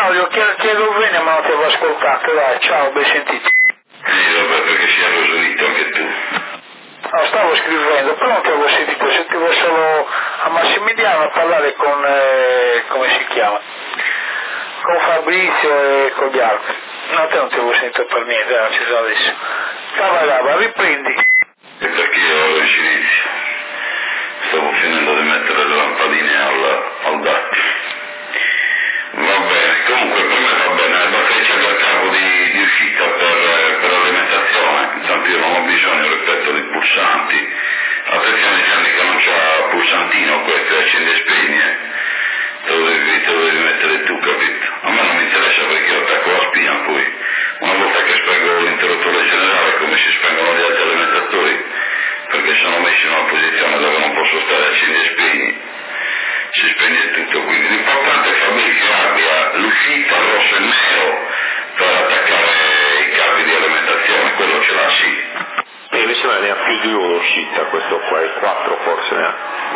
Claudio, chiedo bene ma non ti avevo ascoltato, dai, ciao, ben sentito. Vabbè, perché si è arrosolito anche tu. No, stavo scrivendo, però non ti avevo sentito, sentivo solo a Massimiliano a parlare con, come si chiama? Con Fabrizio e con gli altri. No, te non ti avevo sentito per niente, non ci sono adesso. Cavallava, riprendi. E perché io ero in silenzio? Stavo finendo di mettere le lampadine al DAT. Va bene, comunque per me va bene, la freccia del cavo di uscita per l'alimentazione, intanto io non ho bisogno, ripeto, di pulsanti. Attenzione che non c'ha pulsantino questo, accende e spegne, te lo devi mettere tu, capito? A me non mi interessa perché io attacco la spina poi, una volta che spengo l'interruttore generale come si spengono gli altri alimentatori, perché sono messi in una posizione dove non posso stare accendi e spegni, si spegne tutto, quindi l'importante è che abbia l'uscita rosso e nero per attaccare i cavi di alimentazione, quello ce l'ha sì. E mi sembra ne ha più di un'uscita questo qua, e 4 forse ne ha.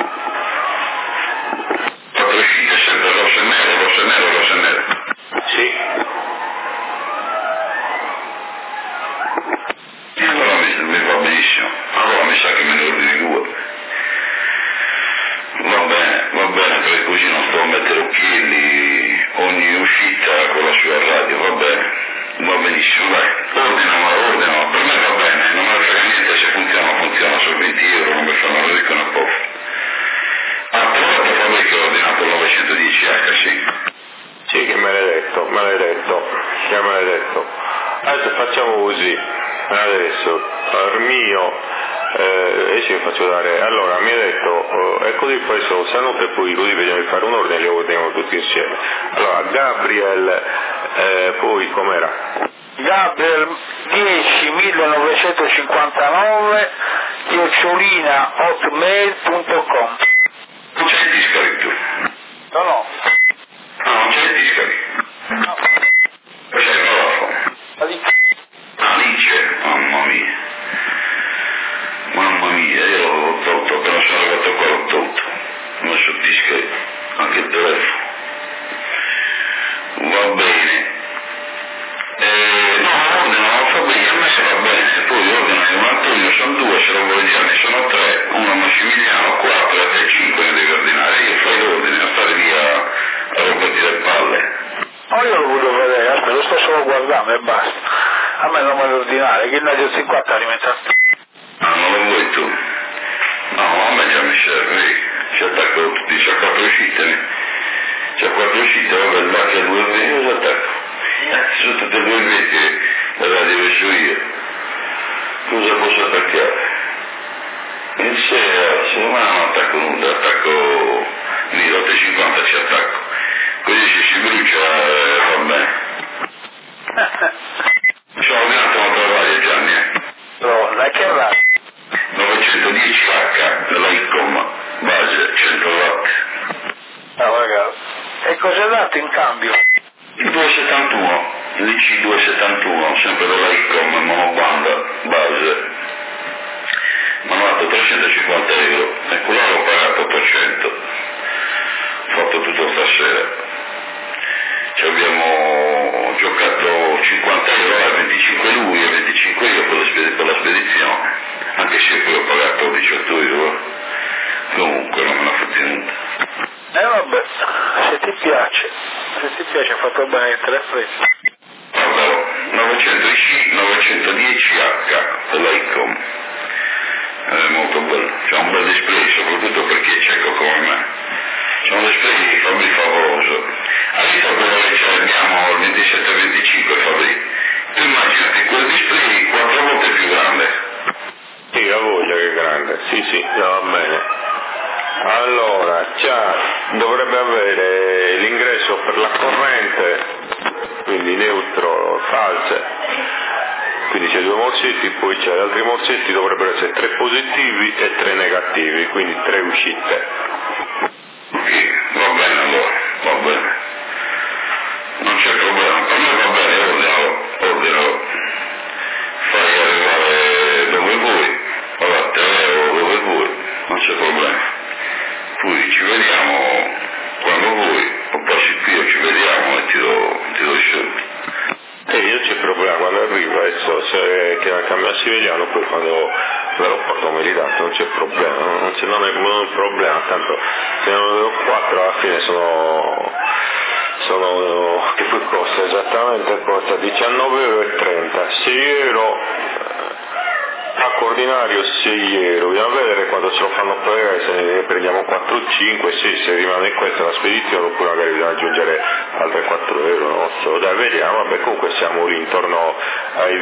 4 uscite, sempre rosso e nero, rosso e nero, rosso e nero. Sì. E allora mi va benissimo, allora mi sa che me ne ordini 2. Va bene, perché così non sto a mettere occhielli ogni uscita con la sua radio, va benissimo, dai, ordinalo, per me va bene, non me ne frega niente se funziona, sono 20 euro, non mi fanno lo dicono un po'. Ah, tra l'altro Fabio che ho ordinato il 910H, sì. Sì, che me l'hai detto. Adesso facciamo così, adesso, al mio... e ci faccio dare, allora mi ha detto e così poi stanotte poi così vediamo di fare un ordine e li ordiniamo tutti insieme. Allora Gabriel poi com'era? Gabriel 10.1959 @hotmail.com. Non c'è il discarico? No. No, non c'è il discarico. No. Poi c'è il Rodolfo. Alice, mamma mia, io l'ho tolto, appena sono arrivato qua l'ho tolto. Ho messo il discarico, anche il telefono. Va bene. No, ordinano, fa bene, a me se va bene, poi ordinano un Antonio, sono 2, se lo vuoi dire, ne sono 3, uno Massimiliano, 4 e te 5 ne devi ordinare, io fai l'ordine, a stare via a romperti le palle. No, io lo voglio vedere, aspetta, lo sto solo guardando e basta. A me non me lo ordinare, che il Nadio 50 alimentato. Ah, non lo vuoi tu? No, a me già mi serve, ci attacco tutti, c'ha 4 uscite, c'ha 4 uscite, vabbè, là che 2 veti, io ci attacco. Sono tutte e 2 veti, la radio verso io. Cosa posso attaccare? In se non attacco nulla, attacco lì, 850 ci attacco. Così se si brucia, va bene. Ci ho ordinato un'altra radio, Gianni, No, la che radio? 910H della ICOM, base 100 watt. Ah, ragazzi. E cosa è dato in cambio? Il 271, l'IC 271, sempre della ICOM, monobanda, base. Mi hanno dato 350 euro e quello l'ho pagato 800. Ho fatto tutto stasera. Ci abbiamo giocato 50 euro, 25 lui e 25 io per la spedizione, anche se poi ho pagato 18 euro, comunque non me l'ha fatto niente. Vabbè, se ti piace hai fatto bene il telefono. Guarda, 910H dell'ICOM, è molto bello, c'è un bel display, soprattutto per chi è cieco come me. C'è un display favoloso. Adesso quello che abbiamo il 27-25 Fabri, tu immaginati quel display 4 volte più grande. Sì, la voglia che è grande, sì, va bene. Allora, dovrebbe avere l'ingresso per la corrente, quindi neutro, false, quindi c'è 2 morsetti, poi c'è altri morsetti, dovrebbero essere 3 positivi e 3 negativi, quindi 3 uscite. Ok, va bene allora, va bene. Non c'è problema, per me va bene, ordinalo. Fai arrivare dove vuoi, a te o dove vuoi, non c'è problema. Poi ci vediamo quando vuoi, o passi qui o ci vediamo e ti do ci vediamo poi quando ve lo porto meritato, non c'è problema, non è un problema, tanto se non avevo 4 alla fine sono che poi costa esattamente, costa 19,30 €, 6 € pacco ordinario, 6 €, bisogna vedere quando ce lo fanno pagare, se ne prendiamo 4, 5, 6, se rimane questa la spedizione, oppure magari bisogna aggiungere altri 4 €, non so, dai vediamo, vabbè comunque siamo lì intorno ai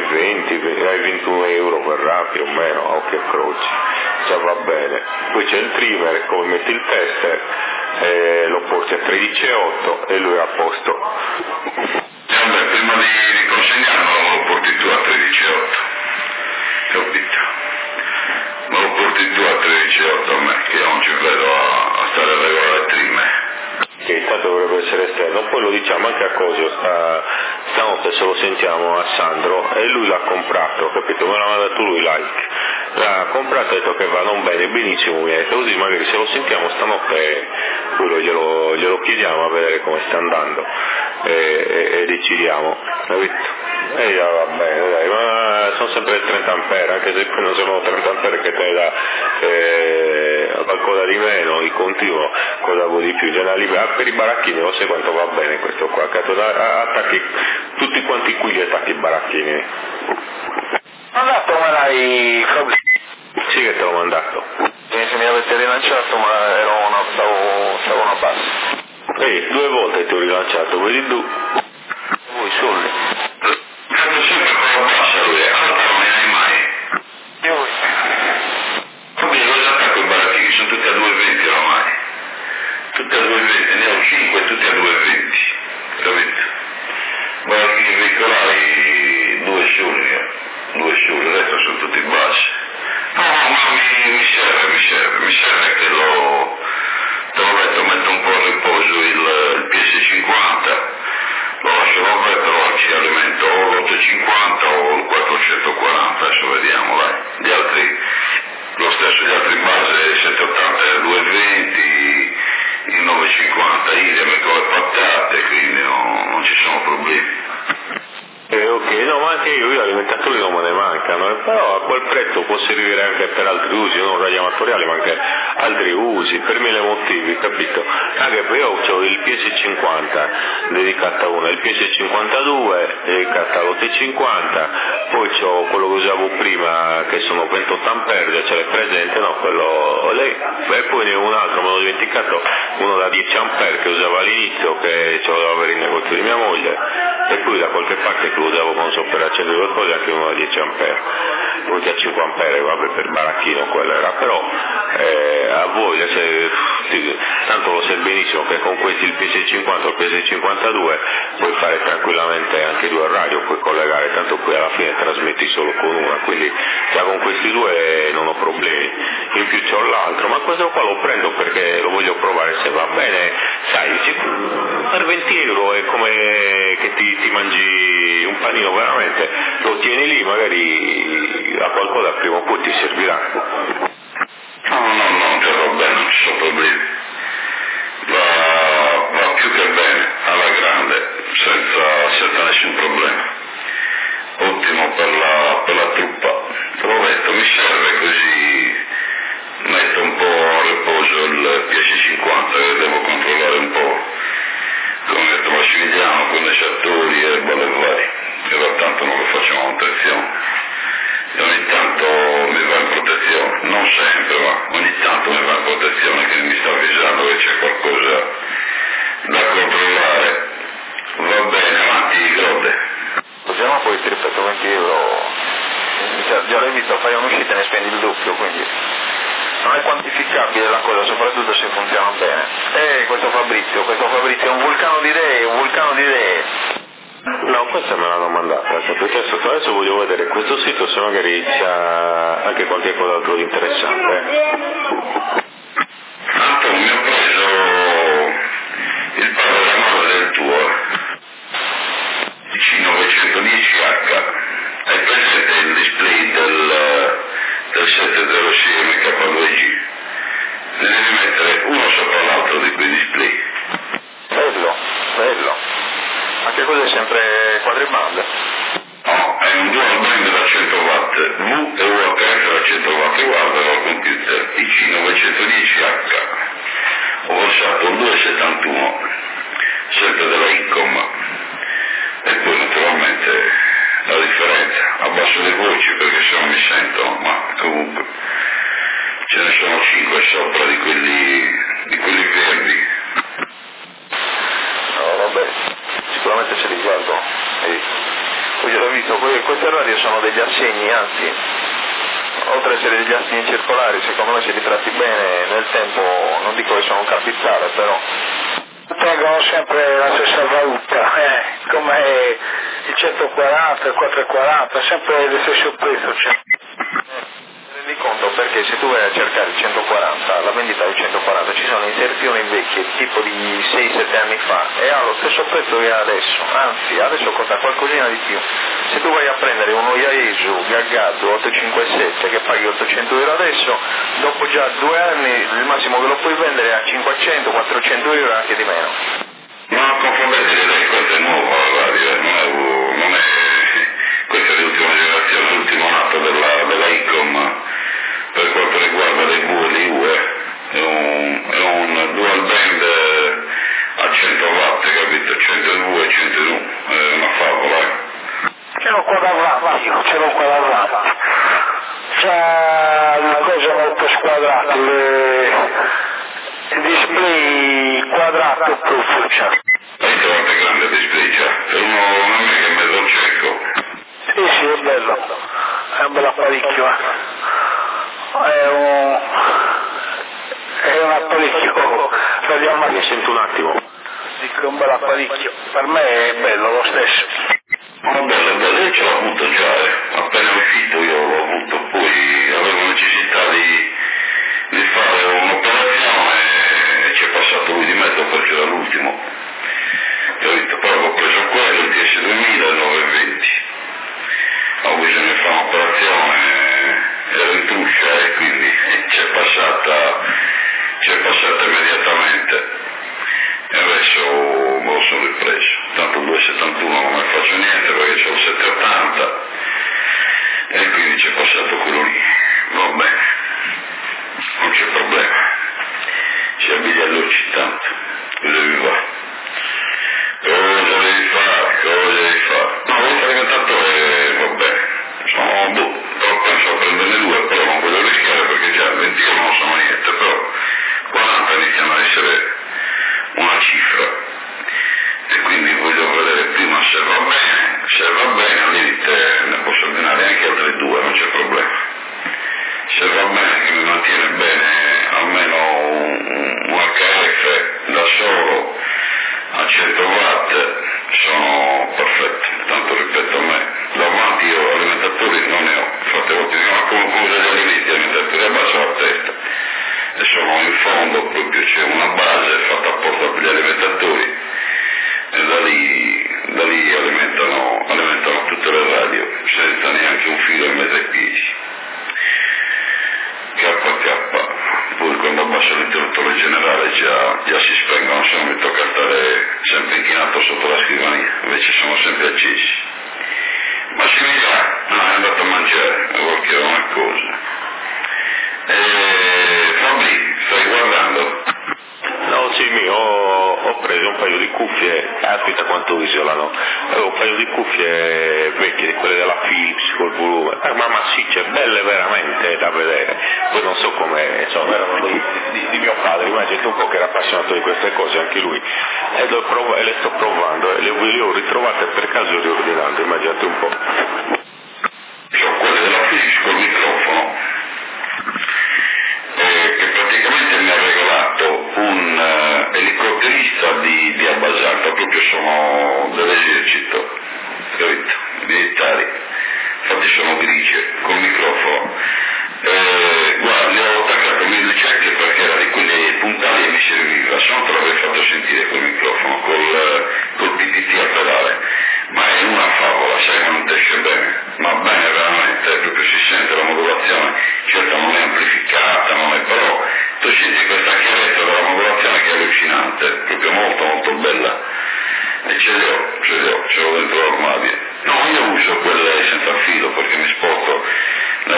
21 € verrà più o meno, occhio e croci, già va bene. Poi c'è il trimmer, come metti il tester, lo porti a 13,8 e lui è a posto. Vabbè, prima di consegnarlo lo porti tu a 13,8, capito? Me lo porti tu a 13,8 a me, che io non ci vedo a stare a regolare il trimmer. Che intanto dovrebbe essere esterno, poi lo diciamo anche a Cosio, stanotte se lo sentiamo a Sandro e lui l'ha comprato, capito? Me l'ha mandato lui like, l'ha comprato e ha detto che va non bene, benissimo, mi ha detto, così magari se lo sentiamo stanotte poi glielo chiediamo a vedere come sta andando e decidiamo, capito? E già va bene, dai, ma sono sempre 30 ampere, anche se poi non sono 30 ampere che te dà qualcosa di meno, di continuo, cosa vuoi di più, per i baracchini lo sai quanto va bene questo qua, attacchi tutti quanti qui li attacchi i baracchini. Mandato me l'hai Sì che te l'ho mandato. se mi avete rilanciato ma stavo una bassa. 2 volte ti ho rilanciato, vedi tu? Voi soli. Cazzo sempre con la bassa lui, altro non ne hai mai. E voi? Vabbè, lo attacco i baracchini, sono tutti a 2,20 oramai. Tutti a 2,20, ne ho 5 tutti a 2,20, capito? Baracchini veicolari 2 soli, il resto sono tutti bassi. No, ma mi serve che te l'ho detto, metto un po' a riposo il PS50, lo lascio però ci alimento o l'850 o il 440, adesso vediamo, dai. Gli altri, lo stesso di altri base 780 e 220, il 950 idem con le patate, quindi non ci sono problemi. Ok, no, ma anche io alimentatori non me ne mancano, però a quel prezzo può servire anche per altri usi, non radioamatoriali ma anche altri usi, per 1000 motivi, capito? Anche poi io ho il PS50 dedicato a uno, il PS52 dedicato all'850, poi ho quello che usavo prima che sono 28 ampere, già ce l'hai presente, no? Quello lei, e poi ne ho un altro, me l'ho dimenticato, uno da 10 ampere che usavo all'inizio, che ce l'avevo avere in negozio di mia moglie, e poi da qualche parte che lo usavo con so per accendere le cose anche uno da 10 ampere, poi che a 5 ampere, vabbè, per baracchino quello era, però a voi tanto lo sai benissimo che con questi il PS50 o il PS52 puoi fare tranquillamente anche 2 radio, puoi collegare, tanto poi alla fine trasmetti solo con una, quindi già con questi 2 non ho problemi. In più c'ho l'altro, ma questo qua lo prendo perché lo voglio provare se va bene, sai, per 20 euro è come che ti mangi un panino, veramente lo tieni lì, magari a qualcosa prima o poi ti servirà. No, già va bene, non ci sono problemi. Va più che bene, alla grande, senza nessun problema. Ottimo per la truppa. Te l'ho detto, mi serve così, metto un po' a riposo il PS50 che devo controllare un po', come ha detto Massimiliano, condensattori e balle varie. In realtà tanto non lo faccio a manutenzione. E ogni tanto mi va in protezione, non sempre, ma ogni tanto mi va in protezione che mi sta avvisando che c'è qualcosa da controllare. Va bene, avanti, Grode. Usiamo poi, ti ripeto, 20 euro, già l'hai visto, fai un'uscita e ne spendi il doppio, quindi non è quantificabile la cosa, soprattutto se funziona bene. Questo Fabrizio è un vulcano di idee. No, questa me l'hanno mandata, perché adesso voglio vedere questo sito se magari c'è anche qualche cos'altro di interessante. Tanto mi ho preso il panorama del tuo C910H, hai presente il display del 706 MK2G? Ne devi mettere uno sopra l'altro di quei display. Bello. Anche quello è sempre quadriband? No, è un dual band da 100 watt, V e UHF da 100 watt, guarda al computer, IC910H, ho versato un 2,71, sempre della ICOM, e poi naturalmente la differenza, abbasso le voci perché se no mi sento, ma comunque ce ne sono 5 sopra di quelli verdi. No, vabbè, sicuramente ce li guardo. Poi ho visto, queste radio sono degli assegni, anzi, oltre ad essere degli assegni circolari, secondo me se li tratti bene nel tempo, non dico che sono un capitale, però tengono sempre la stessa valuta, come il 140, il 440, sempre lo stesso prezzo c'è. Rendi conto perché se tu vai a cercare il 140, la vendita del 140, ci sono inserzioni vecchie tipo di 6-7 anni fa e ha lo stesso prezzo che ha adesso, anzi adesso costa qualcosina di più. Se tu vai a prendere uno Yaesu Gaggato 857 che paghi 800 euro adesso, dopo già 2 anni il massimo che lo puoi vendere è a 500-400 euro, anche di meno. Ma non confondete lei, questa è nuova la radio, non è questa è l'ultima generazione, l'ultimo nato della ICOM per quanto riguarda le V e le UE, è un dual band a 100 watt, capito? 100 V e 100 U, è una favola. Ce l'ho qua davanti, c'ha le cose molto squadrate, il display quadrato profuso. Avete quanto è grande il display già? Per uno come me che è mezzo cieco. Sì, è bello, è un bel apparecchio, è un apparecchio, vediamo Mi sento un attimo. dico un bel apparecchio, per me è bello lo stesso. Ma bello, io ce l'ho avuto già, appena uscito io l'ho avuto, poi avevo necessità di fare un'operazione e ci è passato lui di mezzo perché era l'ultimo. Capito? Poi ho preso quello, il TS2000 e il 920. Ho bisogno di fare un'operazione, ero in truscia e quindi ci è passata immediatamente. E adesso me lo sono ripreso, tanto il 271 non ne faccio niente perché c'ho il 780 e quindi c'è passato quello lì, va bene, non c'è problema, c'è a bigliellucci tanto, devi fare, cosa devi fare, no, l'alimentatore va bene, però penso a prenderne 2, però non voglio rischiare perché già 20 euro non sono niente, però 40 iniziano a essere una cifra e quindi voglio vedere prima se va bene al limite ne posso ordinare anche altri 2, non c'è problema, se va bene che mi mantiene bene almeno un HF da solo a 100 watt sono perfetto, tanto ripeto a me davanti io alimentatori non ne ho, infatti volte ma come degli alimentatori abbasso la testa e sono in fondo proprio c'è una base fatta apposta per gli alimentatori e da lì alimentano tutte le radio senza neanche un filo in mezzo ai piedi. KK, poi quando abbasso l'interruttore generale già si spengono, se non mi tocca stare sempre inchinato sotto la scrivania, invece sono sempre accesi. Massimiliano, no, è andato a mangiare, vuol chiedere una cosa. Fabri, stai guardando? No, sì, ho preso un paio di cuffie, aspetta quanto isolano, avevo un paio di cuffie vecchie, quelle della Philips col volume, ma massicce, belle veramente da vedere, poi non so come, insomma erano di mio padre, immaginate un po' che era appassionato di queste cose anche lui, e le sto provando, e le ho ritrovate per caso riordinando, immaginate un po'. Sono quelle della Philips col microfono, che praticamente mi ha regalato un elicotterista di Abbasanta, proprio sono dell'esercito, capito? Militari, infatti sono grigie, col microfono. Guarda, gli ho attaccato 1000 cerchie perché era di quelli puntali e mi serviva, se no te l'avrei fatto sentire col microfono, col PPT a pedale, ma è una favola, sai che non ti esce bene, ma bene veramente, proprio si sente la modulazione, certo non è amplificata, non è, però tu senti questa chiarezza della modulazione che è allucinante, proprio molto molto bella, e ce l'ho dentro l'armadio. No, io uso quelle senza filo perché mi sposto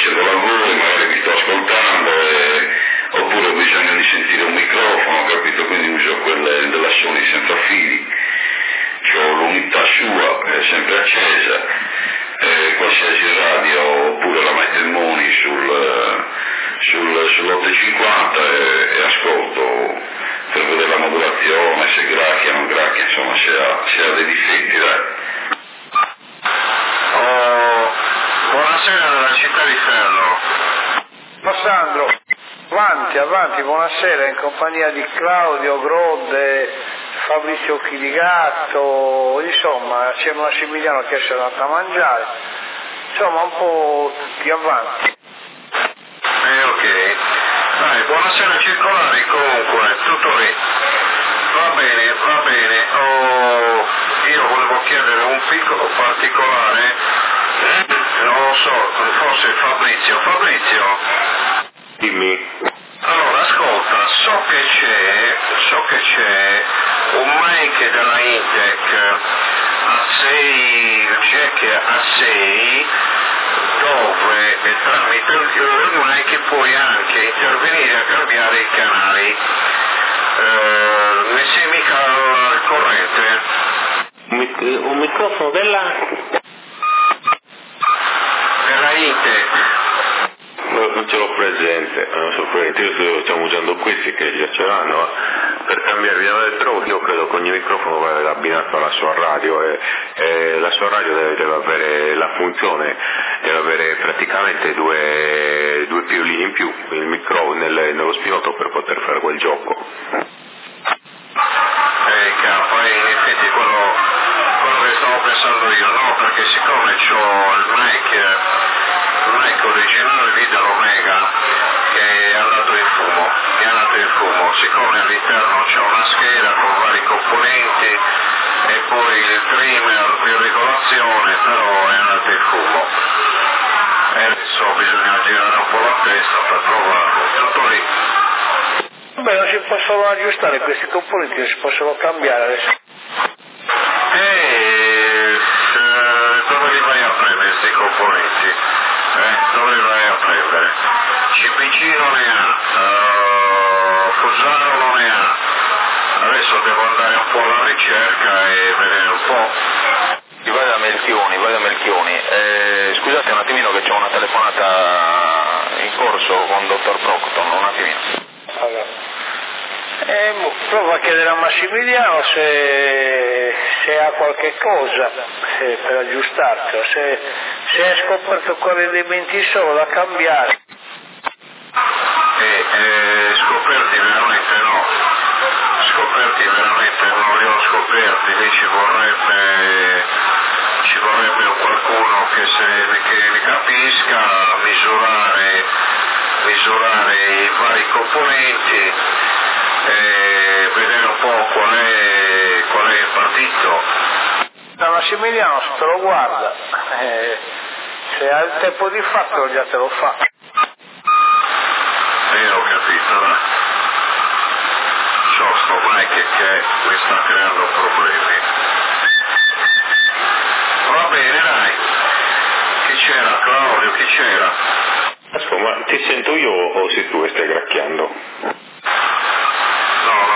facendo lavori, magari mi sto ascoltando, oppure ho bisogno di sentire un microfono, capito? Quindi uso quelle della Sony senza fili, ho l'unità sua, è sempre accesa, qualsiasi radio, oppure la mette il moni sull'850 e ascolto per vedere la modulazione, se gracchia o non gracchia, insomma se ha dei difetti, dai. Buonasera dalla città di Ferro. Sandro, avanti, buonasera, in compagnia di Claudio, Grode, Fabrizio Chiligatto, insomma c'è Massimiliano che si è andato a mangiare, insomma un po' tutti avanti. Ok, dai, buonasera circolari, comunque, tutto lì. Va bene, io volevo chiedere un piccolo particolare, non lo so, forse Fabrizio. Dimmi. Allora, ascolta, so che c'è un mic della Intec a 6, jack a 6, dove tramite il mic puoi anche intervenire a cambiare i canali. Ne sei mica al corrente? Un microfono della Intec. Non ce l'ho presente, io stiamo usando questi che già ce l'hanno, per cambiare però io credo che ogni microfono va abbinato alla sua radio e la sua radio deve avere la funzione, deve avere praticamente due piolini in più, il microfono nello spinotto per poter fare quel gioco. Poi in effetti quello che stavo pensando io, no, perché siccome c'ho il mic originale lì dell'Omega che è andato in fumo, siccome all'interno c'è una scheda con vari componenti e poi il trimmer di regolazione, però è andato in fumo e adesso bisogna girare un po' la testa per provarlo, tutto lì. Beh, non si possono aggiustare questi componenti, non si possono cambiare adesso. Dove li vai a prendere questi componenti? Dove li vai a prendere? CPC non ne ha, Fusaro non ne ha, adesso devo andare un po' alla ricerca e vedere un po'. Vai da Melchioni. Scusate un attimino che c'è una telefonata in corso con il dottor Procton, un attimino. Allora. Provo a chiedere a Massimiliano se ha qualche cosa per aggiustarlo, se hai scoperto quali elementi sono da cambiare. Scoperti veramente non li ho scoperti, lì ci vorrebbe qualcuno che ne capisca, misurare i vari componenti e vedere un po' qual è il partito. Da Massimiliano se te lo guarda, se ha il tempo di farlo già te lo fa. Ho capito, dai. C'ho sto mic che mi sta creando problemi. Va bene, dai. Chi c'era, Claudio? Chi c'era? Ascolta, ma ti sento io o sei tu che stai gracchiando? No.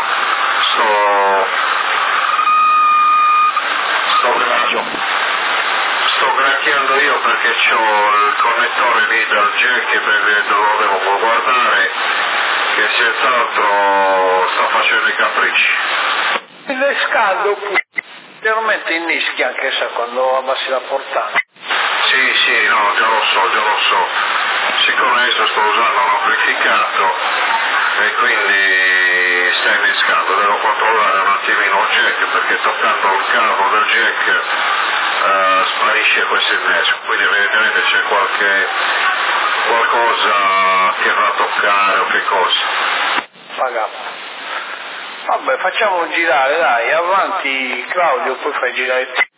Sto gracchiando io perché c'ho il connettore lì dal jack e lo devo guardare che senz'altro sta facendo i capricci. Il scaldo veramente innischia anche se quando abbassi la portata. Sì, no, già lo so. Siccome adesso sto usando un amplificato e quindi sta innescando, devo controllare un attimino il jack perché toccando il cavo del jack sparisce questo innesco, quindi evidentemente c'è qualcosa che va a toccare o che cosa. Pagato. Vabbè, facciamo girare, dai, avanti Claudio, poi fai girare te.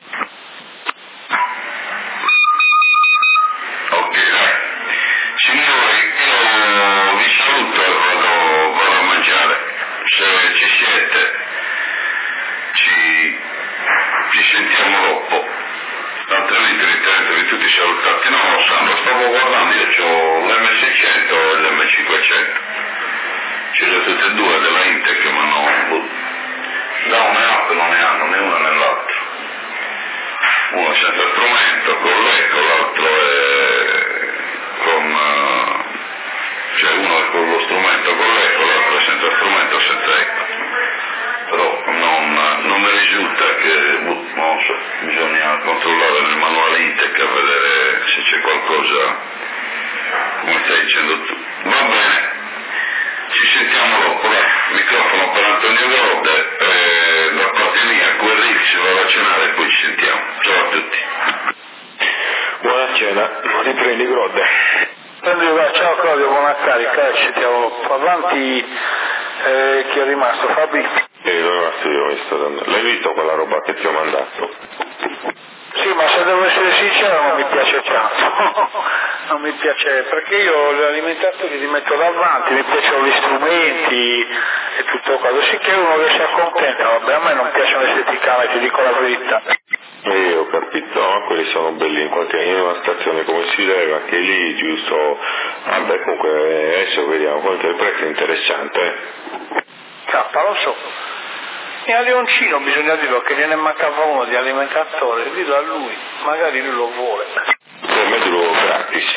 Ok, dai. Signori, io vi saluto e vado a mangiare. Se ci siete, ci sentiamo dopo. Altrimenti ritenetevi tutti salutati. No, Sandro, stavo guardando, io ho l'M600 e l'M500. Ce le ho tutte e due della Intec, ma no, da un'app non ne hanno né una né l'altra. Uno senza strumento con l'eco, l'altro è con... cioè uno è con lo strumento con l'eco, l'altro è senza strumento senza eco. Però non mi risulta che, non so, bisogna controllare nel manuale Intec a vedere se c'è qualcosa, come stai dicendo tu. Va bene, ci sentiamo dopo, microfono per Antonio Grode, da parte mia, QRX si va a cenare e poi ci sentiamo. Ciao a tutti. Buona cena, riprendi Grode. Ciao Claudio, buona carica, ci sentiamo avanti, chi è rimasto? Fabio? Sono rimasto io, l'hai visto quella roba che ti ho mandato? Sì, ma se devo essere sincero non mi piace tanto, non mi piace, perché io gli alimentatori li metto davanti, mi piacciono gli strumenti e tutto quello, sì che uno che si accontenta, vabbè, a me non piacciono esteticamente, ti dico la verità. Ho capito, ma quelli sono belli in una stazione come si deve, anche lì, giusto? Vabbè, comunque adesso vediamo, quanto il prezzo è interessante. Lo so. E a Leoncino bisogna dirlo che gliene mancava uno di alimentatore, dillo a lui, magari lui lo vuole. Per me lo gratis.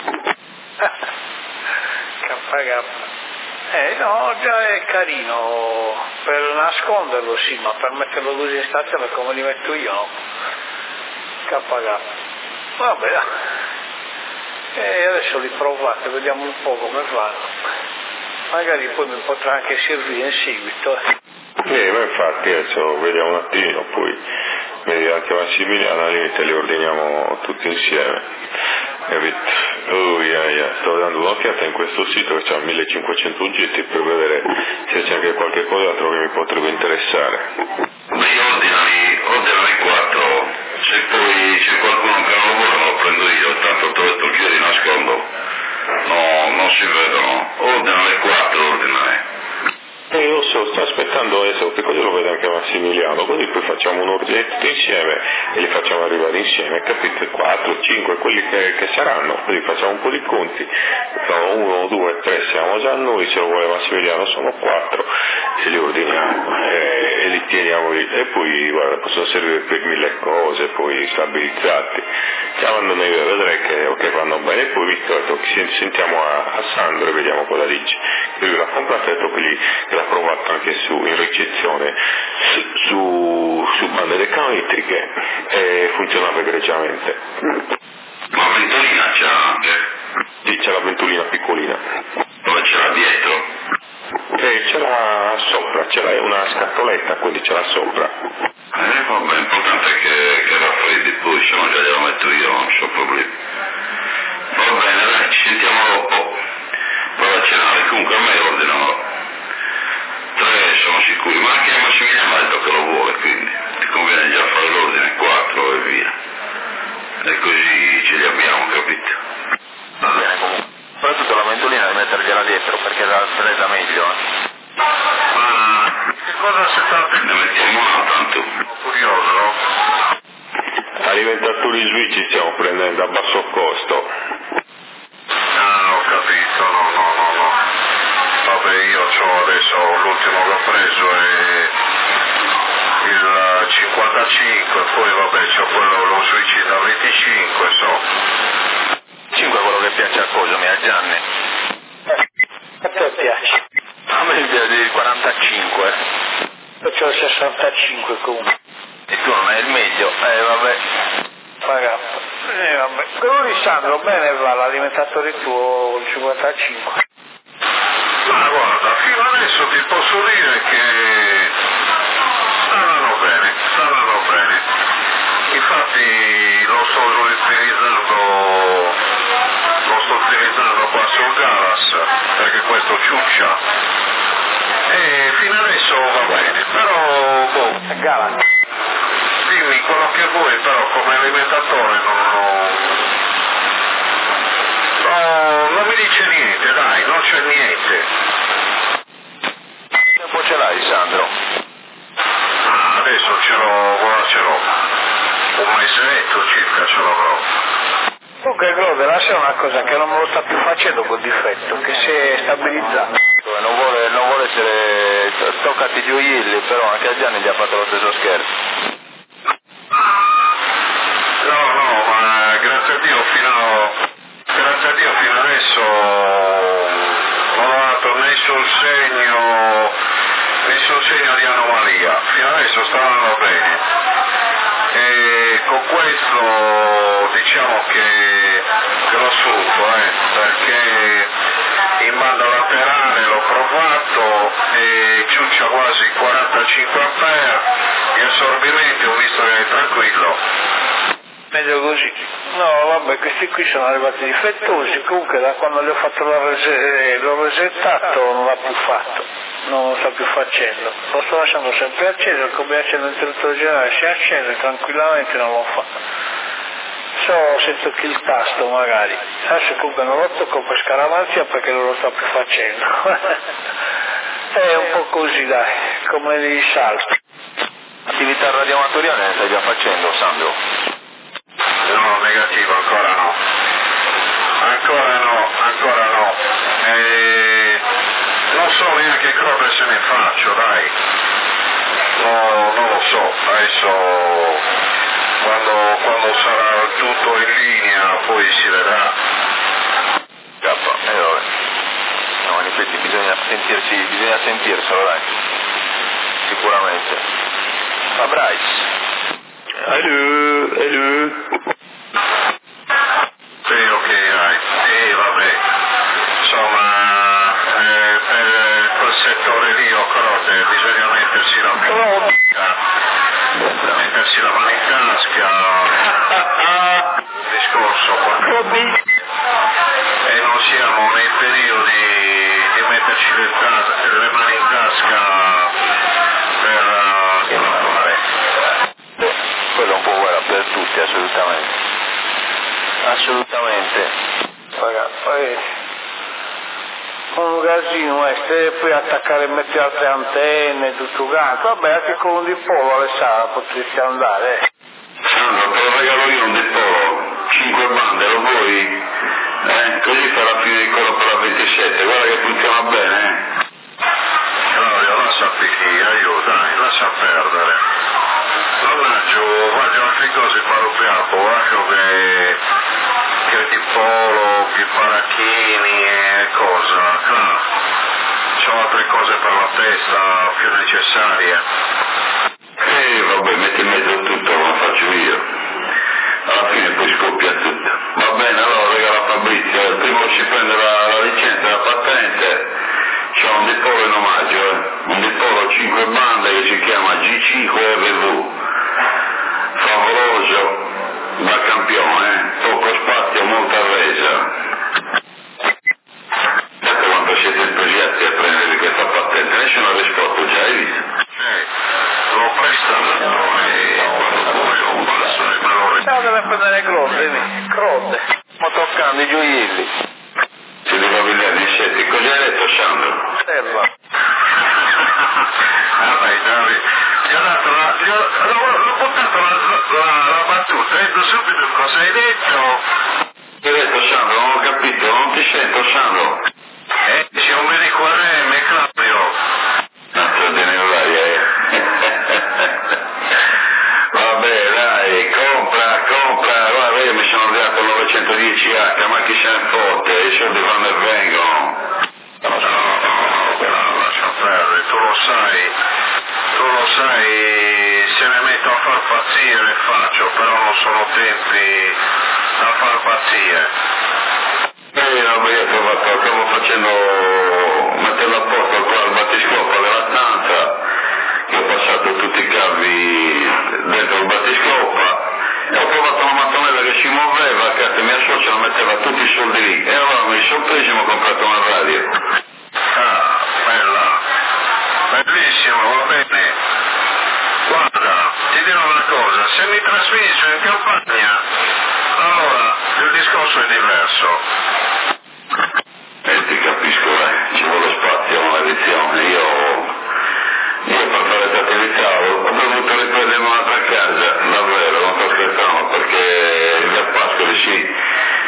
KK. No, già è carino, per nasconderlo sì, ma per metterlo così in stazione come li metto io no. KK. Vabbè, e adesso li provate, vediamo un po' come vanno. Magari poi mi potrà anche servire in seguito. Ma infatti adesso vediamo un attimo, poi mi dirà anche Massimiliano, al limite li ordiniamo tutti insieme, capito? Sto dando un'occhiata in questo sito che ha 1500 oggetti per vedere se c'è anche qualche cos'altro che mi potrebbe interessare. Ordinali 4, se poi c'è qualcuno che non lo vuole me lo prendo io, tanto ti ho detto che io li nascondo, no, non si vedono, ordinali 4, ordinali. Lo so, sto aspettando adesso, che così lo vede anche Massimiliano, così poi facciamo un ordine tutti insieme e li facciamo arrivare insieme, capite? 4, 5, quelli che saranno, così facciamo un po' di conti, sono 1, 2, 3, siamo già noi, se lo vuole Massimiliano sono 4 e li ordiniamo e li teniamo lì e poi guarda, possono servire per 1000 cose, poi stabilizzati, chiamando me vedrei che vanno bene e poi visto che sentiamo a Sandro e vediamo cosa dice, che lui l'ha comprato e detto che l'ha provato anche in ricezione su bande decanometriche e funzionava egregiamente. Ma ventolina c'è anche? Sì, c'è la ventolina piccolina. Dove ce l'ha dietro? Ce l'ha sopra, c'è una scatoletta, quindi ce l'ha sopra. Vabbè, l'importante è che raffreddi poi, se no già glielo metto io, non c'ho problemi. Va bene, dai, ci sentiamo dopo. Vado a cenare, comunque a me ordinano 3, sono sicuri, ma anche Massimiliano ha detto che lo vuole, quindi ti conviene già fare l'ordine 4 e via. E così ce li abbiamo, capito? Va bene, comunque. Soprattutto la ventolina devi mettergliela dietro perché la fredda meglio, Ma che cosa si sta? Ne mettiamo una tanto. Curioso, no? Alimentatori svizzeri stiamo prendendo a basso costo. Ah, ho capito, no. Vabbè, io c'ho adesso, l'ultimo che ho preso è il 55, poi vabbè c'ho quello, lo suicida 25, so. 5 è quello che piace a cosa, a Gianni? A te piace? A me piace il 45. Io c'ho il 65 comunque. E tu non hai il meglio? Vabbè. Vabbè. Quello di Sandro, bene va, l'alimentatore tuo il 55. Ma guarda, fino adesso ti posso dire che stavano bene. Infatti lo sto utilizzando qua sul Galas, perché questo ciuccia. E fino adesso va bene, però Galas. Dimmi quello che vuoi, però come alimentatore non mi dice niente, dai, non c'è niente. Che tempo ce l'hai, Sandro? Adesso ce l'ho, un mesetto circa ce l'avrò. Comunque Claude, lascia una cosa che non me lo sta più facendo col difetto, che si è stabilizzato. Non vuole essere toccati gioielli, però anche a Gianni gli ha fatto lo stesso scherzo. No, ma grazie a Dio fino adesso non ho dato nessun segno di anomalia, fino adesso sta andando bene. E con questo diciamo che lo sfrutto, perché in banda laterale l'ho provato e ciuccia quasi 45 ampere, gli assorbimenti ho visto che è tranquillo. Meglio così. No, vabbè, questi qui sono arrivati difettosi, comunque da quando gli ho fatto l'ho resettato non l'ha più fatto, non lo sta più facendo. Lo sto lasciando sempre acceso, come accendo il interruttore generale si accende tranquillamente, non lo fa. Sento che il tasto magari. Adesso comunque non lo tocco per scaramanzia perché non lo sta più facendo. È un po' così dai, come gli salti. Attività radioamatoriale ne stai già facendo, Sandro? No, negativo, ancora no. Non so neanche che cosa se ne faccio, dai. No, non lo so, adesso quando sarà tutto in linea poi si vedrà. Vabbè. No, in effetti bisogna sentirselo, dai. Sicuramente. Ma Bryce. Allô. Sì, ok, dai. Vabbè. Insomma, per quel settore lì, Croce, bisogna mettersi la mano in tasca, discorso qua. E non siamo nei periodi di metterci le mani in tasca per lavorare. Quello un po' guarda per tutti, assolutamente. Poi un casino e poi attaccare e mettere altre antenne, tutto quanto. Vabbè, anche con un dipolo Alessandra potresti andare. Sandro, te lo regalo io un dipolo, 5 bande, lo vuoi? Così farà fine di quello per la 27, guarda che funziona bene. Claudio, lascia picchia, dai, lascia perdere. Voglio anche cose parupiato, lascio che il dipolo, i paracchini e cosa, c'ho altre cose per la testa più necessarie. Vabbè, metti in mezzo tutto, lo faccio io. Alla fine poi scoppia tutto. Va bene, allora regala Fabrizio, il primo ci prende la licenza, la patente, c'è un dipolo in omaggio, un dipolo 5 bande che si chiama G5RV, favoloso, da campione, poco spazio, molta resa. Ecco quando siete entusiasti a prendere questa patente, nessuna risposta, già hai visto? L'ho prestato e quando vuoi lo passo e me lo No, deve prendere Claude. Stiamo toccando i gioielli. Si deve vedere gli insetti, cosa hai detto Sandro? Stella. Vabbè, Davide, l'ho buttato la battuta, detto subito cosa hai detto. Che hai detto Sandro? Non ho capito, non ti sento Sandro. C'è un medico RM, Claudio. Tanto te ne vai, Vabbè, dai, compra, guarda, io mi sono arrivato al 910H, ma chi se ne fotte, i soldi vanno e vengono. No, lascia perdere, tu lo sai, se ne metto a far pazzie le faccio, però non sono tempi da far pazzie. Vabbè, io stavo mettendo a posto qua il battiscopo della stanza, che ho passato tutti i cavi dentro il battiscopa, e ho trovato una mattonella che si muoveva, che mia suocera metteva tutti i soldi lì, e allora mi sono preso e mi ho comprato una radio. Bella, bellissimo, va bene. Guarda, ti dirò una cosa, se mi trasferisco in campagna, allora il discorso è diverso. Ti capisco, ci vuole spazio a un'edizione, io per fare l'attività ho dovuto riprendere un'altra casa, davvero, non sto scherzando, perché gli Pascoli sì,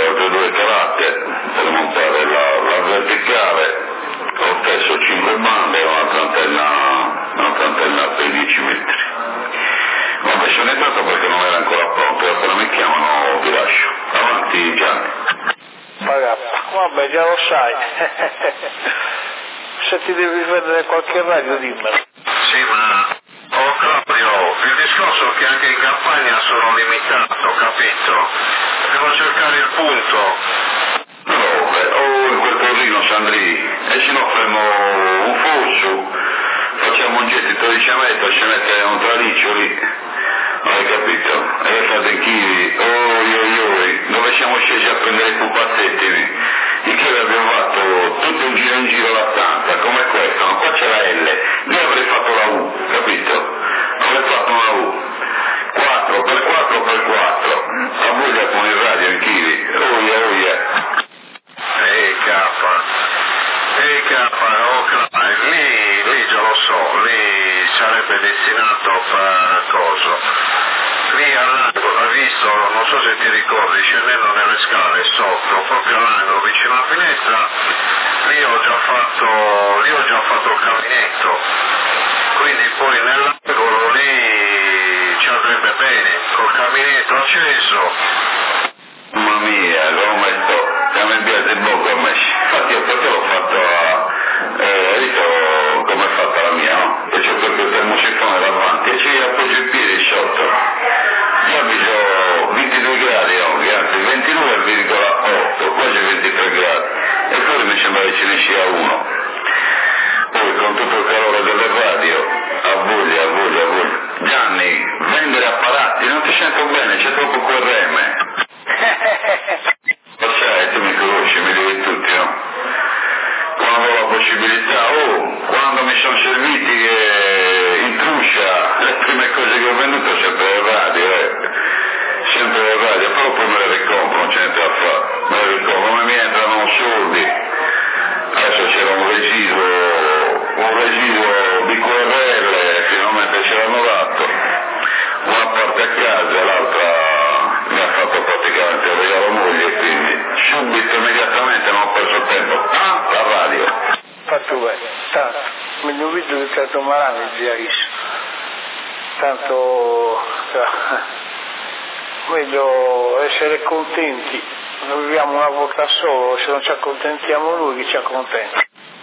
altre 2 calate per montare la verticale, ho stesso 5 bande e un'altra antenna per 10 metri. Vabbè, sono entrato perché non era ancora pronto, appena mi chiamano vi lascio. Avanti Gianni. Vabbè, già lo sai. Se ti devi vedere qualche radio dimmelo. Sì, ma Claudio, il discorso è che anche in campagna sono limitato, capito? Devo cercare il punto. No, in quel torrino Sandri, e se no faremo un fosso, facciamo un gettito di cemento, ci mette un traliccio lì, hai capito? E fate in chili, dove siamo scesi a prendere i pupazzetti, di che abbiamo fatto tutto un giro in giro la stanza, come questo, ma qua c'è la L, lì avrei fatto la U, capito? Avrei fatto una U, 4x4x4, a voglia con il radio in chili, lì già lo so, lì sarebbe destinato a fare coso. Lì all'angolo, hai visto, non so se ti ricordi, scendendo nelle scale sotto, proprio all'angolo vicino alla finestra, lì ho già fatto il caminetto, quindi poi nell'angolo lì ci andrebbe bene, col caminetto acceso. Mamma mia, l'ho messo, siamo in via del Bocco a me. Infatti io perché l'ho fatto hai visto come è fatta la mia, no? E c'è proprio il termosifone davanti e ci appoggio i piedi sotto. Io ho 22 gradi oggi, anzi 29,8, quasi 23 gradi. E fuori mi sembra che ce ne sia uno. Poi con tutto il calore delle radio, a voglia. Gianni, vendere apparati, non ti sento bene, c'è troppo QRM. Lo sai, tu mi conosci, mi devi tutti, no? Quando ho la possibilità, quando mi sono serviti in truscia, le prime cose che ho venduto sempre le radio, però poi me le ricompro, non c'è niente da fare, me le ricompro, ma mi entrano soldi, adesso c'era un residuo di QRL, finalmente ce l'hanno dato, una parte a casa, l'altra mi ha fatto praticamente il regalo moglie, quindi subito, immediatamente, non ho perso tempo, la radio. Fatto bene, tanto, mi ho visto che tanto Marani diaris, tanto voglio essere contenti, noi viviamo una volta solo, se non ci accontentiamo lui chi ci accontenta.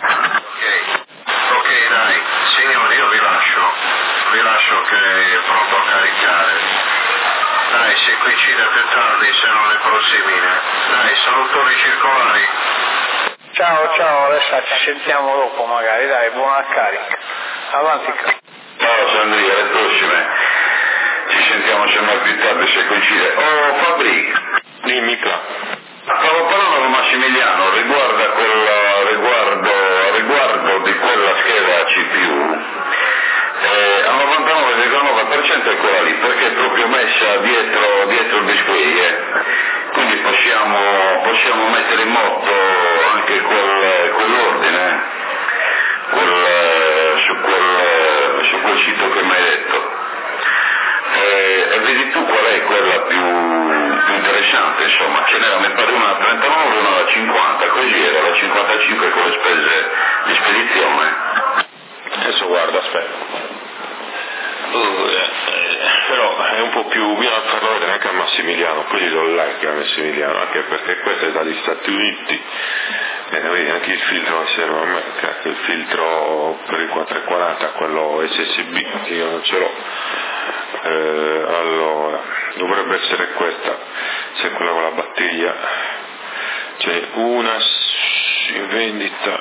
Ok, dai, signori, io vi lascio che è pronto a caricare. Dai, se coincide più tardi, se non è prosimile. Dai, salutoni circolari. Ciao, adesso ci sentiamo dopo magari, dai, buona carica. Avanti. Ciao Sandria, alle prossime. Ci sentiamo sempre più tardi se coincide. Fabri. Dimmi qua. Stavo parlando con Massimiliano riguardo di quella scheda CPU. Al 99,9% è quella lì, perché è proprio messa dietro il display, quindi possiamo mettere in moto anche quell'ordine, su quel sito che mi hai detto. E vedi tu qual è quella più interessante, insomma, ce n'era, mi pare una da 39 e una da 50, così era la 55 con le spese di spedizione. Adesso guarda, aspetta. Però è un po' più, bisogna farlo vedere anche a Massimiliano, poi gli do il like a Massimiliano, anche perché questo è dagli Stati Uniti, vedi anche il filtro non serve a me, il filtro per il 440, quello SSB, che io non ce l'ho, allora, dovrebbe essere questa, se è quella con la batteria, c'è una in vendita,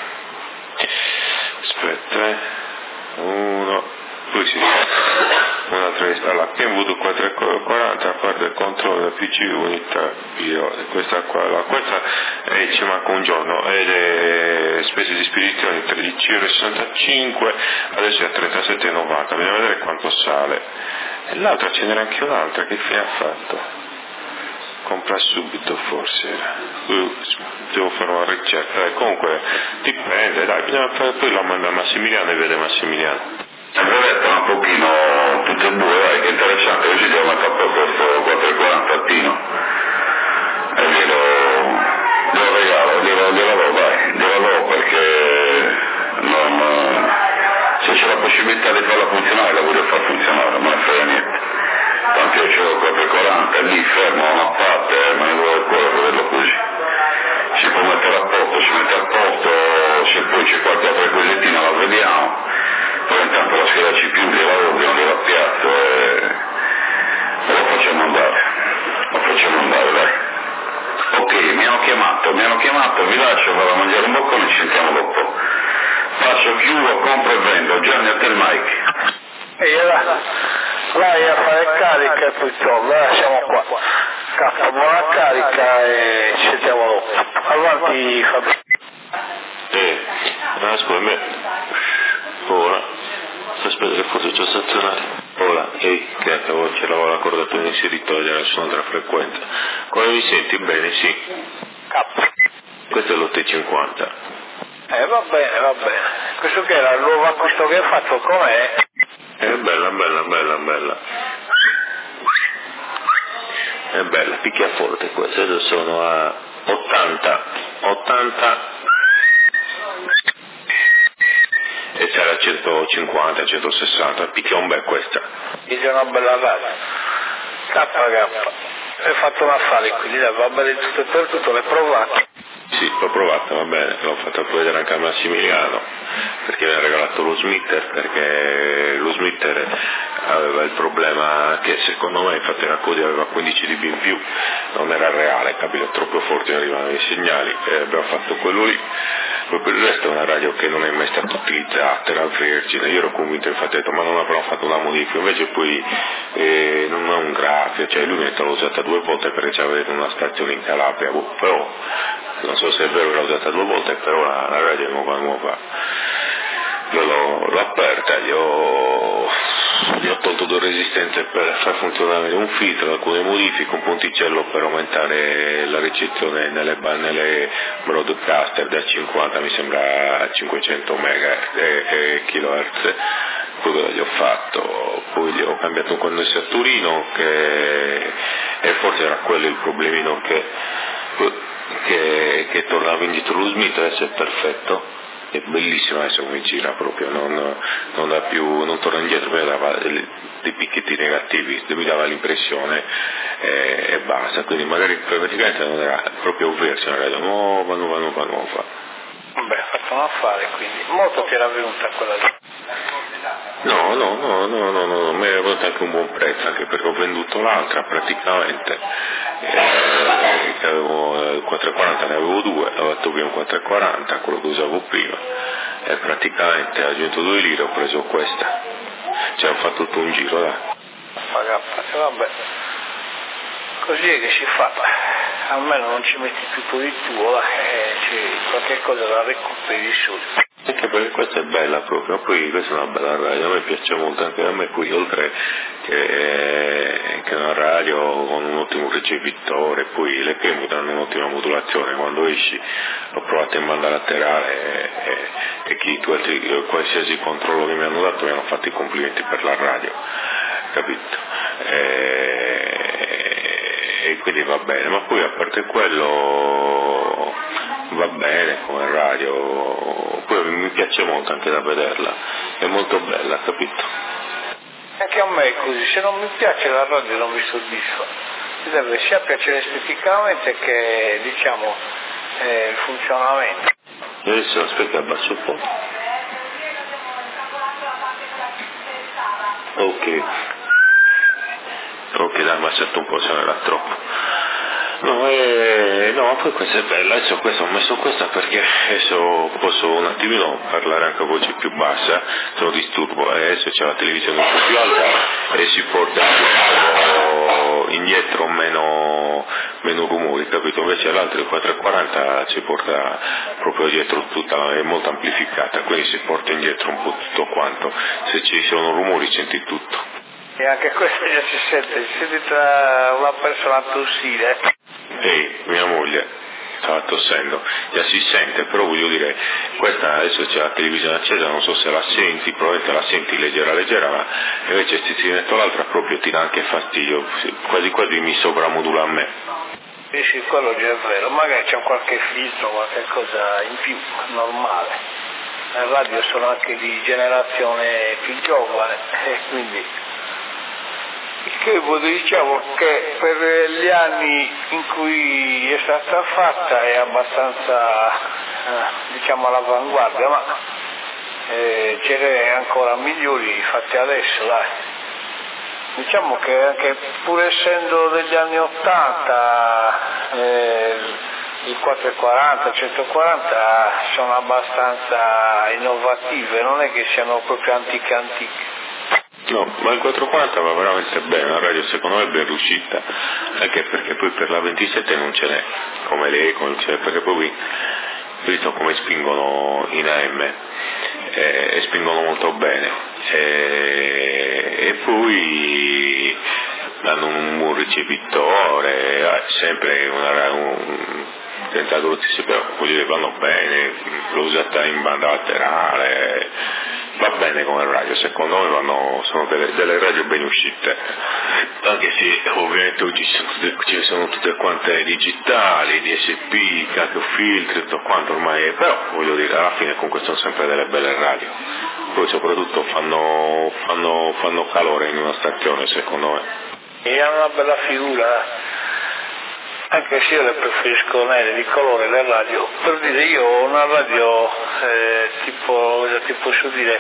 aspetta, poi sì, un'altra allora, Kenwood 440, a parte il controllo del PC unità bio, questa qua, questa ci manca un giorno, e le spese di spedizione 13,65 €, adesso è a 37,90, bisogna vedere quanto sale. E l'altra ce n'era anche un'altra, che fine ha fatto? Compra subito forse, devo fare una ricerca, comunque dipende, dai, bisogna fare, poi lo manda a Massimiliano e vede Massimiliano. Vedete un pochino tutte e due, dai, che interessante, così devo mettere a posto questo 440 e è lì fermo a una parte, ma non vuole ancora vederlo così. Si può mettere a posto, si mette a posto, se poi c'è qualche altra cosettina la vediamo, poi intanto la scheda CPU gliela ordino, gliela piazzo e lo facciamo andare, dai. Ok, mi hanno chiamato, vi lascio, vado a mangiare un boccone, ci sentiamo dopo. Faccio, chiudo, compro e vendo. Gianni, a te il mic. E vai a fare carica e poi torno, lasciamo qua. K, buona carica e ci sentiamo dopo. Avanti Fabio. Scusa, me. Ora. Aspetta che forse c'ho stazionato. Ora, che ce l'avevo la cordatura inserita, togliere su un'altra frequenza. Come mi senti? Bene, sì. K. Questo è l'850. Va bene. Questo che era il nuovo acquisto che hai fatto, com'è? Bella. È bella, picchia forte questo, adesso sono a 80 e c'era a 150, 160, picchia un bel questa. Dice una bella radio. K. Hai fatto un affare quindi va bene tutto e per tutto, l'hai provato? Sì, l'ho provata, va bene, l'ho fatta vedere anche a Massimiliano, perché mi ha regalato lo Smitter, perché lo Smitter aveva il problema che secondo me, infatti era così, aveva 15 dB in più, non era reale, capito, troppo forti arrivavano i segnali, e abbiamo fatto quello lì. Poi per il resto è una radio che non è mai stata utilizzata, era Virgin, io ero convinto, infatti ho detto ma non avrò fatto una modifica, invece poi non ha un grafico, cioè lui l'ha usata 2 volte perché c'aveva una stazione in Calabria, però non so se è vero che l'ha usata 2 volte, però la radio è nuova. Io l'ho aperta, gli ho tolto 2 resistenze per far funzionare un filtro, alcune modifiche, un ponticello per aumentare la ricezione nelle broadcaster da 50 mi sembra a 500 kHz, quello gli ho fatto, poi gli ho cambiato un connesso a Torino e forse era quello il problemino che tornava indietro lo Smith, adesso è perfetto. È bellissimo adesso come gira proprio, non torna indietro, mi dava dei picchetti negativi, mi dava l'impressione e basta, quindi magari praticamente non era proprio verso una radio nuova. Beh, ha fatto un affare quindi, molto ti era venuta quella lì. No, mi era venuto anche un buon prezzo, anche perché ho venduto l'altra praticamente, che avevo 440, ne avevo 2, ho fatto via un 440, quello che usavo prima, e praticamente ho aggiunto 2 lire, ho preso questa, cioè ho fatto tutto un giro, dai. Vabbè, così è che si fa, almeno non ci metti tutto di tuo, qualche cosa la recuperi subito. Anche perché questa è bella proprio, poi questa è una bella radio, a me piace molto, anche a me qui oltre che una radio con un ottimo ricevitore, poi le PMU danno un'ottima modulazione, quando esci l'ho provata in banda laterale e qualsiasi controllo che mi hanno dato mi hanno fatto i complimenti per la radio, capito? E quindi va bene, ma poi a parte quello va bene come radio, poi mi piace molto anche da vederla, è molto bella, capito? Anche a me è così, se non mi piace la radio non mi soddisfa, mi deve sia piacere esteticamente che diciamo il funzionamento. Adesso aspetta, abbasso un po'. Ok, dai, abbassato un po', se non era troppo. No, poi questa è bella, adesso ho messo questa perché adesso posso un attimino parlare anche a voce più bassa, se non disturbo, adesso c'è la televisione un po' più alta e si porta indietro meno rumori, capito? Invece l'altro il 440 si porta proprio dietro è molto amplificata, quindi si porta indietro un po' tutto quanto, se ci sono rumori senti tutto. E anche questo già si sente tra una persona tossire. Mia moglie stava tossendo, già si sente, però voglio dire, questa adesso c'è la televisione accesa, non so se la senti, probabilmente la senti leggera, ma invece se ti metto l'altra proprio ti dà anche fastidio, quasi mi sovramodula a me. Sì, quello già è vero, magari c'è qualche filtro, qualche cosa in più, normale. Le radio sono anche di generazione più giovane e quindi il Che diciamo che per gli anni in cui è stata fatta è abbastanza diciamo all'avanguardia, ma ce n'è ancora migliori fatti adesso, dai. Diciamo che anche pur essendo degli anni 80 il 440, 140 sono abbastanza innovative, non è che siano proprio antiche. No, ma il 440 va veramente bene, la radio secondo me è ben riuscita, anche perché poi per la 27 non ce n'è, come l'Eco, non ce n'è, perché poi visto come spingono in AM e spingono molto bene e poi hanno un buon ricevitore, sempre senza grossi, però voglio dire, vanno bene, l'ho usata in banda laterale, va bene come radio, secondo me sono delle radio ben uscite, anche se ovviamente oggi ci sono tutte quante digitali, DSP, cacchio filtri, tutto quanto ormai, però voglio dire, alla fine comunque sono sempre delle belle radio, poi soprattutto fanno calore in una stazione secondo me. E hanno una bella figura. Anche se io le preferisco nere di colore le radio, per dire io ho una radio tipo, ti posso dire,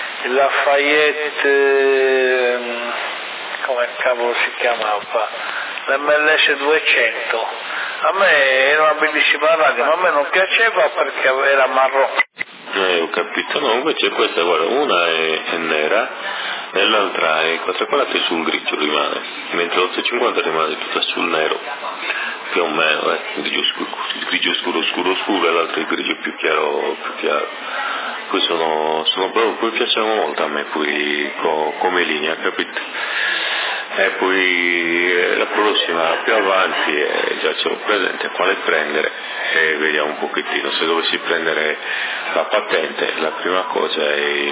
Lafayette, come cavolo si chiamava, l'MLS 200, a me era una bellissima radio, ma a me non piaceva perché era marrone. Ho capito, no, invece questa, guarda, una è nera e l'altra è 440 sul grigio rimane, mentre l'850 rimane tutta sul nero, più o meno, il grigio scuro e l'altro il grigio più chiaro. Poi sono proprio, poi piacciono molto a me, poi come linea, capito? E poi la prossima più avanti già ce l'ho presente quale prendere e vediamo un pochettino. Se dovessi prendere la patente, la prima cosa è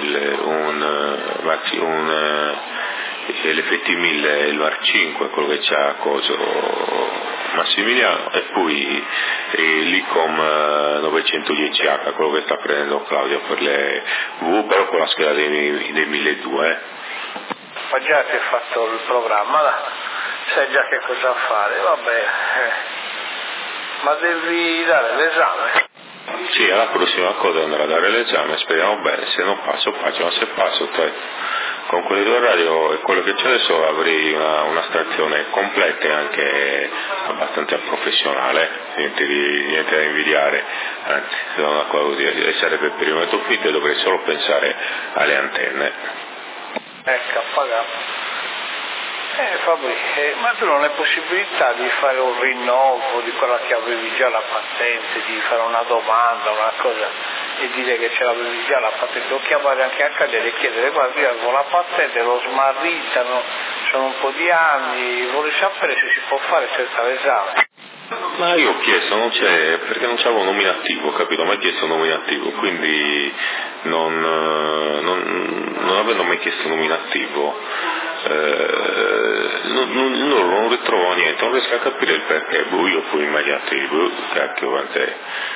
l'FT1000, il VAR 5, quello che c'ha Massimiliano, e poi l'ICOM 910H, quello che sta prendendo Claudio per le V, però con la scheda dei 1200. Ma già che hai fatto il programma, sai già che cosa fare, vabbè, ma devi dare l'esame. Sì, la prossima cosa è andare a dare l'esame, speriamo bene, se non passo, ma se passo, con quelle due radio e quello che c'è adesso avrei una stazione completa e anche abbastanza professionale, niente da invidiare, anzi, una cosa sarebbe per il momento finito e dovrei solo pensare alle antenne. Ecco, appagato. Fabri, ma tu non hai possibilità di fare un rinnovo di quella che avevi già la patente, di fare una domanda, una cosa, e dire che ce l'avevi già la patente, o chiamare anche a Cagliari e chiedere, guarda, io avevo la patente, l'ho smarrita, sono un po' di anni, vorrei sapere se si può fare senza l'esame. Ma io ho chiesto, non c'è, perché non c'avevo nominativo, capito? Mi ha chiesto nominativo, quindi non avendo mai chiesto nominativo, non ritrovo niente, non riesco a capire il perché, io poi immaginate, cacchio, quant'è?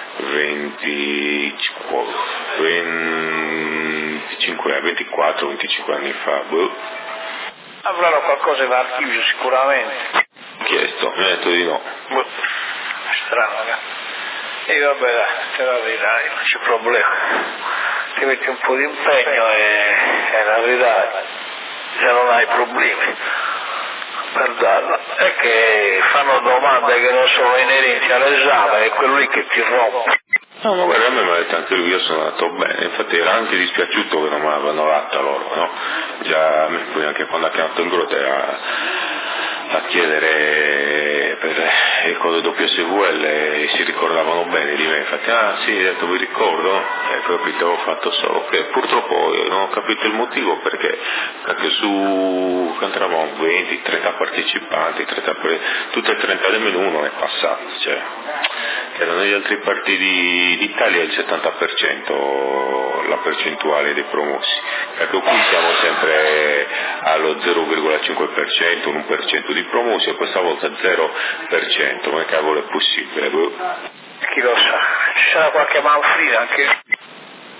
24-25 anni fa, Avranno qualcosa in archivio sicuramente. Ho chiesto, mi ha detto di no. Strano, e vabbè, dai, te la vedrai, non c'è problema. Ti metti un po' di impegno e la vedrai, se non hai problemi per darla. È che fanno domande che non sono inerenti all'esame, è quello lì che ti rompe. No, ma guarda, a me mi ha detto anche lui, io sono andato bene, infatti era anche dispiaciuto che non mi avevano dato loro, no? Già, poi anche quando ha chiamato il Grote a chiedere per il codice WSVL si ricordavano bene di me, infatti sì, ho detto vi ricordo, e poi avevo fatto solo che purtroppo non ho capito il motivo, perché su quanto eravamo 20-30 partecipanti, tutte e 30 del menù non è passato, cioè erano negli altri partiti d'Italia il 70% la percentuale dei promossi, perché qui siamo sempre allo 0,5%, 1% di promossi, e questa volta 0%, come cavolo è possibile? Chi lo sa, ci sarà qualche manfrina anche.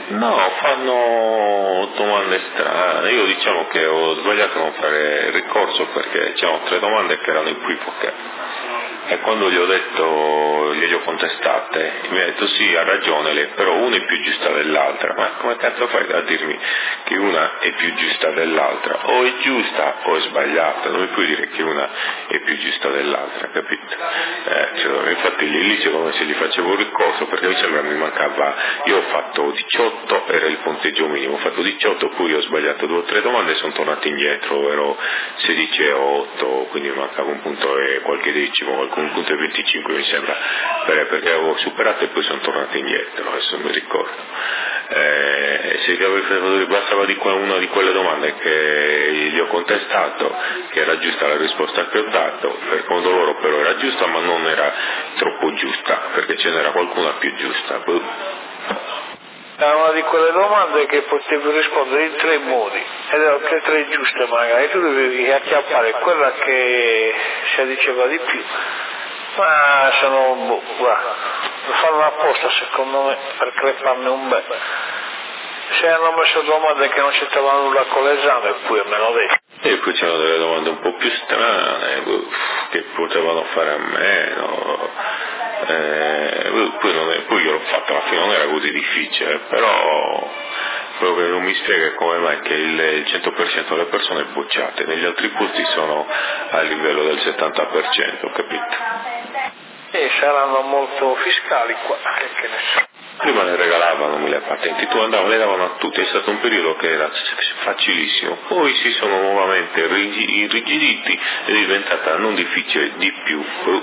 No, fanno domande strane. Io diciamo che ho sbagliato a non fare ricorso perché c'erano 3 domande che erano equivoche. E quando glielo ho contestate, mi ha detto sì, ha ragione lei, però una è più giusta dell'altra. Ma come cazzo fai a dirmi che una è più giusta dell'altra? O è giusta o è sbagliata, non mi puoi dire che una è più giusta dell'altra, capito? Infatti lì secondo me se gli facevo un ricorso, perché mi sembra mi mancava, io ho fatto 18, era il punteggio minimo, ho fatto 18, poi ho sbagliato 2 o 3 domande e sono tornato indietro, ero 16,8, quindi mi mancava un punto e qualche decimo, un punto e 25 mi sembra, perché avevo superato e poi sono tornato indietro, adesso mi ricordo. Se bastava di una di quelle domande che gli ho contestato, che era giusta la risposta che ho dato, per conto loro però era giusta ma non era troppo giusta, perché ce n'era qualcuna più giusta. Era una di quelle domande che potevi rispondere in 3 modi, ed erano tutte 3 giuste magari, tu dovevi acchiappare quella che si diceva di più. Ma lo fanno apposta secondo me per creparne un bel. Se hanno messo domande che non c'entravano nulla con l'esame, poi almeno detto. E poi c'erano delle domande un po' più strane che potevano fare a meno. Poi io l'ho fatta, alla fine non era così difficile, però proprio non mi spiega come mai che il 100% delle persone bocciate, negli altri posti sono a livello del 70%, capito? E saranno molto fiscali qua, che ne so. Prima ne regalavano 1000 patenti, tu andavo, le davano a tutti, è stato un periodo che era facilissimo, poi si sono nuovamente irrigiditi ed è diventata non difficile di più.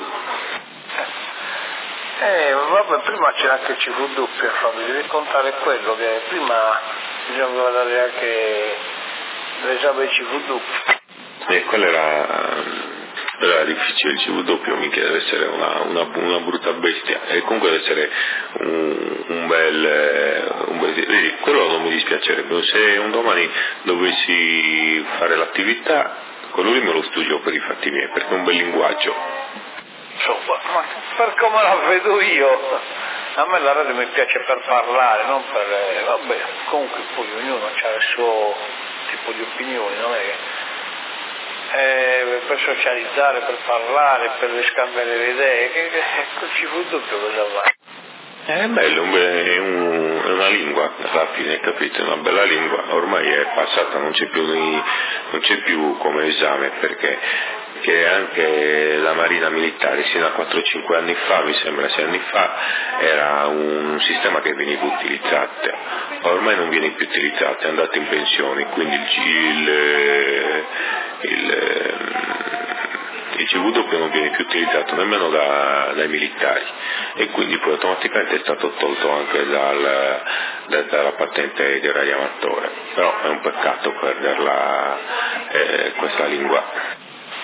Vabbè, prima c'era anche il CV doppio, Fabio, devi contare quello che prima bisognava dare anche l'esame CV doppio. E quello era difficile, il CV doppio mica deve essere una brutta bestia, e comunque deve essere un bel quello non mi dispiacerebbe, se un domani dovessi fare l'attività, quello lì me lo studio per i fatti miei, perché è un bel linguaggio. Insomma, ma per come la vedo io, a me la radio mi piace per parlare, non per... vabbè, comunque poi ognuno ha il suo tipo di opinioni, non è che... per socializzare, per parlare, per scambiare le idee, che ci fu tutto cosa va. È bello, è una lingua alla fine, capito? È una bella lingua, ormai è passata, non c'è più come esame, perché che anche la Marina Militare sino a 4-5 anni fa, mi sembra 6 anni fa, era un sistema che veniva utilizzato, ormai non viene più utilizzato, è andato in pensione, quindi il CV doppio non viene più utilizzato nemmeno dai militari, e quindi poi automaticamente è stato tolto anche dalla patente di radioamatore, però è un peccato perderla questa lingua.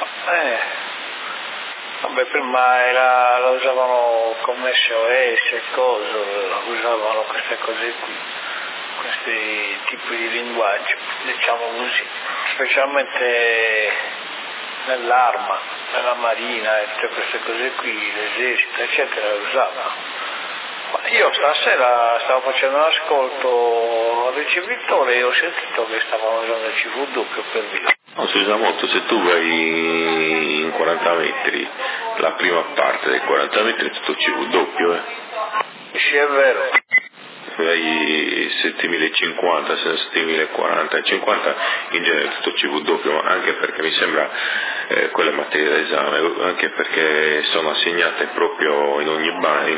Vabbè, prima la usavano come SOS e cose, usavano queste cose qui, questi tipi di linguaggio, diciamo così, specialmente nell'arma, nella marina e tutte queste cose qui, l'esercito eccetera, usavano. Ma io stasera stavo facendo un ascolto al ricevitore e ho sentito che stavano usando il CV doppio per via. No, si usa molto, se tu vai in 40 metri, la prima parte dei 40 metri è tutto CV doppio, Sì, è vero. Vai 7050, 7040 e 50 in genere è tutto CV doppio, anche perché mi sembra quelle materie d'esame, anche perché sono assegnate proprio in ogni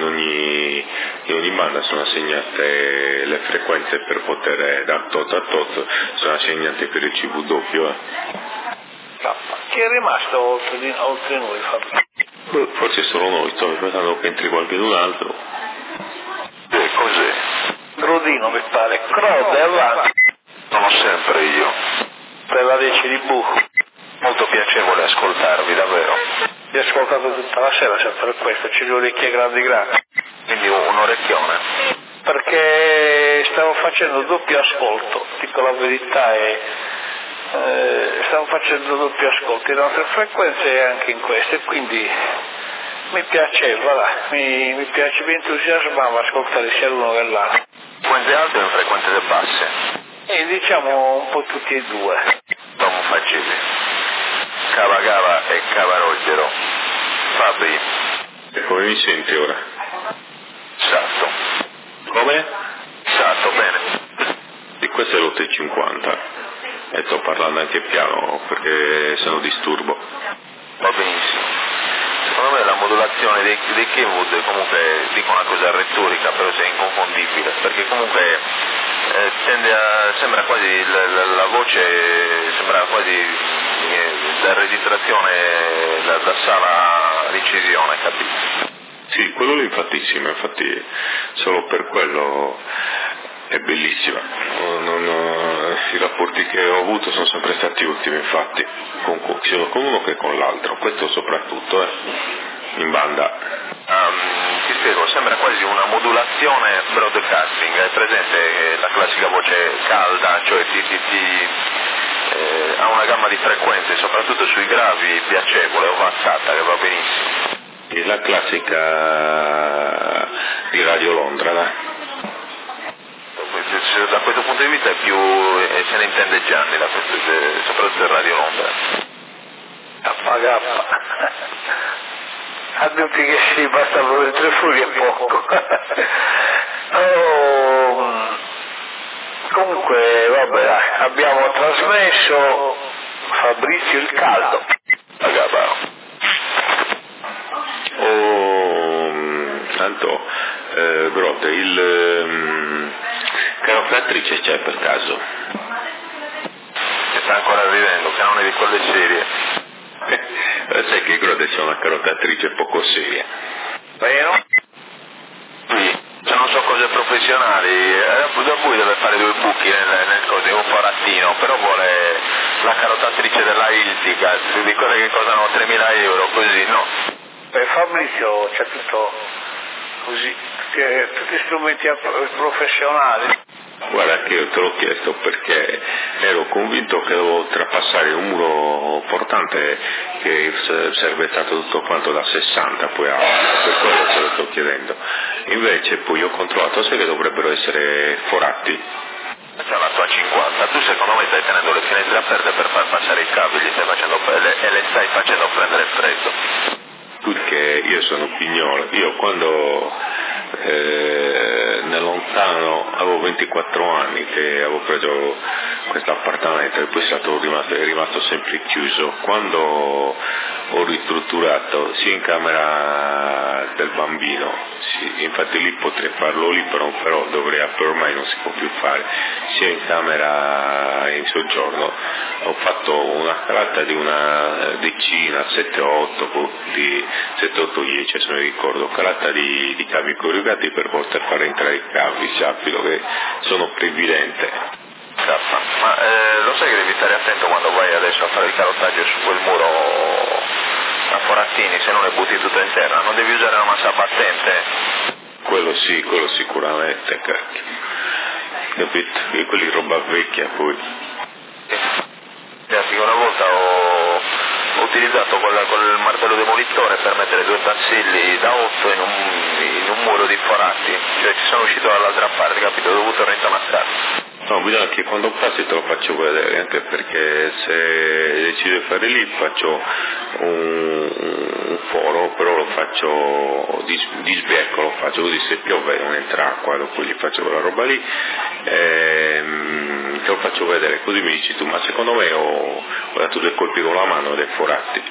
banda sono assegnate le frequenze per poter da tot a tot, sono assegnate per il CV doppio. Chi è rimasto oltre noi, Fabio? Forse solo noi, sto aspettando che entri qualcun altro. Cos'è? Rodino mi pare, Crode avanti. Sono sempre io. Per la 10 di buco. Molto piacevole ascoltarvi, davvero. Vi ho ascoltato tutta la sera, sempre per questo, c'ho le orecchie grandi. Quindi un orecchione. Perché stavo facendo doppio ascolto, dico la verità, stavo facendo doppio ascolto in altre frequenze e anche in queste, quindi mi piaceva, mi entusiasmava ascoltare sia l'uno che l'altro. Frequenze alte o in frequenze basse? Diciamo un po' tutti e due. Domo facili. Cava Gava e Cava Ruggero. Fabri. E come mi senti ora? Esatto. Come? Esatto, bene. Di queste è l'8.50 e sto parlando anche piano perché se no disturbo. Va benissimo. Secondo me la modulazione dei Kenwood comunque dico una cosa retorica, però è inconfondibile, perché comunque sembra quasi la voce sembra quasi da registrazione da sala di incisione, capito? Sì, quello lì infatti solo per quello è bellissima. I rapporti che ho avuto sono sempre stati ottimi, infatti, sia con uno che con l'altro, questo soprattutto, in banda. Ti spiego, sembra quasi una modulazione broadcasting, è presente la classica voce calda, cioè ha una gamma di frequenze, soprattutto sui gravi, piacevole, ovattata, che va benissimo. E la classica di Radio Londra, dai. Da questo punto di vista è più, se ne intende Gianni, soprattutto del Radio Londra. K. A tutti che sì, basta per 3 furi e poco. Comunque, vabbè, dai, abbiamo trasmesso Fabrizio il caldo. Tanto, Grotte, il carotratrice c'è per caso? Che sta ancora vivendo, che non è di quelle serie. Sai che Grotte c'è una carotatrice poco seria. Vero? Sì, se non so cose professionali, da cui deve fare 2 buchi nel cose, un forattino, però vuole la carotatrice della Iltica, di quelle che costano 3.000 euro, così, no? Fabrizio c'è tutto così, tutti strumenti professionali. Guarda che io te l'ho chiesto perché ero convinto che dovevo oltrepassare un muro portante che sarebbe stato tutto quanto da 60 poi avanti, per quello te lo sto chiedendo. Invece poi ho controllato, sai che dovrebbero essere foratti. C'è la tua 50, tu secondo me stai tenendo le finestre aperte per far passare i cavi, e le stai facendo prendere freddo. Perché io sono pignolo, io quando nel lontano avevo 24 anni che avevo preso questo appartamento e poi è rimasto sempre chiuso, quando ho ristrutturato sia in camera del bambino, sì, infatti lì potrei farlo libero, però ormai non si può più fare, sia in camera in soggiorno, ho fatto una calata di una decina, 7-8-10 se mi ricordo, calata di cavi corrugati per poter far entrare i cavi, sappilo che sono previdente. Ma lo sai che devi stare attento quando vai adesso a fare il calottaggio su quel muro a forattini, se non le butti tutto in terra, non devi usare una massa battente. Quello sì, quello sicuramente, cacchio. Capito? E quelli roba vecchia poi. Una volta ho utilizzato col martello demolitore per mettere 2 tasselli da 8 in un muro di foratti, cioè ci sono uscito dall'altra parte, capito? Ho dovuto rintonaccare. No, bisogna che quando passi te lo faccio vedere, anche perché se decido di fare lì faccio un foro, però lo faccio di sbecco, lo faccio così se piove non entra acqua, dopo gli faccio quella roba lì, te lo faccio vedere, così mi dici tu, ma secondo me ho dato 2 colpi con la mano dei foratti.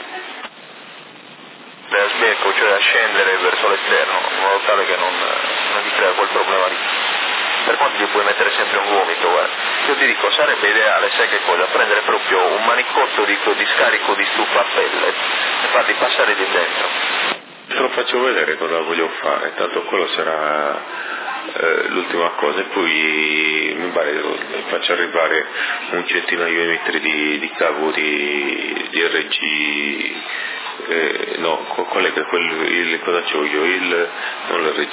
Da sbecco, cioè a scendere verso l'esterno, in modo tale che non ti crea quel problema lì. Per quanto gli puoi mettere sempre un gomito, guarda. Io ti dico, sarebbe ideale, sai che cosa? Prendere proprio un manicotto di scarico di stufa a pelle e farli passare di dentro. Te lo faccio vedere cosa voglio fare, tanto quello sarà l'ultima cosa, e poi mi pare che faccio arrivare un centinaio di metri di cavo di RG. No, qual è cosa c'ho io? Non l'RG,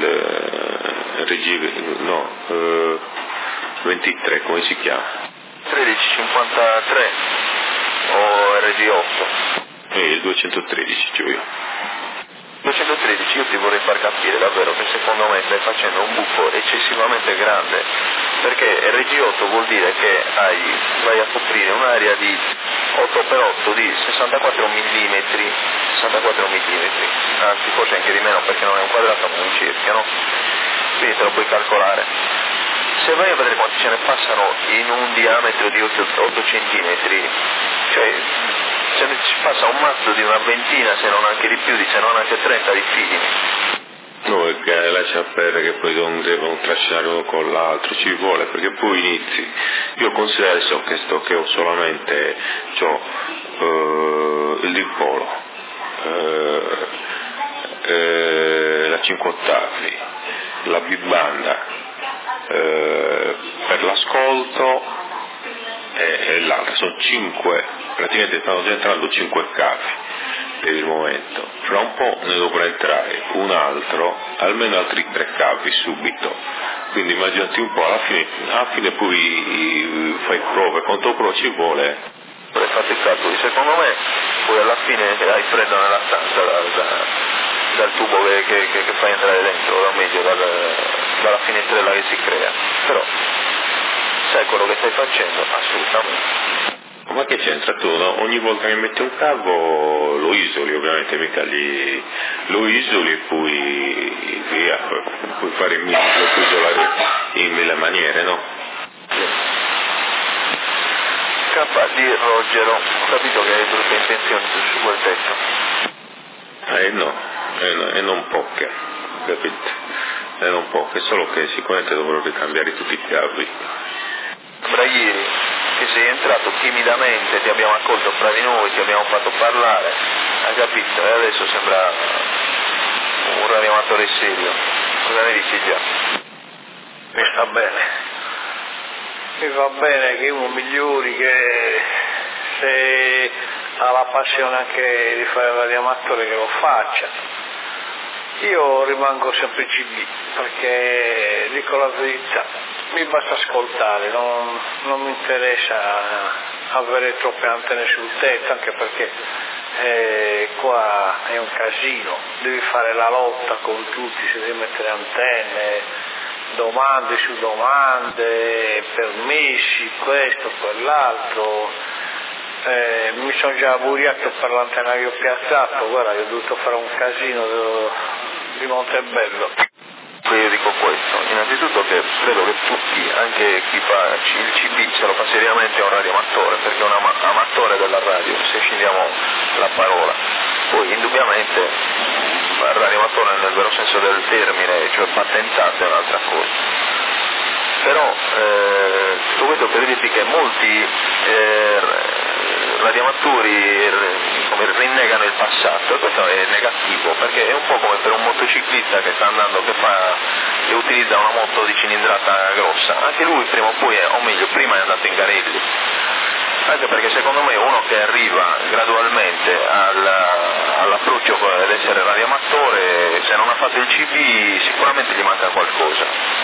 RG, no, 23, come si chiama? 1353 o RG8? Il 213 c'ho io. 213 io ti vorrei far capire davvero che secondo me stai facendo un buco eccessivamente grande, perché RG8 vuol dire che vai a coprire un'area di 8x8 di 64 mm, anzi forse anche di meno perché non è un quadrato ma un cerchio, no? Quindi te lo puoi calcolare. Se vai a vedere quanti ce ne passano in un diametro di 8 cm, cioè se ne ci passa un mazzo di una ventina, se non anche di più, se non anche 30 di fili. No, perché lascia perdere che poi non devono trascinare uno con l'altro, ci vuole, perché poi inizi. Io considero adesso che ho solamente il dipolo, la 5 ottavi, la bibanda per l'ascolto e l'altra, sono 5, praticamente stanno già entrando 5 cavi per il momento. Fra un po' ne dovrà entrare un altro, almeno altri 3 cavi subito, quindi immaginati un po', alla fine poi fai prove, controprove ci vuole. Fate i calcoli, secondo me poi alla fine hai freddo nella stanza dal tubo che fai entrare dentro, o meglio dalla finestrella che si crea, però sai quello che stai facendo? Assolutamente. Ma che c'entra tu? No? Ogni volta che metti un cavo lo isoli, ovviamente mica lo isoli e poi via, puoi fare lo puoi isolare in 1000 maniere, no? Di Rogero, ho capito che hai brutte intenzioni su quel tetto. No, e non poche, capito? E non poche, solo che sicuramente dovrò ricambiare tutti i cavi. Sembra ieri che sei entrato timidamente, ti abbiamo accolto fra di noi, ti abbiamo fatto parlare, hai capito? E adesso sembra un radioamatore serio. Cosa ne dici già? Mi sta bene. Mi va bene che uno migliori, che se ha la passione anche di fare il radioamatore che lo faccia. Io rimango sempre CB perché dico la verità, mi basta ascoltare, non mi interessa avere troppe antenne sul tetto, anche perché qua è un casino, devi fare la lotta con tutti, si deve mettere antenne, domande su domande, permessi, questo, quell'altro. Mi sono già abburiato per l'antenna che ho piazzato, guarda, io ho dovuto fare un casino di Montebello. Io dico questo, innanzitutto che credo che tutti, anche chi fa il CB, se lo fa seriamente a un radioamatore, perché è un amatore della radio, se scendiamo la parola. Poi indubbiamente il radioamatore nel vero senso del termine, cioè patentato, è un'altra cosa. Però sto vedo per dirti che molti radioamatori rinnegano il passato, e questo è negativo, perché è un po' come per un motociclista che sta andando, che utilizza una moto di cilindrata grossa, anche lui prima o poi, o meglio prima è andato in Garelli, anche perché secondo me uno che arriva gradualmente all'approccio ad essere radioamatore, se non ha fatto il CB sicuramente gli manca qualcosa.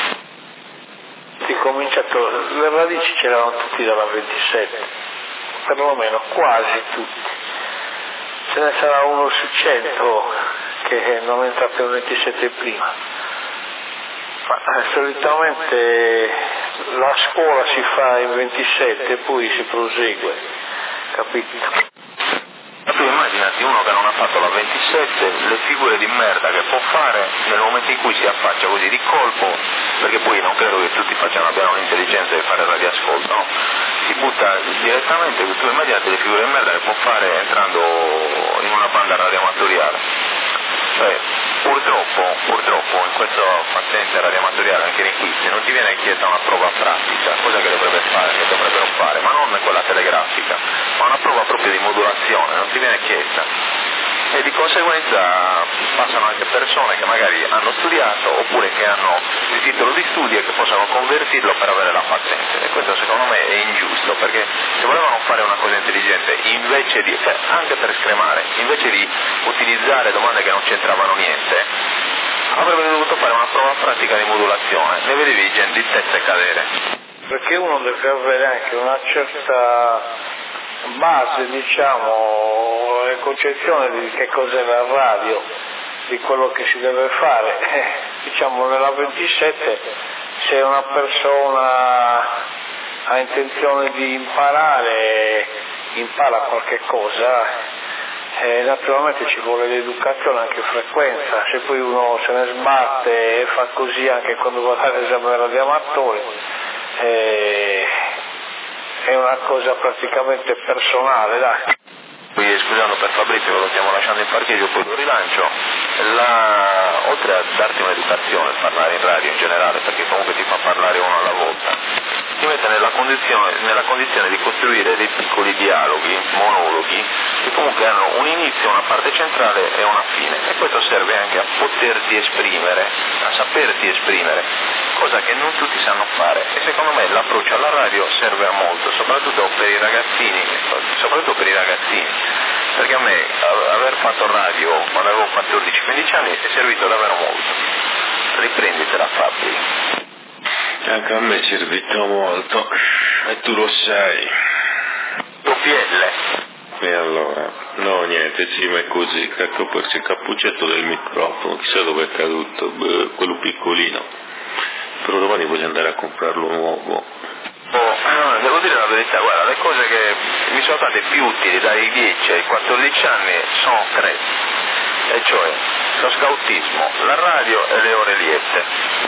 Le radici c'erano tutti dalla 27, perlomeno quasi tutti. Ce ne sarà uno su 100 che non è entrato nel 27 prima. Ma solitamente la scuola si fa in 27 e poi si prosegue, capito? Tu immaginati uno che non ha fatto la 27, le figure di merda che può fare nel momento in cui si affaccia così di colpo, perché poi non credo che tutti abbiano l'intelligenza di fare radioascolto, no? Si butta direttamente, tu immaginate le figure di merda che può fare entrando in una banda radioamatoriale. Cioè, purtroppo in questo paziente radioamatoriale, anche nei quiz, non ti viene chiesta una prova pratica, cosa che dovrebbero fare, ma non quella telegrafica, ma una prova proprio di modulazione, non ti viene chiesta. E di conseguenza passano anche persone che magari hanno studiato oppure che hanno il titolo di studio e che possono convertirlo per avere la patente, e questo secondo me è ingiusto, perché se volevano fare una cosa intelligente, invece di, anche per scremare, invece di utilizzare domande che non c'entravano niente, avrebbero dovuto fare una prova pratica di modulazione, ne vedevi gente di teste cadere. Perché uno deve avere anche una certa base, diciamo, concezione di che cos'è la radio, di quello che si deve fare. Diciamo nella 27 se una persona ha intenzione di imparare, impara qualche cosa, naturalmente ci vuole l'educazione anche frequenza, se poi uno se ne sbatte e fa così anche quando va all'esame della radiamatore, è una cosa praticamente personale, dai. Qui scusando per Fabrizio, lo stiamo lasciando in parcheggio, poi lo rilancio. Oltre a darti un'educazione, parlare in radio in generale, perché comunque ti fa parlare uno alla volta, ti mette nella condizione di costruire dei piccoli dialoghi, monologhi, che comunque hanno un inizio, una parte centrale e una fine, e questo serve anche a poterti esprimere, a saperti esprimere, cosa che non tutti sanno fare, e secondo me l'approccio alla radio serve a molto, soprattutto per i ragazzini, perché a me aver fatto radio quando avevo 14-15 anni è servito davvero molto. Riprenditela, Fabri. Anche a me è servito molto, e tu lo sai. Fielle. E allora? No, niente, sì, ma è così, ecco perché il cappuccetto del microfono, chissà dove è caduto, quello piccolino. Però domani voglio andare a comprarlo nuovo. Devo dire la verità, guarda, le cose che mi sono state più utili dai 10 ai 14 anni sono 3, e cioè lo scautismo, la radio e le ore liete.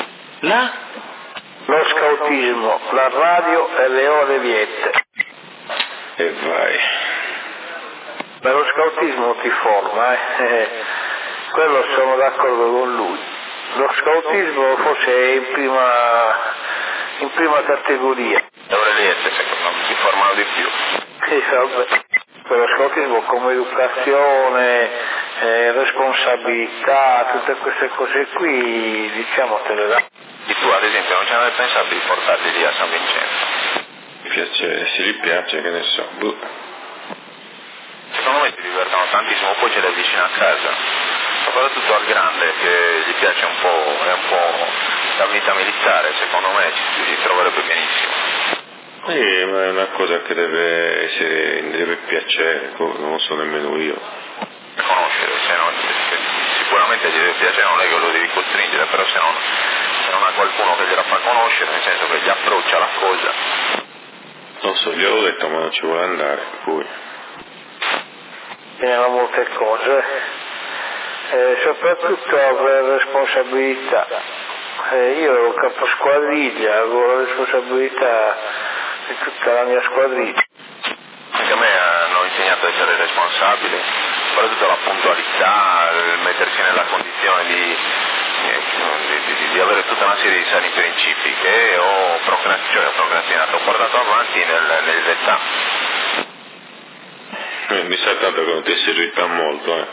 Lo scautismo, la radio e le ore liete. E vai. Beh, lo scautismo ti forma, quello sono d'accordo con lui. Lo scautismo forse è in prima categoria. Le ore liete secondo me ti formano di più. Sì, vabbè. Lo scautismo come educazione, responsabilità, tutte queste cose qui, diciamo te le dà. E tu ad esempio non ci avevi pensato di portarli lì a San Vincenzo? Mi piace, se gli piace, che ne so. Secondo me si divertono tantissimo, poi ce li vicino a casa, soprattutto al grande che gli piace un po', è un po' la vita militare, secondo me ci troverebbe benissimo. Sì, ma è una cosa che deve piacere, non lo so nemmeno io. Conoscere, sicuramente gli deve piacere, non è che lo devi costringere, però se non ha qualcuno che gliela fa conoscere, nel senso che gli approccia la cosa. Non so, gliel'ho detto ma non ci vuole andare, poi. Erano molte cose, soprattutto avere responsabilità. Io ero caposquadriglia, avevo la responsabilità di tutta la mia squadriglia. Anche a me hanno insegnato a essere responsabili, soprattutto la puntualità, mettersi nella condizione di avere tutta una serie di sani principi che ho procrastinato, ho portato avanti nell'età. Mi sa tanto che non ti è servita molto,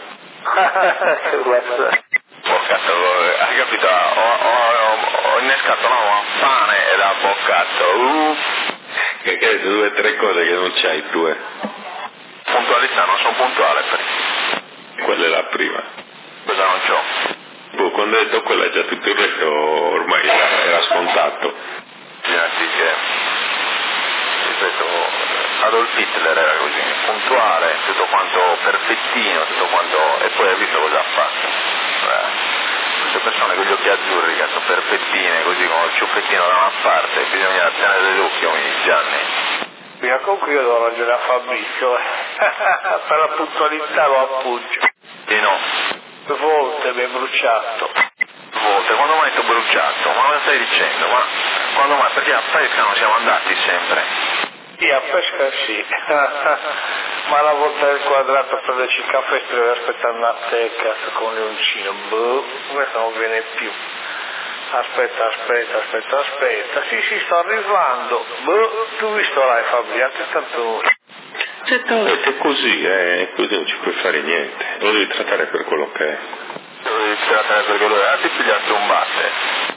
Guarda. Hai capito? Ho innescato una pane e l'ha boccato. Che 2 o 3 cose che non c'hai tu, Puntualità, non sono puntuale. Quella è la prima. Cosa non c'ho? Quando hai detto quella già tutto il resto ormai era scontato. Sì che, ripeto, Adolf Hitler era così, puntuale, tutto quanto perfettino, tutto quanto, e poi hai visto cosa ha fatto. Queste persone con gli occhi azzurri che sono perfettine, così con il ciuffettino da una parte, bisogna tenere l'occhio, Gianni. Comunque io do ragione a Fabrizio, per la puntualità lo appoggio. Sì, no. 2 volte mi è bruciato. Volte, quando mai ti ho bruciato? Ma cosa stai dicendo? Ma quando mai? Perché a pesca non siamo andati sempre. Sì, a pesca sì, ma la volta del quadrato per le il caffè deve aspettare una teca con leoncino, questo non viene più. Aspetta, sì, sto arrivando, tu visto là Fabri, altrettanto. Se te l'ho detto è così, così non ci puoi fare niente, lo devi trattare per quello che è. Lo devi trattare per quello che è, ti pigliarti un batte.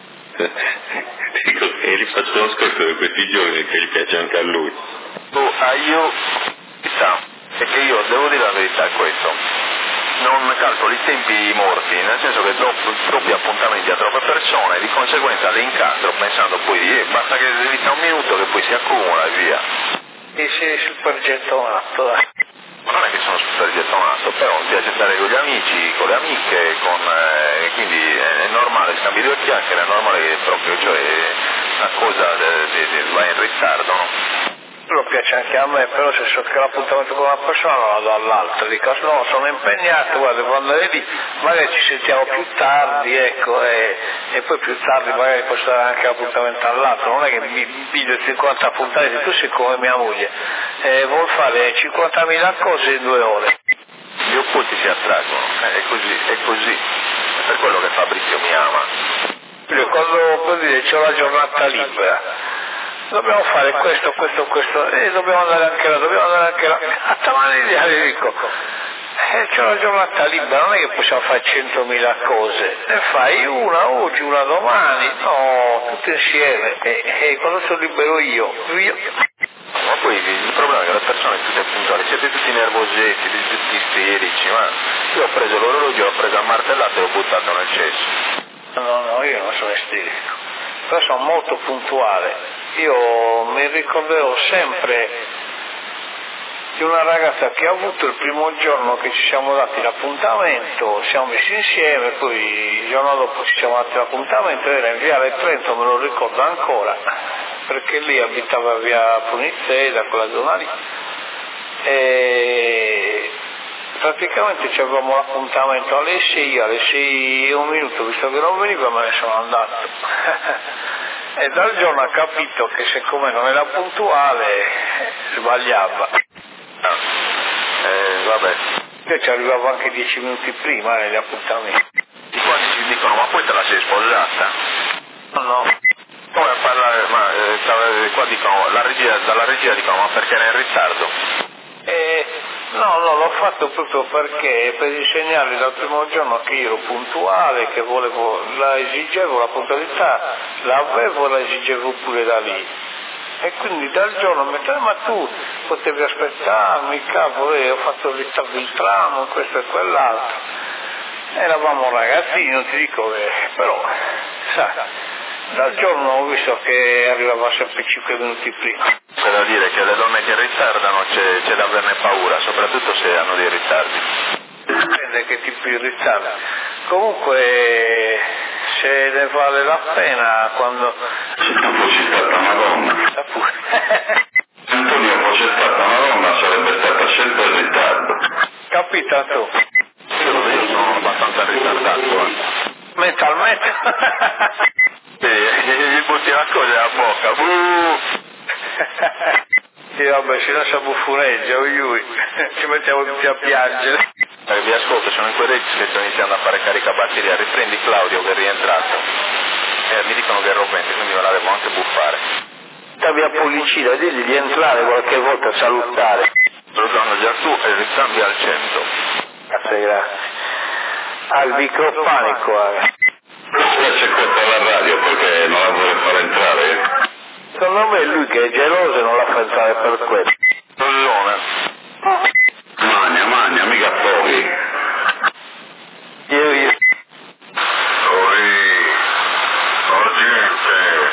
Dico, e gli faccio uno scorso di questi giorni che gli piace anche a lui. Io sa, è che io devo dire la verità questo, non calcolo i tempi morti, nel senso che do troppi appuntamenti a troppe persone, di conseguenza le incastro pensando poi basta che evita un minuto che poi si accumula e via. E sei super gettonato, dai. Non è che sono stato gettonato, però mi piace stare con gli amici, con le amiche, quindi è normale, scambi due chiacchiere, è normale che proprio, cioè, una cosa va in ritardo, no? Quello piace anche a me, però se so che l'appuntamento con una persona non la do all'altra, dico no, sono impegnato, guarda, devo andare lì, magari ci sentiamo più tardi, ecco, e poi più tardi magari posso dare anche l'appuntamento all'altro, non è che mi piglio 50 appuntamenti, tu sei come mia moglie, vuol fare 50.000 cose in 2 ore. Gli opposti si attraggono, è così, è per quello che Fabrizio mi ama. Quando per dire c'ho la giornata libera, dobbiamo fare questo, e dobbiamo andare anche là, a tamani dico, c'ho la giornata libera, non è che possiamo fare 100.000 cose, ne fai una oggi, una domani, no, tutte insieme, e quando sono libero io. Ma poi il problema è che le persone tutte puntuali, siete tutti nervosetti, tutti isterici, ma io ho preso l'orologio, l'ho preso a martellato e l'ho buttato nel cesso. No, io non sono isterico, però sono molto puntuale. Io mi ricorderò sempre di una ragazza che ha avuto il primo giorno che ci siamo dati l'appuntamento, siamo messi insieme, poi il giorno dopo ci siamo dati l'appuntamento, era in Viale Trento, me lo ricordo ancora, perché lì abitava via Punizeda, quella zona lì, e praticamente avevamo l'appuntamento alle 6 e un minuto, visto che non veniva me ne sono andato. E dal giorno ha capito che siccome non era puntuale sbagliava. Vabbè. Io ci arrivavo anche 10 minuti prima negli appuntamenti. I quali ci dicono ma poi te la sei sposata? No. Come a parlare, qua dicono, dalla regia dicono ma perché era in ritardo? No, l'ho fatto proprio perché per insegnargli dal primo giorno che io ero puntuale, che la esigevo, la puntualità, l'avevo e la esigevo pure da lì. E quindi dal giorno mi dice, ma tu potevi aspettarmi, cavolo, ho fatto il ritardo il tramo, questo e quell'altro. Eravamo ragazzini, non ti dico che, però, sai, dal giorno ho visto che arrivava sempre 5 minuti prima. C'è da dire che le donne che ritardano c'è da averne paura, soprattutto se hanno dei ritardi. Dipende che tipo di ritardo. Comunque se ne vale la pena quando... Se tu fossi stata una donna, se Antonio fosse stata una donna sarebbe stata sempre in ritardo. Capito tu? Io sono abbastanza ritardato. Mentalmente? Gli butti una cosa nella bocca. Sì, vabbè, ci lascia buffoneggia, ci mettiamo tutti a piangere. Vi ascolto, sono in quei reti che sto iniziando a fare caricabatteria, riprendi Claudio che è rientrato. Mi dicono che è rovente, quindi me la devo anche buffare. Via Pollicina, digli di entrare qualche volta a salutare. Lo sanno già tu e ricambi al 100. Grazie. Al micropanico. C'è questo alla radio perché non la vuole far entrare. Secondo me è lui che è geloso e non la fa entrare per questo. Magna, mica pochi. Io. gente.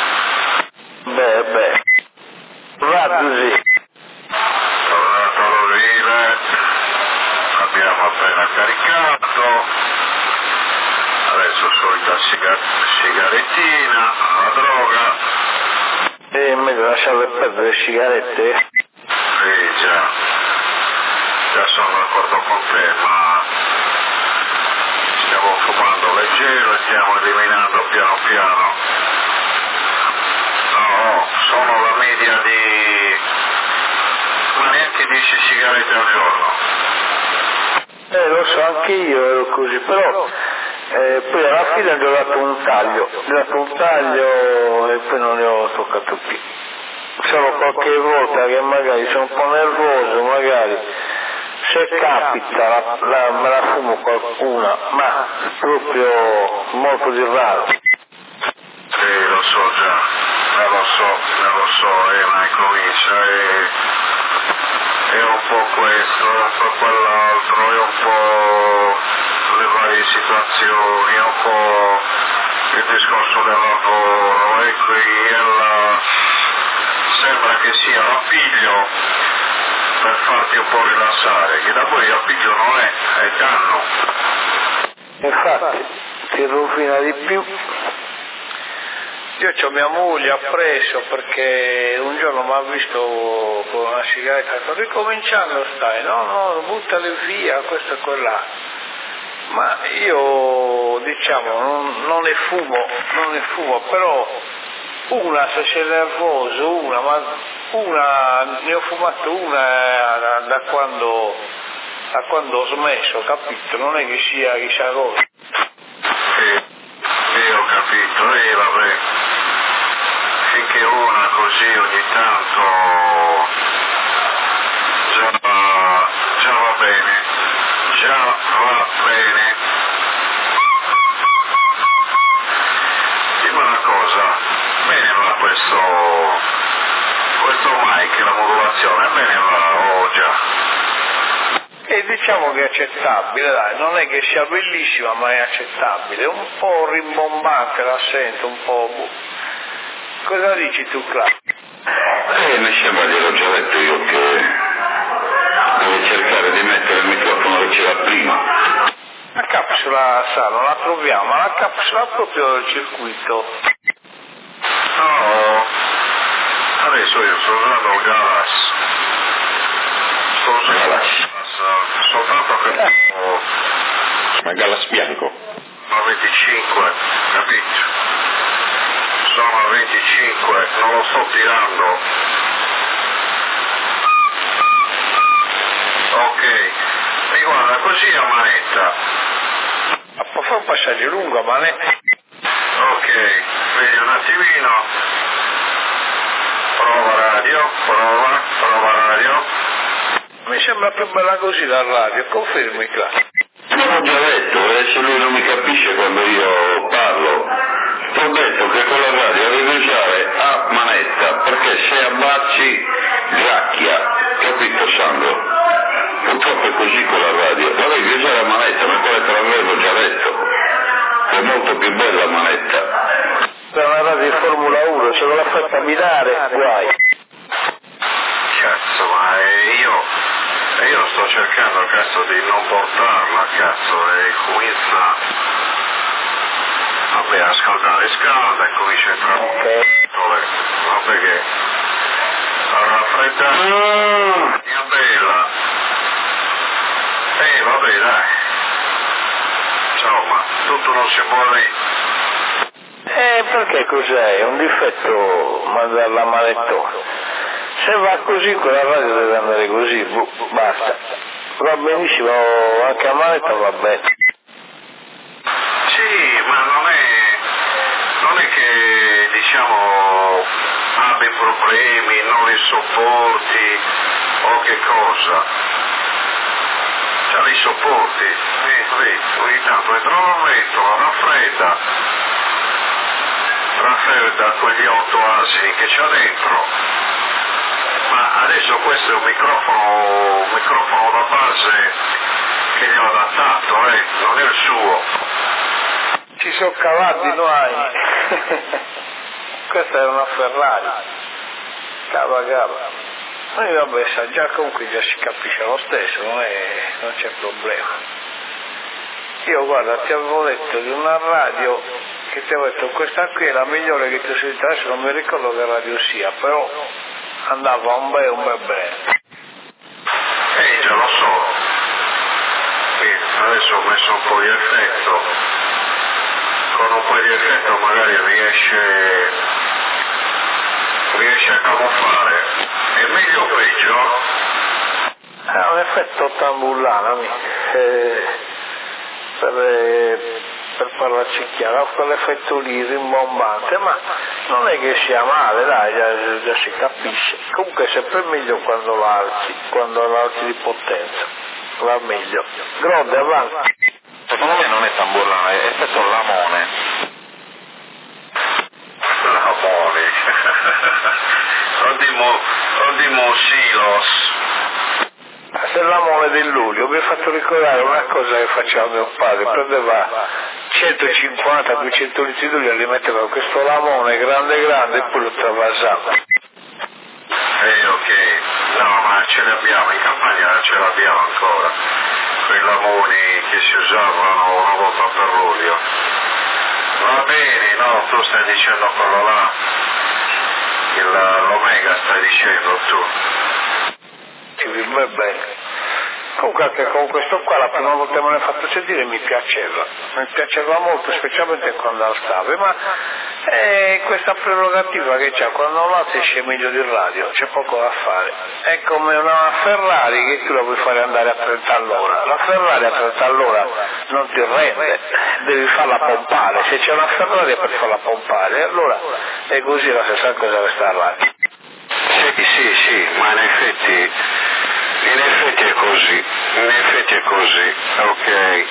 Beh. Va così. Tornato all'ovile, abbiamo appena caricato, adesso solita sigarettina, la droga. È meglio lasciarle perdere le sigarette. Sì, già sono d'accordo con te, ma stiamo fumando leggero e stiamo eliminando piano piano. No, sono la media di neanche 10 sigarette al giorno. Lo so, anche io ero così, però poi alla fine gli ho dato un taglio e poi non ne ho toccato più. Solo qualche volta che magari sono un po' nervoso, magari se capita me la fumo qualcuna, ma proprio molto di raro. Sì, lo so già, me lo so, e mai comincia, è un po' questo, è un po' quell'altro, è un po' le varie situazioni, è un po' il discorso del lavoro, e qui sembra che sia l'appiglio per farti un po' rilassare, che da poi appiglio non è danno. Infatti, ti rovina di più. Io c'ho mia moglie appresso perché un giorno mi ha visto con una sigaretta, sto ricominciando stai, no, buttali via, questo e quella. Ma io diciamo non ne fumo, però una se sei nervoso, ne ho fumato una da quando ho smesso, capito? Non è che sia chissà cosa. Sì, ho capito, vabbè. Finché una così ogni tanto già va bene. Dimmi una cosa, bene va questo mic, la modulazione, bene va, già. E diciamo che è accettabile, dai, non è che sia bellissima ma è accettabile, un po' rimbombante la sento, un po'. Cosa dici tu, Claudio? Mi sembra, gliel'ho già detto io, che deve cercare di mettere il microfono che c'era prima. La capsula, non la troviamo, ma la capsula proprio del circuito. No, adesso io sto usando il Galas. Soltanto che Ma Galas bianco. sono 25, capito? Sono 25, non lo sto tirando. Ok, e guarda, così a manetta. Ma può fare un passaggio lungo a manetta? Ok, vedi un attimino. Prova radio. Mi sembra più bella così la radio, confermi, Claudio? L'ho già detto, se lui non mi capisce quando io parlo, ti ho detto che con la radio devi usare a manetta, perché se abbacci gracchia, capito Sandro? Purtroppo è così con la radio, la devi usare a manetta, ma quella te l'avevo già detto, è molto più bella a manetta. Per una radio di Formula 1, se non la fai camminare, guai. Cazzo, ma io sto cercando, cazzo, di non portarla, cazzo, e comincia, vabbè, a scaldare, scalda e comincia a entrare un po', vabbè che a raffreddare, mia bella, vabbè dai, insomma, tutto non si muore. Perché cos'è? È un difetto mandare la manettone. Se va così, quella radio deve andare così, basta. Va benissimo, anche a manetta va bene. Sì, ma non è che, diciamo, abbia problemi, non li sopporti, o che cosa. Cioè li sopporti, ogni tanto entra nel letto, raffredda quegli 8 asini che c'ha dentro. Ma adesso questo è un microfono da base che gli ho adattato, non è il suo. Ci sono cavalli, no hai. Questa è una Ferrari. Cava. Noi vabbè, già comunque già si capisce lo stesso, non c'è problema. Io guarda, ti avevo detto di una radio che ti avevo detto questa qui è la migliore che ti ho sentito, adesso non mi ricordo che radio sia, però andava un bel bene. Già lo so. Adesso ho messo un po' di effetto. Con un po' di effetto magari riesce a camuffare. È meglio o peggio? È un effetto tambullano, per parlarci chiaro, quell'effetto lì rimbombante, ma non è che sia male, dai, già si capisce. Comunque è sempre meglio quando l'alzi di potenza, va meglio. Grande, avanti. Secondo me non è tamburlano, è effetto lamone. O dimo silos. Se l'amore del luglio mi ha fatto ricordare una cosa che faceva mio padre, prendeva 150-200 litri d'olio e li metteva in questo lamone grande e poi lo travasava. Ok. No, ma ce le abbiamo, in campagna ce l'abbiamo ancora, quei lamoni che si usavano una volta per luglio. Va bene, no, tu stai dicendo quello là, l'Omega stai dicendo tu. Sì, va bene. Comunque anche con questo qua la prima volta che me l'hai fatto sentire mi piaceva molto, specialmente quando alzavi, ma questa prerogativa che c'ha, quando non alzi esce meglio di radio, c'è poco da fare. È come una Ferrari che tu la puoi fare andare a 30 all'ora, la Ferrari a 30 all'ora non ti rende, devi farla pompare, se c'è una Ferrari è per farla pompare, allora è così la stessa cosa che sta a radio. Sì, ma in effetti è così, ok,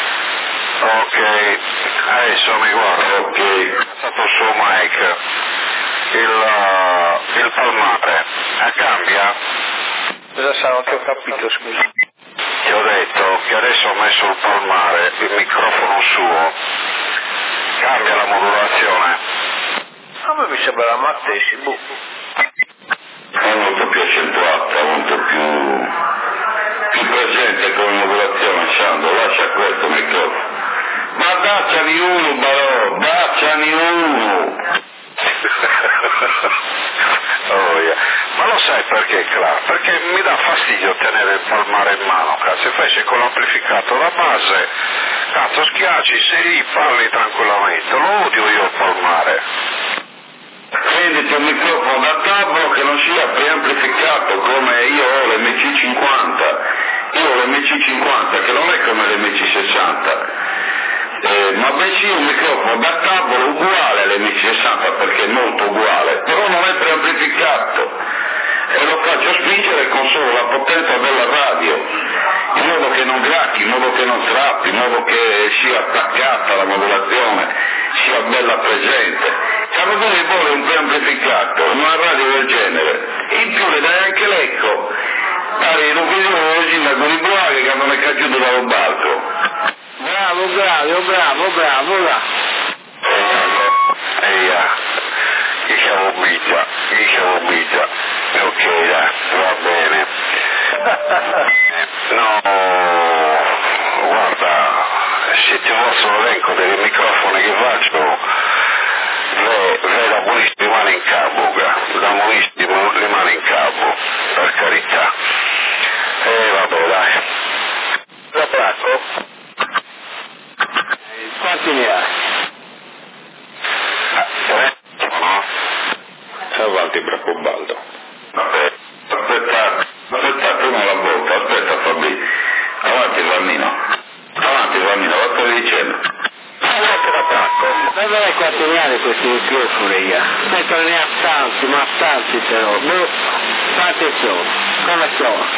adesso mi guardo, ok, è stato su Mike, il palmare, cambia? Cosa sarà che ho capito, scusa? Ti ho detto che adesso ho messo il palmare, il microfono suo, cambia la modulazione? A me mi sembra la Mattesi, È molto più accentuata, molto più presente come modulazione, Sandro, lascia questo microfono. Ma dacciani uno, Barò, dacciani uno! Oh, yeah. Ma lo sai perché, Cla? Perché mi dà fastidio tenere il palmare in mano, cazzo, invece con l'amplificato da base, cazzo, schiacci, sei lì, parli tranquillamente, lo odio io il palmare. Prenditi un microfono da tavolo che non sia preamplificato come io ho l'MC50. Io ho l'MC50 che non è come l'MC60, ma bensì un microfono da tavolo uguale all'MC60 perché è molto uguale, però non è preamplificato e lo faccio spingere con solo la potenza della radio, in modo che non gracchi, in modo che non strappi, in modo che sia attaccata la modulazione, sia bella presente. Quando lui vuole un preamplificato, una radio del genere, in più le dai anche l'eco, pare non così una con i buoni che non è cacciuto dallo balco. Bravo, là. Diciamo bigia, ok, dai, va bene. No, guarda, se ti posso l'elenco dei microfoni che faccio, da Muristi rimane in capo, per carità. Vabbè, dai. La tracco? Quanti ne hai? No? Avanti, Bracobaldo. Vabbè, aspetta prima la bocca, aspetta Fabri. Avanti Vannino, vattene dicendo. Non dovrei quattriare questi microfoni, mettono ne assalti però, fate so, come so.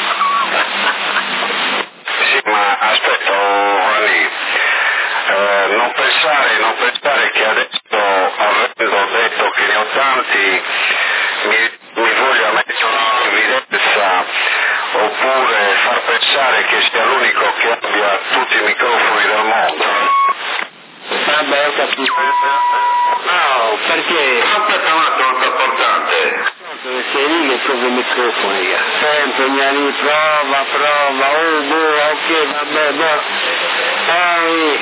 Sì, ma aspetta, Vanni, non pensare che adesso, avendo detto che ne ho tanti, mi voglia mettere in evidenza oppure far pensare che sia l'unico che abbia tutti i microfoni del mondo. Vabbè, ho capito. No, perché? Aspetta un attimo, è importante. Sei lì che trovo i microfoni, sempre mi arrivi, prova, ok, vabbè, poi...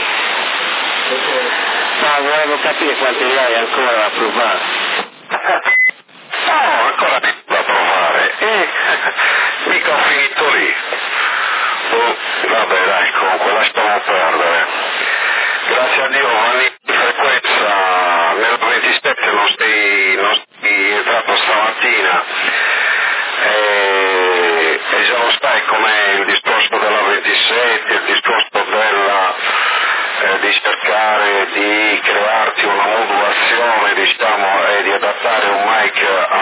No, volevo capire quanti ne hai ancora da provare. No, ancora da provare. Mica ho finito lì. Vabbè, dai, comunque lasciamo perdere. Grazie a Dio, Vanni, di frequenza nella 27 non sei entrato stamattina e già lo sai com'è il discorso della 27, il discorso di cercare di crearti una modulazione, diciamo, e di adattare un mic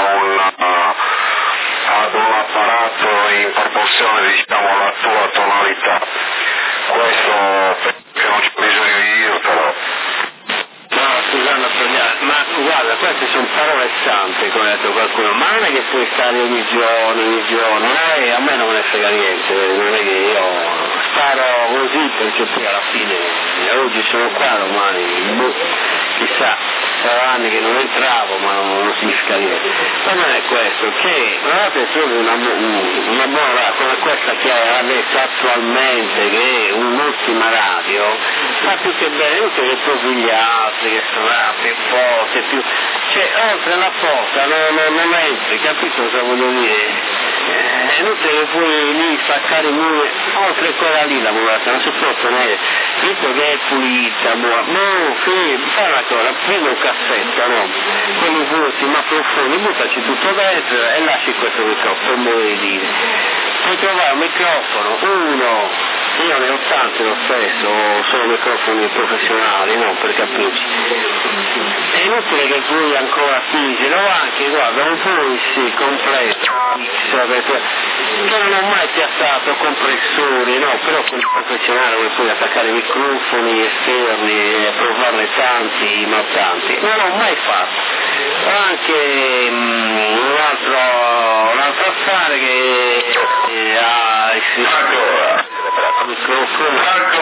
ad un apparato in proporzione, diciamo, alla tua tonalità. Questo perché non c'è bisogno di dirtelo. No, scusate, ma guarda, queste sono parole sante, come ha detto qualcuno, ma non è che puoi stare ogni giorno, a me non me ne frega niente, non è che io sparo così perché poi alla fine oggi sono qua, domani, chissà. saranno che non entravo, ma non significa niente. Ma non è questo, che la radio è solo una buona come questa che è adesso attualmente, che è un'ottima radio, ma più che bene, inutile che proprio gli altri che sono più forti, più... cioè oltre la foto non entri, capito cosa voglio dire? È inutile che poi lì staccare i muri, oltre quella lì la murata, non si può ottenere, visto che è pulita, fai una cosa, prendi un cassetto, no? Quelli vuoti ma profondi, buttaci tutto dentro e lasci questo microfono, per modo di dire. Puoi trovare un microfono, uno, io ne ho tanti lo stesso, sono microfoni professionali, no? Per capirci. È inutile che poi ancora fingere, o anche, guarda, un voice completo, che non ho mai piazzato compressori, no? Però con il professionale vuoi poi attaccare microfoni esterni e provarne tanti, ma tanti. Non l'ho mai fatto. Anche un'altra affare che ha il microfono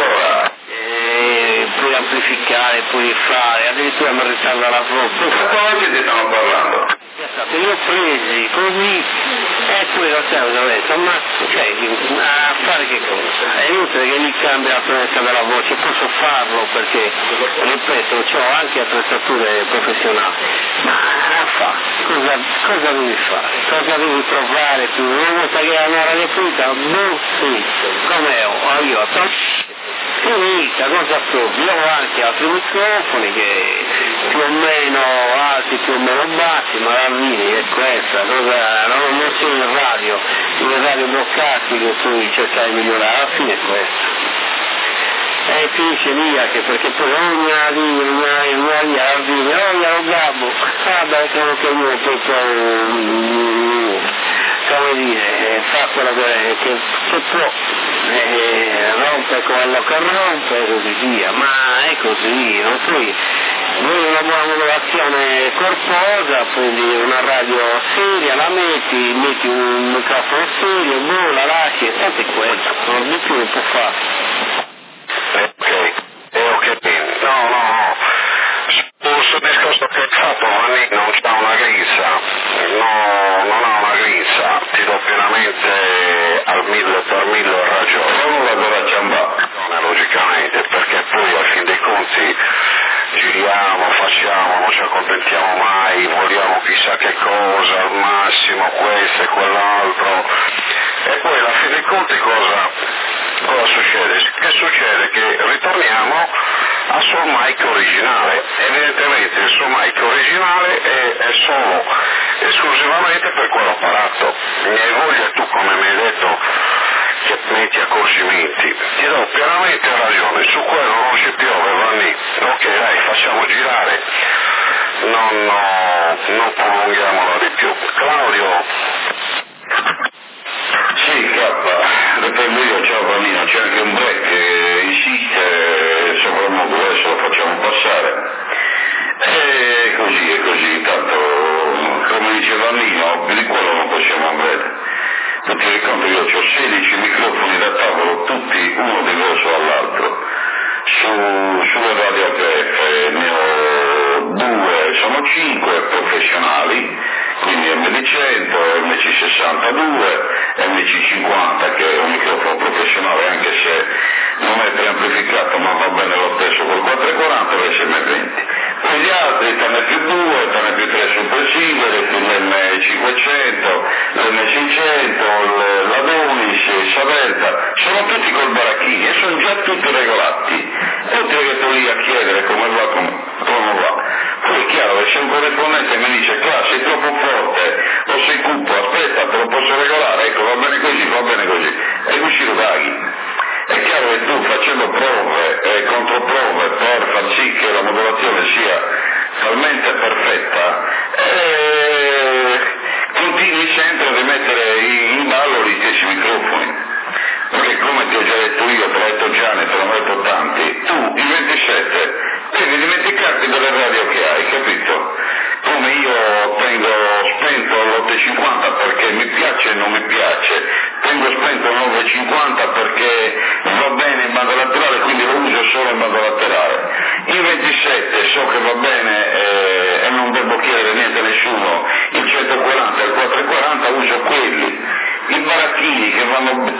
puoi amplificare, puoi fare, addirittura mi ritarda la voce. Quanti ti stanno parlando? Li ho presi così e poi lo sai cosa ho detto, ma cioè, a fare che cosa? È inutile che mi cambia la tonalità della voce, posso farlo perché, ripeto, ho anche attrezzature professionali, ma cosa devi fare? Cosa devi provare tu? Una volta che hai una radio finita, sì, come ho io, finita, cosa provi? Io ho anche altri microfoni che più o meno alti, più o meno bassi, ma la linea è questa, non sono in radio bloccati che poi cercare di migliorare, alla fine è questo. E finisce lì anche perché poi ogni via lo gabbo, vabbè, credo che uno come dire, fa quello che può, rompe quello che rompe e così via, ma è così, non puoi, vuoi una buona modulazione corposa, prendi una radio seria, la metti un microfono serio, la lasci e tanto è quello, non di più non può fare. Sul discorso che hai fatto, Vanni non c'ha una grinza, non ha una grinza, ti do pienamente al 1000 per 1000 ragione. Non la della ciambà. Logicamente, perché poi al fin dei conti giriamo, facciamo, non ci accontentiamo mai, vogliamo chissà che cosa, al massimo questo e quell'altro, e poi alla fin dei conti cosa succede? Che succede? Che ritorniamo al suo mic originale. Evidentemente il suo mic originale è solo esclusivamente per quell'apparato. Ne hai voglia tu, come mi hai detto, che metti accorgimenti. Ti do pienamente ragione, su quello non ci piove, Vanni. Ok, dai, facciamo girare, non prolunghiamola di più. Claudio. Sì, riprendo io, ciao Vanino, c'è anche un break che insiste, soprattutto adesso lo facciamo passare. E così, intanto, come dice Vanino, di quello non possiamo avere. Tu ti ricordi che io ho 16 microfoni da tavolo, tutti uno diverso dall'altro. Sulle radio HF ne ho 2, sono 5 professionali, quindi MD100, MC62, MC50 che è un microfono professionale anche se non è preamplificato ma va bene lo stesso col 440 e l'SM20. Poi gli altri TN+2, TN+3 Super l'M500, l'M600, la Donis, il Savelta, sono tutti col baracchini e sono già tutti regolati. È utile che tu lì a chiedere come va, come va. Poi è chiaro che se un corrispondente mi dice sei troppo forte o sei cupo, aspetta, te lo posso regolare, ecco va bene così, e lui ci lo paghi. È chiaro che tu facendo prove e controprove per far sì che la modulazione sia talmente perfetta, continui sempre a rimettere in ballo gli stessi microfoni. Perché come ti ho già detto io, te l'ho detto Gianni, te l'ho detto tanti, tu il 27 devi dimenticarti delle radio che hai, capito? Come io tengo spento l'850 perché mi piace e non mi piace, tengo spento il 950 perché va bene in banda laterale, quindi lo uso solo in banda laterale. Il 27 so che va bene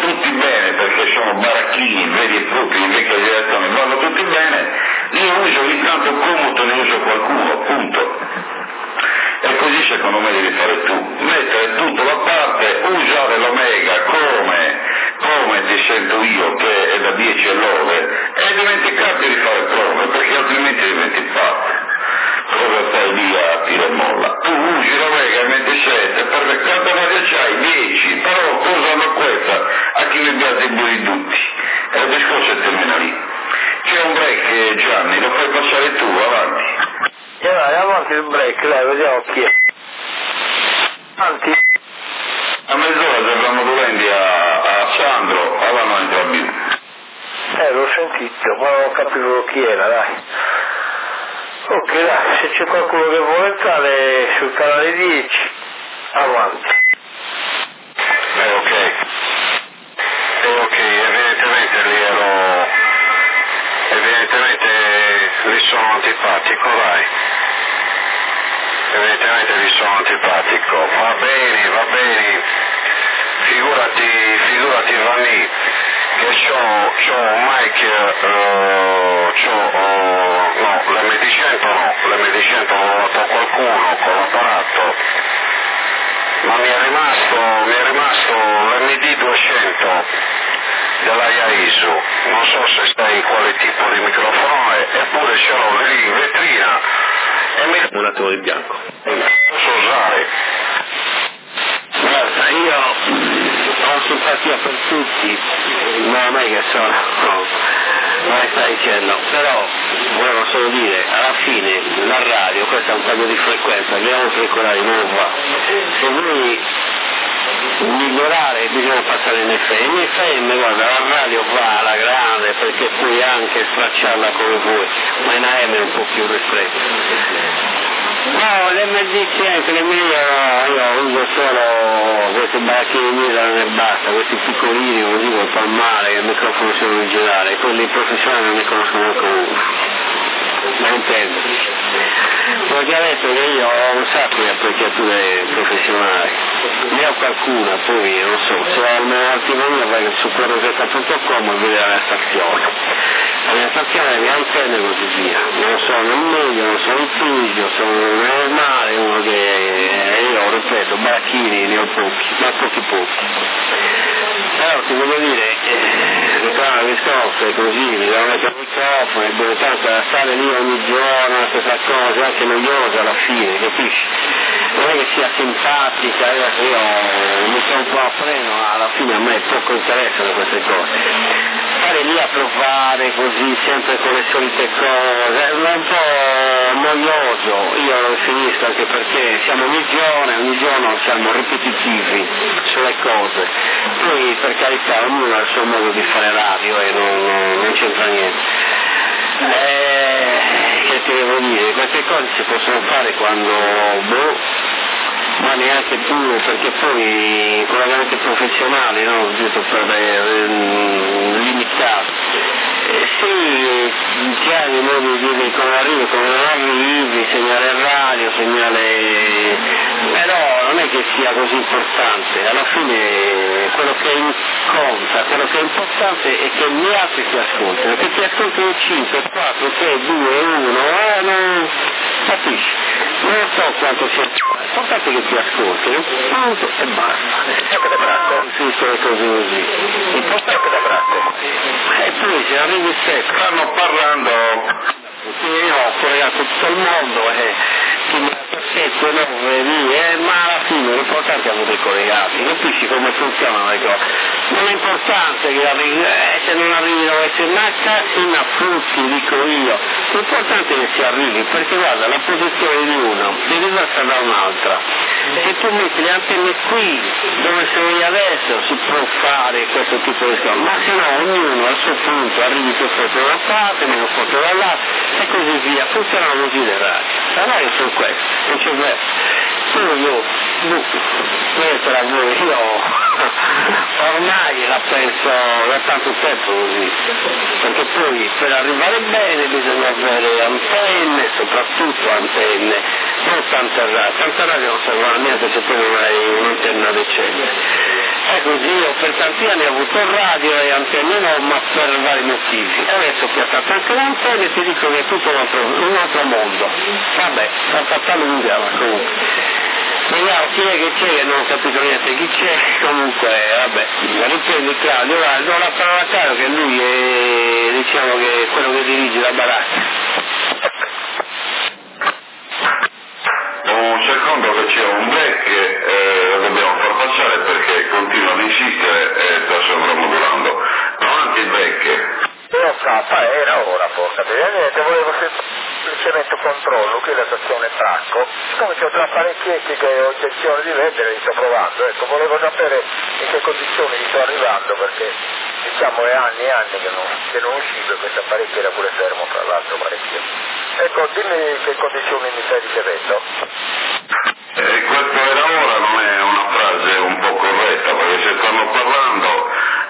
tutti bene, perché sono baracchini veri e propri, mica direttamente, vanno tutti bene, io uso ogni tanto commodo, ne uso qualcuno, appunto. E così secondo me devi fare tu, mettere tutto da parte, usare l'Omega come ti sento io, che è da 10 e lode, e dimenticarti di fare prove, perché altrimenti diventi pazzo. Cosa stai lì a tira e molla? Tu usi l'Omega e 27, perfetto, quante volte c'hai? 10, però tu usando questa, a chi mi piace i buridutti, e il discorso è termina lì. C'è un break, Gianni, lo fai passare tu, avanti. E vai, avanti il break, dai, vediamo chi è. Avanti. A mezz'ora sembrano dolenti a Sandro, avranno entrambi. L'ho sentito, ma non capivo chi era, dai. Ok, dai, se c'è qualcuno che vuole entrare sul canale 10, avanti. Ok, evidentemente lì sono antipatico, dai. Evidentemente lì sono antipatico. Va bene, figurati Vanni, che c'ho un mic, no, l'M100 l'ho dato a qualcuno con l'apparato, ma mi è rimasto l'MD200 della ISU, non so se sai quale tipo di microfono è, eppure ce l'ho lì in vetrina e mi Un attimo di bianco. posso usare. Guarda, io ho simpatia per tutti, non è che sono, come stai dicendo, però volevo solo dire, alla fine la radio, questo è un taglio di frequenza, abbiamo frequentare nuova, se voi migliorare bisogna passare in FM. In FM, guarda, la radio va alla grande perché puoi anche stracciarla come vuoi, ma in AM è un po' più ristretto. No, l'MD100, io uso solo questi baracchini Milan e basta, questi piccolini, così col palmare, il microfono sono originale, quelli professionali non ne conoscono neanche uno. Ma intendo. Perché ha detto che io ho un sacco di apparecchiature professionali, ne ho qualcuna, poi non so, se ho un'articolo mio vai su corosetta.com e vedi la mia stazione. La mia stazione, le mie antenne e così via. Non sono il meglio, non sono il figlio, sono normale, uno che io ripeto, baracchini ne ho pochi, ma pochi. Però ti voglio dire, ritornare alle riscosse così, mi devo mettere il microfono, e dove tanto da stare lì ogni giorno, questa cosa, è anche noiosa alla fine, capisci? Non è che sia simpatica, adesso io mi sto un po' a freno, alla fine a me poco interessano queste cose. Stare lì a provare così, sempre con le solite cose, è un po' noioso, io lo finisco anche perché siamo ogni giorno siamo ripetitivi sulle cose, poi per carità ognuno ha il suo modo di fare radio e non c'entra niente. Che ti devo dire, queste cose si possono fare quando ma neanche più, perché poi collegamenti professionali, no? Giusto per limitare. Sì, ti hai il modo di dire come arrivi, come non arrivi, segnale radio, però non è che sia così importante, alla fine quello che conta, quello che è importante è che gli altri ti ascoltino, che ti ascoltino 5, 4, 3, 2, 1, non capisci? Non so quanto sia l'importante è che ti ascoltino, punto e basta. Sì, sono cose così. L'importante è da bracco. E poi se arrivi stesso, Stanno parlando. io ho collegato tutto il mondo e chi mi ha perfetto ma alla fine l'importante è averli collegati, capisci come funzionano le cose. Non è importante che arrivi, se non arrivi dove sei, ma cazzina frutti, dico io. L'importante è che si arrivi, perché guarda, la posizione di uno è diversa da un'altra. Se tu metti le antenne qui, dove sei adesso, si può fare questo tipo di cose, ma se no ognuno al suo punto arrivi più forte da una parte, meno forte dall'altra, e così via. Funzionano così le radio. La radio sono queste, non c'è verso. Io, questa è la voi, io ormai la penso da tanto tempo così, perché poi per arrivare bene bisogna avere antenne, soprattutto antenne, non tante radio non servono a niente se poi non hai un'antenna decente. è così, io per tanti anni ho avuto il radio e antennino, ma per vari motivi. Adesso ho piazzato anche l'antenna e ti dico che è tutto un altro mondo. Vabbè, è fatta lunga, ma comunque. Vediamo chi è che non ho capito niente chi c'è, comunque vabbè, riprendi Claudio, guarda, do la parola a Carlo che lui è, diciamo che è quello che dirige la baracca. Un secondo che c'è un break che lo dobbiamo far passare perché continua ad insistere e sta sovramodulando. Avanti il break. Io era ora, porca niente, volevo semplicemente controllo, qui la stazione Bracco, siccome c'ho già parecchietti che ho intenzione di vendere, li sto provando, ecco, volevo sapere in che condizioni li sto arrivando, perché diciamo è anni e anni che non uscivo e questo apparecchio era pure fermo, tra l'altro parecchio. Ecco, dimmi che condizioni mi stai ricevendo. Questo era ora non è una frase un po' corretta, perché se stanno parlando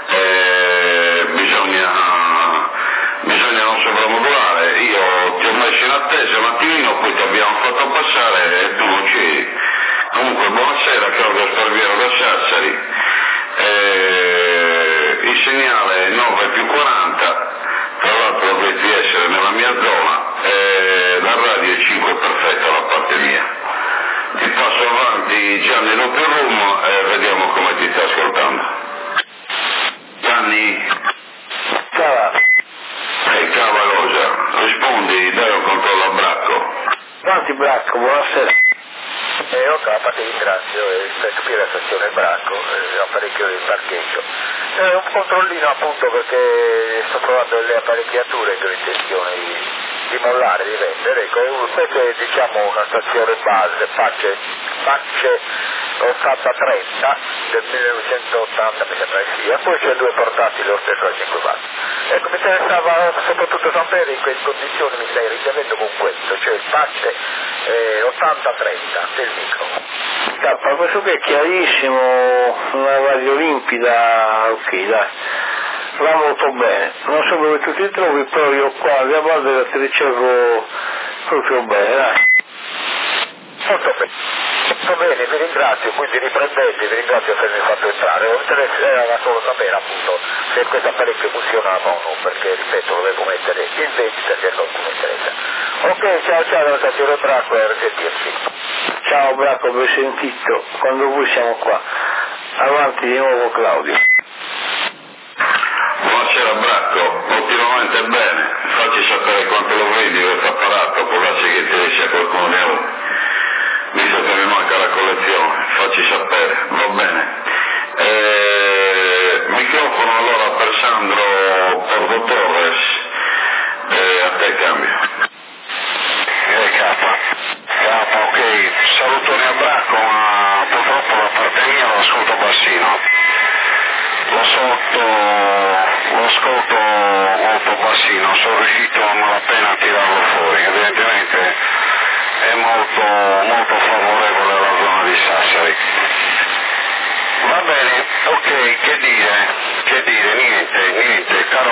bisogna non sopravmodulare. Io ti ho messo in attesa un attimino, poi ti abbiamo fatto passare e tu non c'eri. Comunque buonasera, Claudio Sparviero da Sassari. Il segnale è 9+40, tra l'altro dovresti essere nella mia zona, la radio 5 è perfetta da parte mia. Ti passo avanti Gianni Loperum e vediamo come ti sta ascoltando. Gianni? Cavalosa, rispondi, dai un controllo a Bracco. Quanti Bracco, buonasera. Ok, ti ringrazio, qui la stazione Bracco, l'apparecchio del parcheggio. Un controllino appunto perché sto provando delle apparecchiature che ho intenzione di mollare, di vendere. Ecco, questa è diciamo una stazione base, Pace 8030 del 1980 mi sembra che sia, poi c'è 2 portatili lo stesso a 5 watt. Ecco, mi interessava soprattutto sapere in che condizioni mi stai ricevendo con questo, cioè il Pace 8030 del micro. Ma questo qui è chiarissimo, una radio limpida, ok dai, va molto bene, non so dove tu ti trovi, però io qua a Via Baldera ti ricevo proprio bene, dai. Molto bene, vi ringrazio, quindi riprendete, vi ringrazio per avermi fatto entrare, era solo sapere appunto se questo apparecchio funzionava o no, perché ripeto lo devo mettere in vendita se a qualcuno interessa. Ok, ciao dalla stazione Bracco e a risentirci. Ciao Bracco, vi ho sentito, quando voi siamo qua. Avanti di nuovo Claudio. Buonasera Bracco, ottimamente bene, facci sapere quanto lo vendi questo apparato, può darsi che interessa a qualcuno di noi. Visto che mi manca la collezione, facci sapere, va bene. Microfono allora per Sandro Porto Torres, a te cambio. Capa, ok, salutone a Bracco, ma purtroppo da parte mia lo ascolto bassino. Lo ascolto molto bassino, sono riuscito a malapena a tirarlo fuori, evidentemente è molto favorevole alla zona di Sassari. Va bene, ok, che dire, niente, caro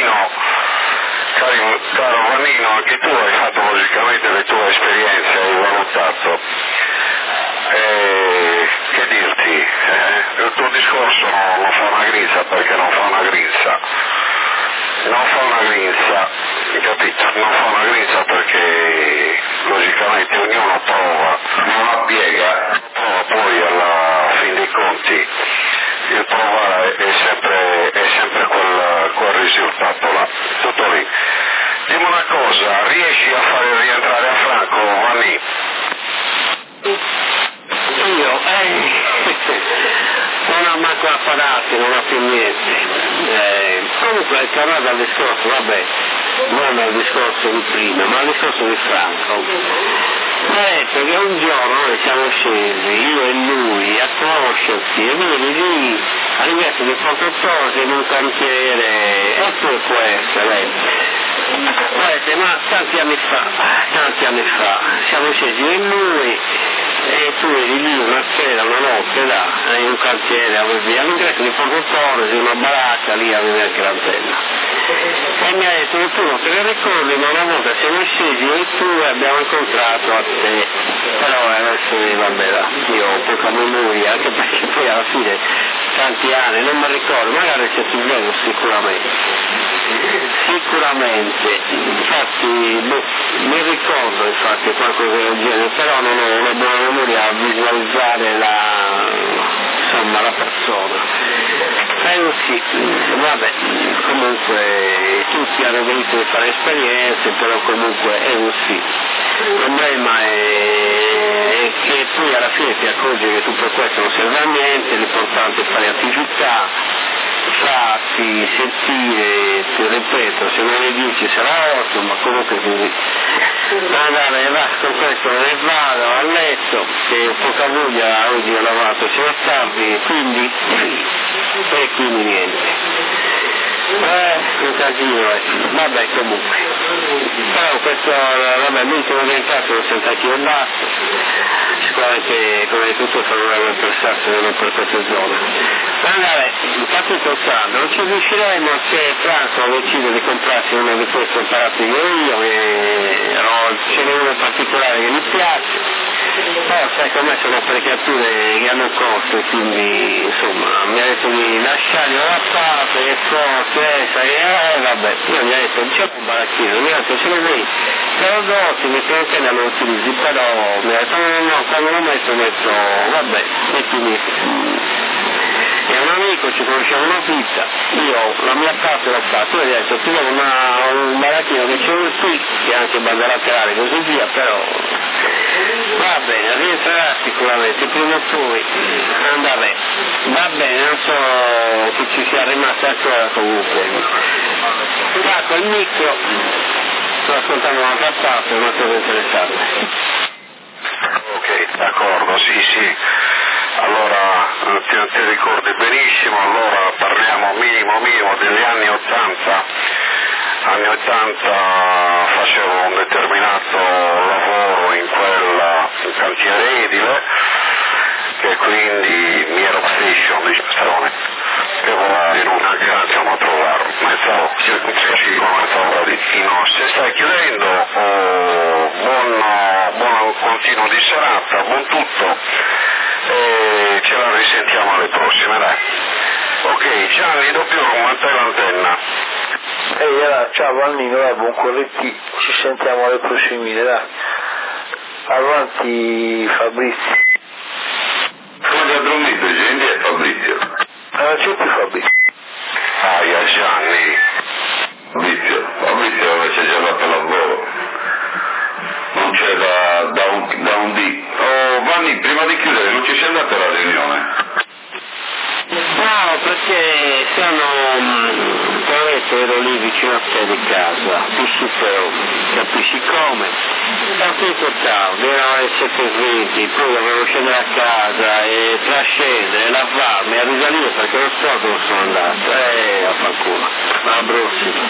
Vannino, anche tu hai fatto logicamente le tue esperienze, hai valutato. Che dirti, il tuo discorso non fa una grinza perché non fa una grinza, capito? Non fa una grinza perché logicamente ognuno prova, non la piega, prova poi alla fin dei conti, il provare è sempre quel risultato là, tutto lì. Dimmi una cosa, riesci a fare rientrare a Franco, Vanni? Io, non ho manco apparati, non ho più niente. Comunque, tornando al discorso, vabbè, non al discorso di prima, ma al discorso di Franco. Perché un giorno noi siamo scesi, io e lui, a conoscersi, e vedi lì, all'ingresso di Fontotorsi in un cantiere, e poi può essere, ma tanti anni fa, siamo scesi io e lui, e tu eri lì una sera, una notte là, in un cantiere, all'ingresso di Fontotorsi, una baracca, lì avevi anche l'antenna. E mi ha detto che tu non te ne ricordi, ma una volta siamo scesi io e tu e abbiamo incontrato a te, però adesso vabbè là, io ho poca memoria, anche perché poi alla fine tanti anni, non mi ricordo, magari c'è più bello sicuramente, infatti mi ricordo infatti qualcosa del genere, però non ho una buona memoria a visualizzare la persona. Pensi, vabbè, comunque tutti hanno voluto fare esperienze, però comunque è così. Il problema è che poi alla fine ti accorgi che tu per questo non serve a niente, l'importante è fare attività, farti sentire, ti ripeto, se non le 10 sarà 8, ma comunque così. Andare va, con questo me ne vado a letto, che ho poca voglia, oggi ho lavato sia tardi, quindi niente. Un casino, vabbè comunque. Però questo, vabbè, l'ultimo orientato lo sento anch'io in basso, sicuramente come di tutto favorevole per Sassari, non per queste zone. Ma vabbè, infatti pensando, non ci riusciremo se Franco decide di comprarsi uno di questi apparati io, ce n'è uno in particolare che mi piace. Però sai come sono apparecchiature che hanno costo e quindi insomma mi ha detto di lasciargli da parte e forse vabbè, io mi ha detto diciamo un baracchino, mi ha detto se lo vuoi prodotti, mi sono che non lo utilizzi, però mi ha detto no, quando lo metto vabbè, e quindi è un amico, ci conosciamo una vita, io la mia parte l'ho fatta, io gli ho detto tu vuoi un baracchino che c'è qui, che è anche banda laterale e così via, però va bene, rientrerà sicuramente, prima o poi va bene, non so che ci sia rimasta ancora comunque. Stacco il micro, sto ascoltando un'altra parte, una cosa interessante. Ok, d'accordo, sì. Allora, ti ricordi benissimo, allora parliamo minimo degli anni 80. Anni 80 facevo un determinato lavoro in quel cantiere edile, che quindi mi ero station di gestione, che voleva in una garanzia a trovare mezzo ora di fino. Se stai chiudendo, buon continuo di serata, buon tutto, e ce la risentiamo alle prossime, dai. Ok, Gianni, doppio mantai l'antenna. Ciao Vannino, buon corretti, ci sentiamo alle prossime, dai. Avanti Fabrizio. Come ha dormito Gianni e Fabrizio? Non c'è più Fabrizio. Aia Gianni. Fabrizio aveva già dato lavoro. Non c'è da un dì. Oh Vanni, prima di chiudere non ci sei andato alla riunione? No, perché ero lì vicino a te di casa, tu supero, capisci come? Da tutto tardi, erano le 7:20, poi dovevo scendere a casa e tra scendere, lavarmi, a risalire perché non so dove sono andato, a fanculo, alla prossima.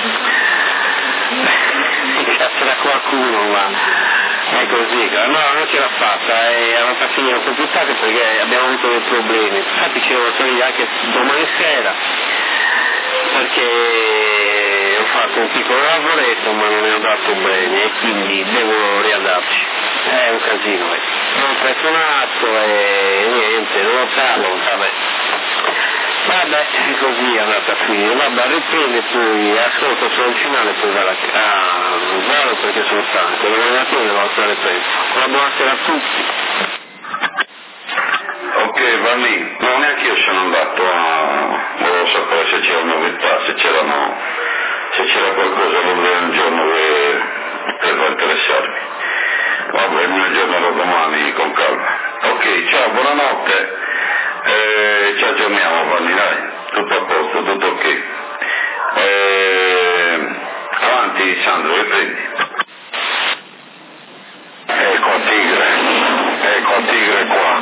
C'era qualcuno, ma è così, no, non ce l'ha fatta, è andata a finire un po' più tardi perché abbiamo avuto dei problemi, infatti ci devo salire anche domani sera, perché ho fatto un piccolo lavoretto ma non è andato bene e quindi devo riandarci, è un casino, non ho preso un atto e niente, non lo salvo, vabbè, così è andata a finire, vabbè, riprende poi, ascolto solo il finale e poi vado perché sono stanco, domani mattina devo stare presto. Una buona sera a tutti. Ok Vanni, no, neanche io sono andato volevo sapere se c'era novità, se c'era qualcosa l'ordine del giorno che poteva interessarmi. Vabbè, mi aggiornerò domani con calma. Ok, ciao, buonanotte. Ci aggiorniamo Vanni, dai, tutto a posto, tutto ok. Avanti Sandro, riprendi. Ecco Tigre qua.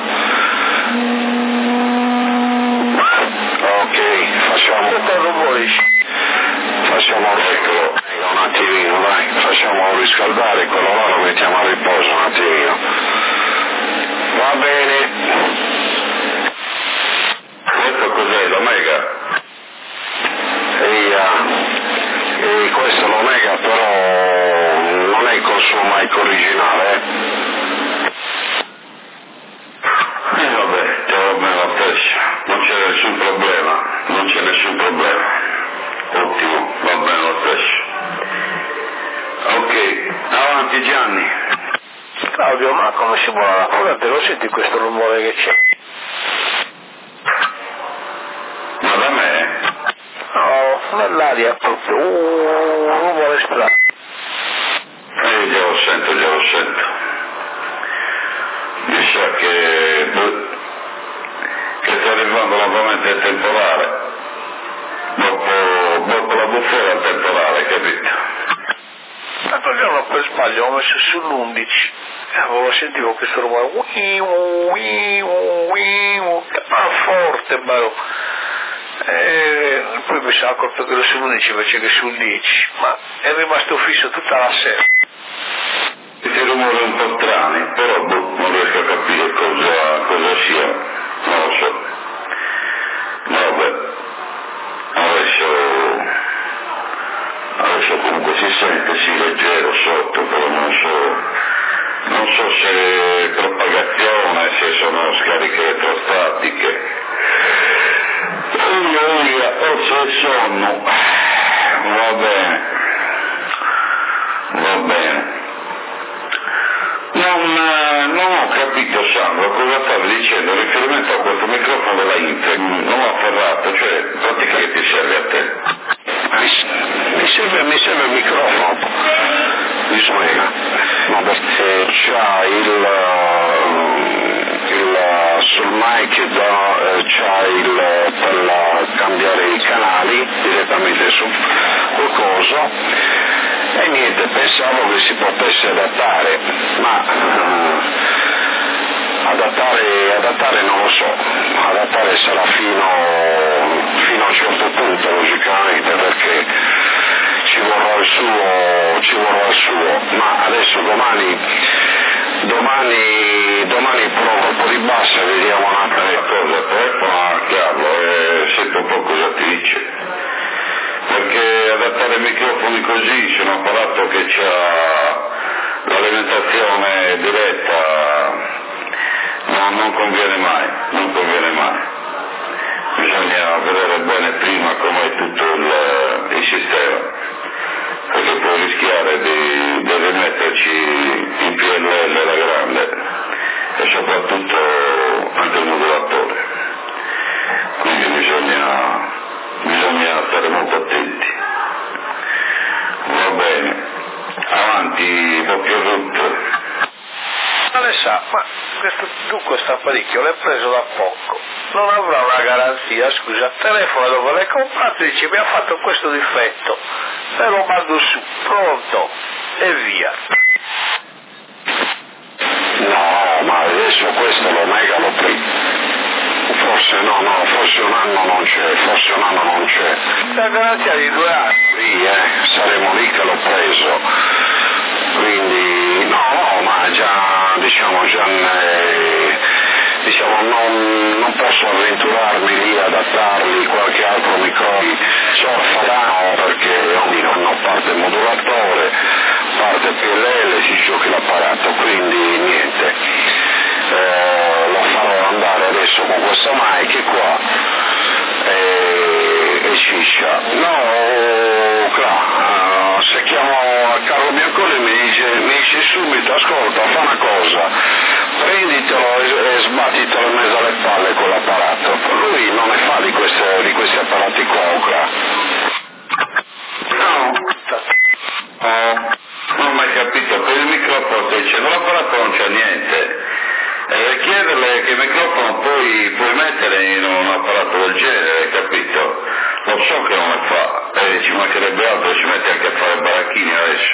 Ok, facciamo un attimino, dai, facciamo riscaldare quello là, lo mettiamo a riposo un attimino. Va bene. Questo cos'è, l'Omega? Questo è l'Omega, però quando si muove la corrente lo senti questo rumore che c'è? Ma da me? No, nell'aria proprio, un rumore strano. Già lo sento. Mi sa che sta arrivando nuovamente il temporale. Dopo la bufera il temporale, capito? L'altro giorno per sbaglio ho messo sull'11 e sentivo questo rumore, ma forte, bello. E poi mi sono accorto che ero sull'11 invece che sul 10, ma è rimasto fisso tutta la sera. Questi rumori un po' strani, però non riesco a capire cosa sia, non lo so. Vabbè, adesso comunque si sente, sì, leggero sotto, però non so se è propagazione, se sono scariche elettrostatiche, o se è sonno. Va bene. Non ho capito, Sandro, cosa stavi dicendo in riferimento a questo microfono della Intec. Non ho afferrato, cioè, praticamente ti serve a te. Mi serve il microfono di Smega, no, perché c'ha sul mic c'ha per cambiare i canali direttamente sul coso, e niente, pensavo che si potesse adattare, ma adattare non lo so, adattare sarà fino a un certo punto logicamente, perché ci vorrà il suo, ma adesso domani provo un po' di bassa e vediamo un'altra cosa, telefono Carlo e sento un po' cosa ti dice, perché adattare microfoni così su un apparato che ha l'alimentazione diretta non conviene mai, bisogna vedere bene prima com'è tutto il sistema, perché puoi rischiare di rimetterci il PLL alla grande e soprattutto anche il modulatore, quindi bisogna stare molto attenti. Va bene, avanti, doppio root. Non ne sa, ma questo apparecchio l'ho preso da poco, non avrà una garanzia, scusa, telefono dopo l'hai comprato e dice mi ha fatto questo difetto, e lo mando su, pronto, e via. No, ma adesso questo lo negano prima. Forse un anno non c'è. La garanzia di 2 anni. Sì, saremo lì che l'ho preso. Quindi no, ma già non posso avventurarmi lì, adattarli, qualche altro microfono farà, perché non parte il modulatore, parte il PLL, si giochi l'apparato, quindi niente, lo farò andare adesso con questa mic qua e ciccia. No, se chiamo a Carlo Bianconi mi dice subito, ascolta, fa una cosa, prenditelo e sbattitelo in mezzo alle palle con l'apparato. Lui non ne fa di questi apparati qua. No, non ho mai capito, per il microfono stai dicendo l'apparato non c'è niente, e chiederle che il microfono puoi mettere in un apparato del genere, capito? Lo so che non lo fa, ci mancherebbe altro, ci mette anche a fare baracchini adesso,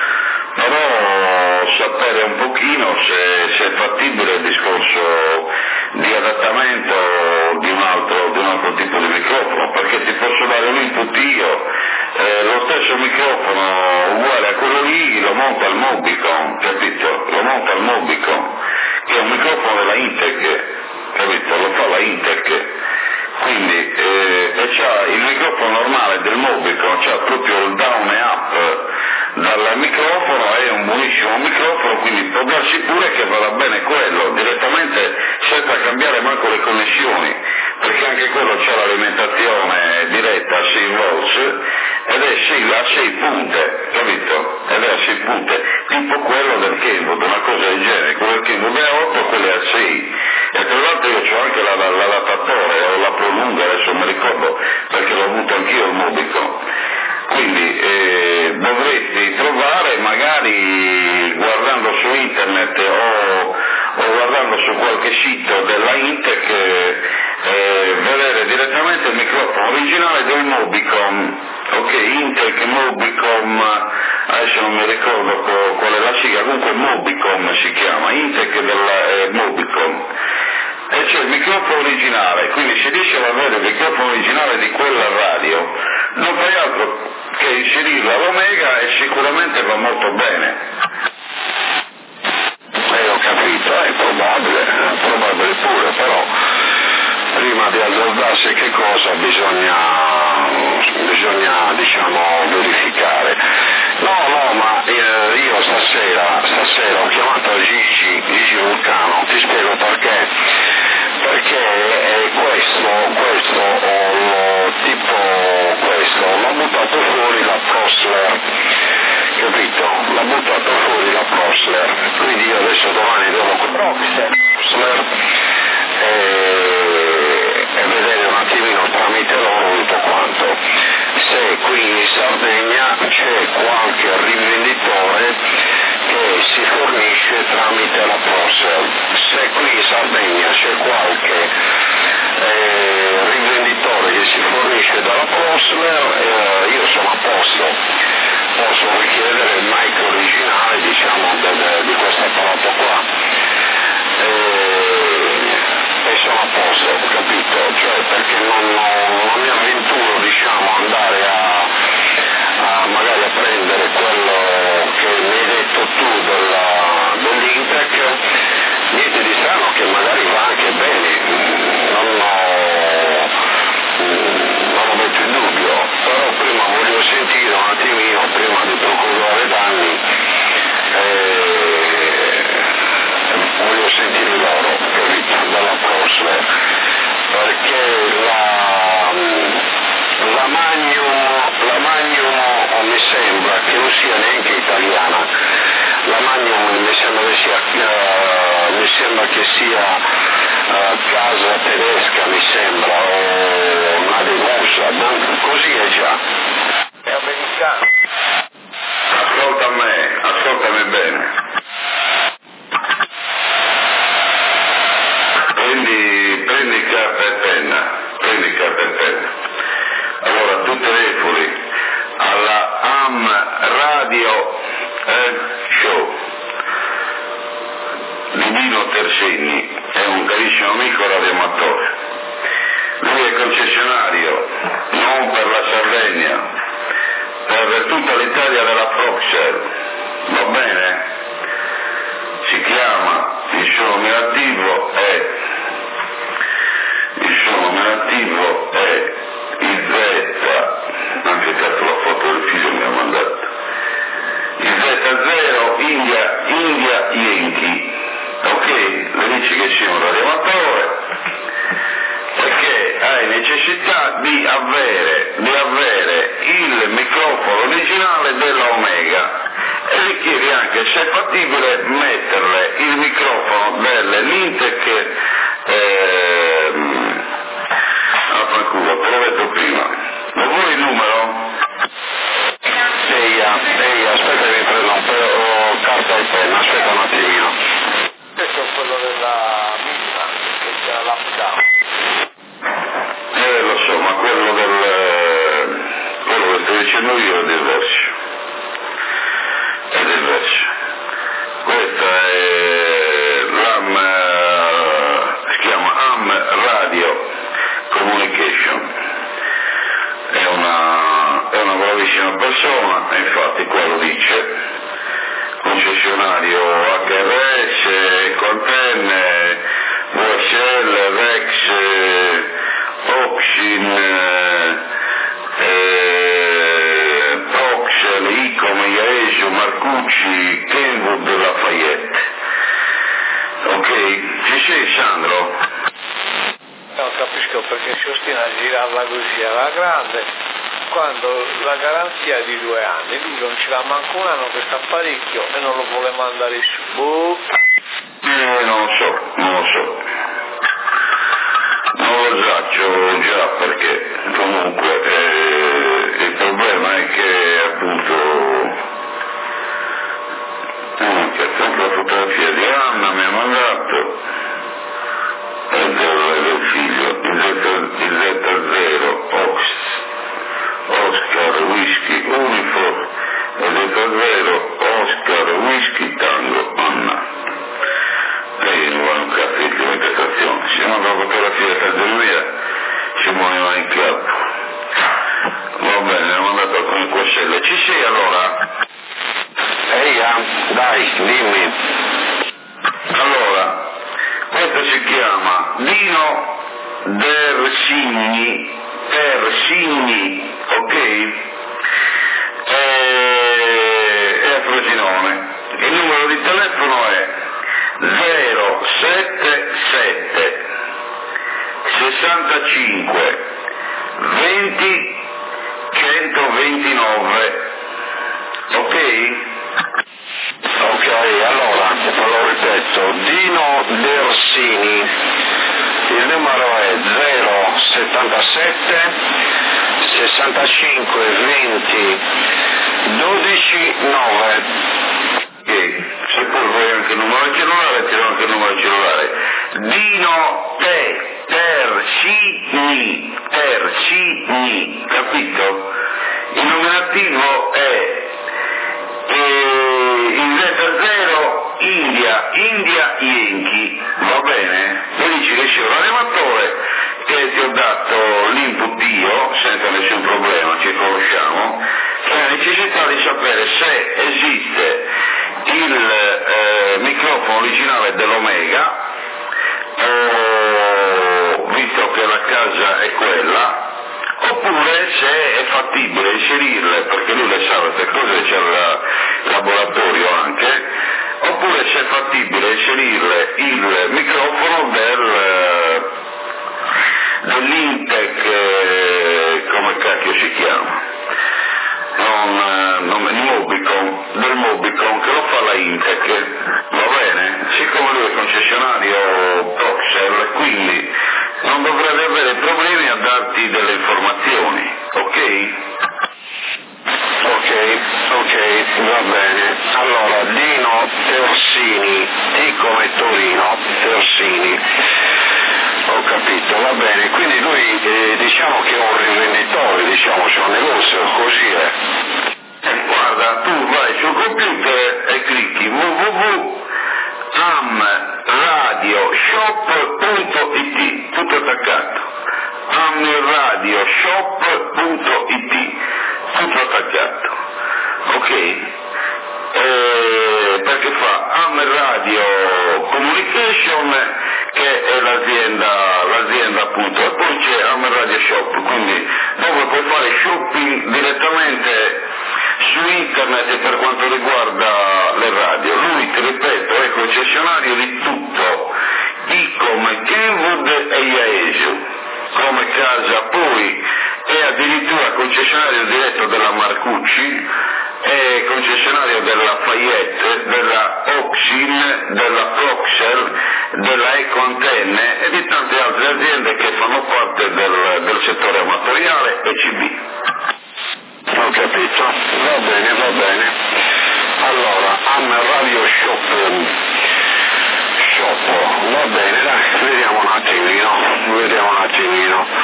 però sapere un pochino se è fattibile il discorso di adattamento di un altro tipo di microfono, perché ti posso dare un input io, lo stesso microfono uguale a quello lì lo monta al Mobicon, capito? Lo monta al Mobicon, che è un microfono della Intec, capito? Lo fa la Intec, quindi c'ha il microfono normale del Mobicon, c'ha proprio il down e up dal microfono, è un buonissimo microfono, quindi può darsi pure che vada bene quello direttamente senza cambiare manco le connessioni, perché anche quello c'ha l'alimentazione diretta a 6 volts ed è a 6 punte, capito? Ed è a 6 punte, tipo quello del Kenwood, una cosa del genere, quello del Kenwood è a 8, quello è a 6, e tra l'altro io ho anche l'adattatore, o la prolunga, adesso mi ricordo, perché l'ho avuto anch'io il Mobico, quindi dovresti trovare, magari guardando su internet o guardando su qualche sito della Intec, vedere direttamente il microfono originale del Mobicom, ok, Intec Mobicom, adesso non mi ricordo qual è la sigla, comunque Mobicom si chiama, Intec del Mobicom, e c'è il microfono originale, quindi se riesci ad avere il microfono originale di quella radio, non fai altro che inserirla all'Omega e sicuramente va molto bene. Ho capito, è probabile pure, però prima di azzardarsi che cosa bisogna diciamo verificare. No, ma io stasera ho chiamato Gigi Vulcano, ti spiego perché questo l'ho buttato fuori la Prosler, capito? L'ha buttato fuori la Prosler, quindi io adesso domani devo comprare Prosler e vedere un attimino tramite loro tutto quanto, se qui in Sardegna c'è qualche rivenditore che si fornisce tramite la Prosler. Se qui in Sardegna c'è qualche rivenditore che si fornisce dalla Prosler, io sono a posto, posso richiedere il mic originale, diciamo, di questo apparato qua, e sono a posto, capito? Cioè, perché non mi avventuro, diciamo, andare a magari a prendere quello che mi hai detto tu dell'Intec, niente di strano, che magari va anche bene, non lo metto in dubbio, però prima voglio sentire un attimino, prima di procurare danni, voglio sentire loro, capito, dalla Prosler, perché la Magnum mi sembra che non sia neanche italiana, la Magnum mi sembra che sia casa tedesca, mi sembra, o una demusa, così è già. È americano. Ascoltami bene. Prendi carta e penna. Allora tu telefoni alla AM Radio Show di Nino Tersegni, è un carissimo amico radioamatore. Lui è concessionario non per la Sardegna, per tutta l'Italia della Proxer, va bene? Si chiama, il suo nominativo è il Z, anche cazzo la foto del figlio mi ha mandato, il Z0 India Yankee, ok? Le dici che sia un radioamatore, perché hai necessità di avere il microfono originale della Omega e richiedi anche, se è fattibile, metterle il microfono dell'Intec, fanculo, te l'ho detto prima. Lo vuoi il numero? Ehi, aspetta che mi prendo un po' carta e penna, aspetta un attimino. Questo è quello della missa, che c'era l'uptown. Lo so, ma quello che sto dicendo io è diverso. Questa è si chiama AM Radio Communication, è una bravissima persona, e infatti qua lo dice, concessionario HRS, Contenne, VSL, Rex, Oxin, Proxel, Icom, Iaesio, Marcucci, Kenwood, Lafayette. Ok, ci sei Sandro? Non capisco perché si ostina a girarla così alla grande quando la garanzia è di 2 anni, lui non ci va manco un anno, questo apparecchio, e non lo vuole mandare su. Non lo so. Non lo so già, perché comunque il problema è che appunto che sempre la fotografia di Anna mi ha mandato del figlio, il Z0 Oscar Whisky Uniform e Z0 Oscar Whisky Tango Anna. Lei non vuole un cazzo di comunicazione, si manda la fotografia del Calderia, ci muoveva in capo. Va bene, ha mandato alcune quascelle. Ci sei allora? Dai, dimmi. Allora, questo si chiama Dino Dersigni, ok? È a Frosinone. Il numero di telefono è 077 65 20 129, ok? Ok, allora, lo ripeto, Dino Dersini, il numero è 077 65 20 12 9. Se poi vuoi anche il numero cellulare, ti do anche il numero cellulare. Dino Tersini, capito? Il nominativo è il Z0 India Yankee, va bene? Mi dici che c'è un radioamatore che ti ho dato l'input io, senza nessun problema, ci conosciamo, che ha necessità di sapere se esiste il microfono originale dell'Omega, visto che la casa è quella, oppure se è fattibile inserirle, perché lui le sa queste cose, c'è il laboratorio anche, oppure se è fattibile inserirle il microfono dell'Intec, come cacchio si chiama? Del Mobicon che lo fa la Intec, va bene? Siccome lui è concessionario Proxel, quindi non dovrebbe avere problemi a darti delle informazioni, ok? Ok, va bene. Allora, Dino Tersini, T come Torino, Tersini. Ho capito, va bene. Quindi lui diciamo che è un rivenditore, diciamo, c'è un negozio, così è. Guarda, tu vai sul computer e clicchi www.amradioshop.it, tutto attaccato. amradioshop.it, tutto attaccato, ok? Perché fa Am Radio Communication, che è l'azienda appunto, e poi c'è Am Radio Shop, quindi dove puoi fare shopping direttamente su internet per quanto riguarda le radio. Lui, ti ripeto, è concessionario di tutto, come Kenwood e Yaesu come casa, poi è addirittura concessionario diretto della Marcucci, è concessionario della Fayette, della Oxin, della Proxel, della Eco Antenne e di tante altre aziende che fanno parte del settore amatoriale e CB. Ho capito, va bene. Allora, Am Radio Shop, va bene, dai, vediamo un attimino.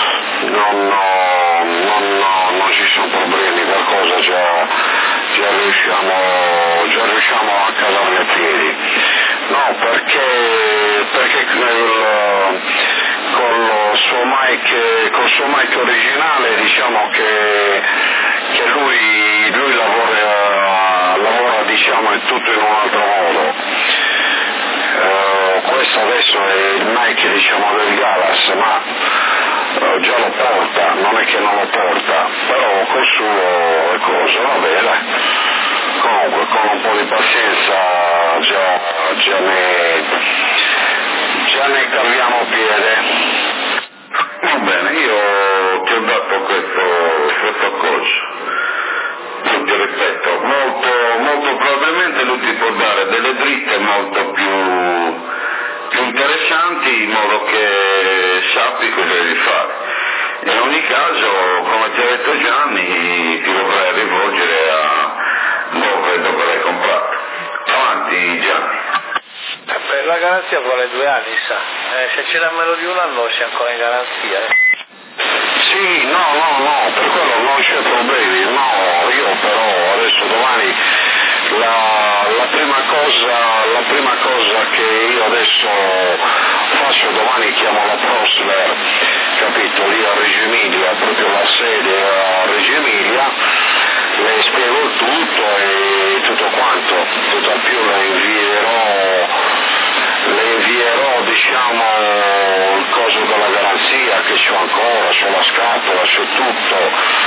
Non ci sono problemi, qualcosa già riusciamo a cavarne a piedi. No, perché col suo mic originale diciamo che lui lavora diciamo in tutto in un altro modo. Questo adesso è il mic diciamo del Galas, ma già lo porta, non è che non lo porta, però col suo cosa, va bene. Comunque con un po' di pazienza già ne caviamo piede. Va bene, io ti ho dato questa dico devi fare. In ogni caso, come ti ha detto Gianni, ti dovrai rivolgere a dove l'hai comprato. Avanti Gianni. La garanzia vuole 2 anni, sa. Se ce n'è meno di un anno si è ancora in garanzia. Sì, no, per quello non c'è problemi, no, io però adesso domani la prima cosa che io adesso faccio domani chiamo la Prosler, capito, lì a Reggio Emilia, proprio la sede a Reggio Emilia, le spiego tutto e tutto quanto, tutt'al più le invierò diciamo il coso della garanzia che c'ho ancora, c'ho la scatola, c'ho tutto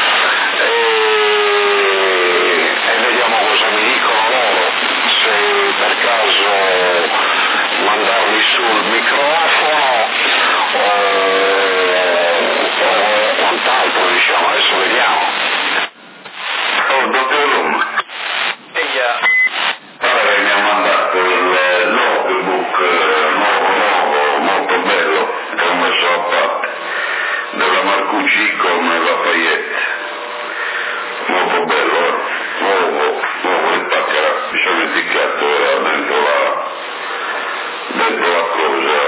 e vediamo cosa mi dicono loro, se per caso mandarli sul microfono o quant'altro, diciamo, adesso vediamo. Oh, dottor Rum. Mi ha mandato il logbook nuovo, molto bello, che ho messo a parte, della Marcucci con Lafayette. Molto bello, nuovo, infatti era, mi sono dimenticato, era dentro la cosa,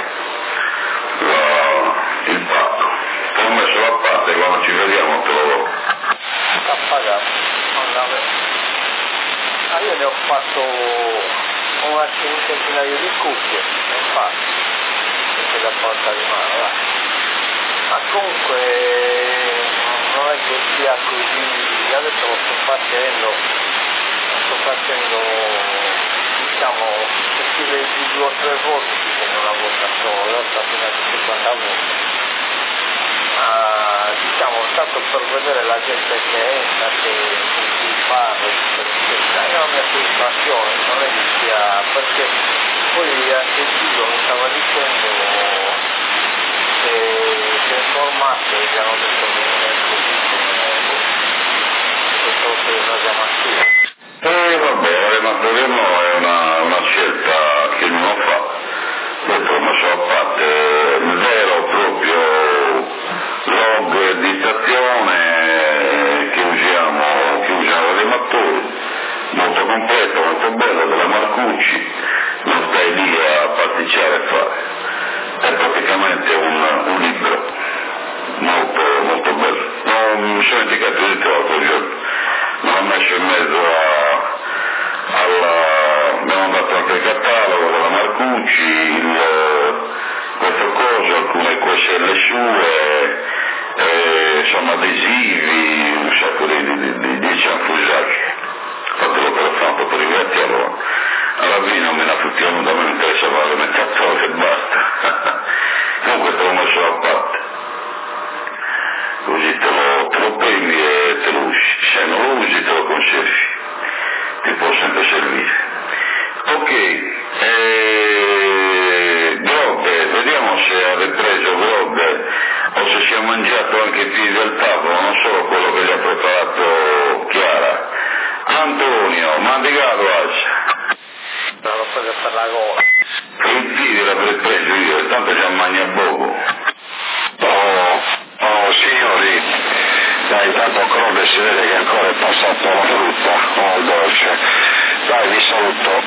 il pacco. Te l'ho messo a parte, quando ci vediamo te lo do. Sta pagato. Io ne ho fatto un centinaio di cuffie, infatti, perché da porta di mano, va. Ma comunque non è che sia così, adesso lo sto facendo diciamo, se si leggi 2 o 3 volte si tiene una volta sola, io sto fino a 50 volte. Diciamo, tanto per vedere la gente che entra, che si parla, è una mia soddisfazione, non è che sia, perché poi anche Giulio mi stava dicendo che informasse gli hanno detto che non è così come questo lo presa già mattina. Vabbè, ma Governo è una scelta che non fa, detto ma so a parte il vero proprio log di stazione che usiamo dei mattori, molto completo, molto bello, della Marcucci, non stai lì a pasticciare e fare, è praticamente un libro, molto bello. Non mi sono dimenticato di tutto l'altro giorno, ma l'ho messo in mezzo abbiamo dato anche il catalogo della Marcucci, questo coso, alcune questioni sue, insomma adesivi, un sacco di cianfusaggi. Infatti l'ho telefonato per ringraziarlo, alla fine non me ne fottiamo, da me non interessava le cazzole e basta. Comunque te l'ho messo a parte, così te lo prendi e te lo usi, se non lo usi te lo conservi, ti può sempre servire. Ok, Grobbe, vediamo se ha ripreso Grobbe o se si è mangiato anche i piedi del tavolo, non solo quello che gli ha preparato Chiara. Antonio, mandicato Ascia. Non l'ho preso per la gola. I piedi l'avrei preso io, tanto già mangia poco. Oh signori, dai, intanto Crone si vede che ancora è passato la frutta o il dolce. Dai, vi saluto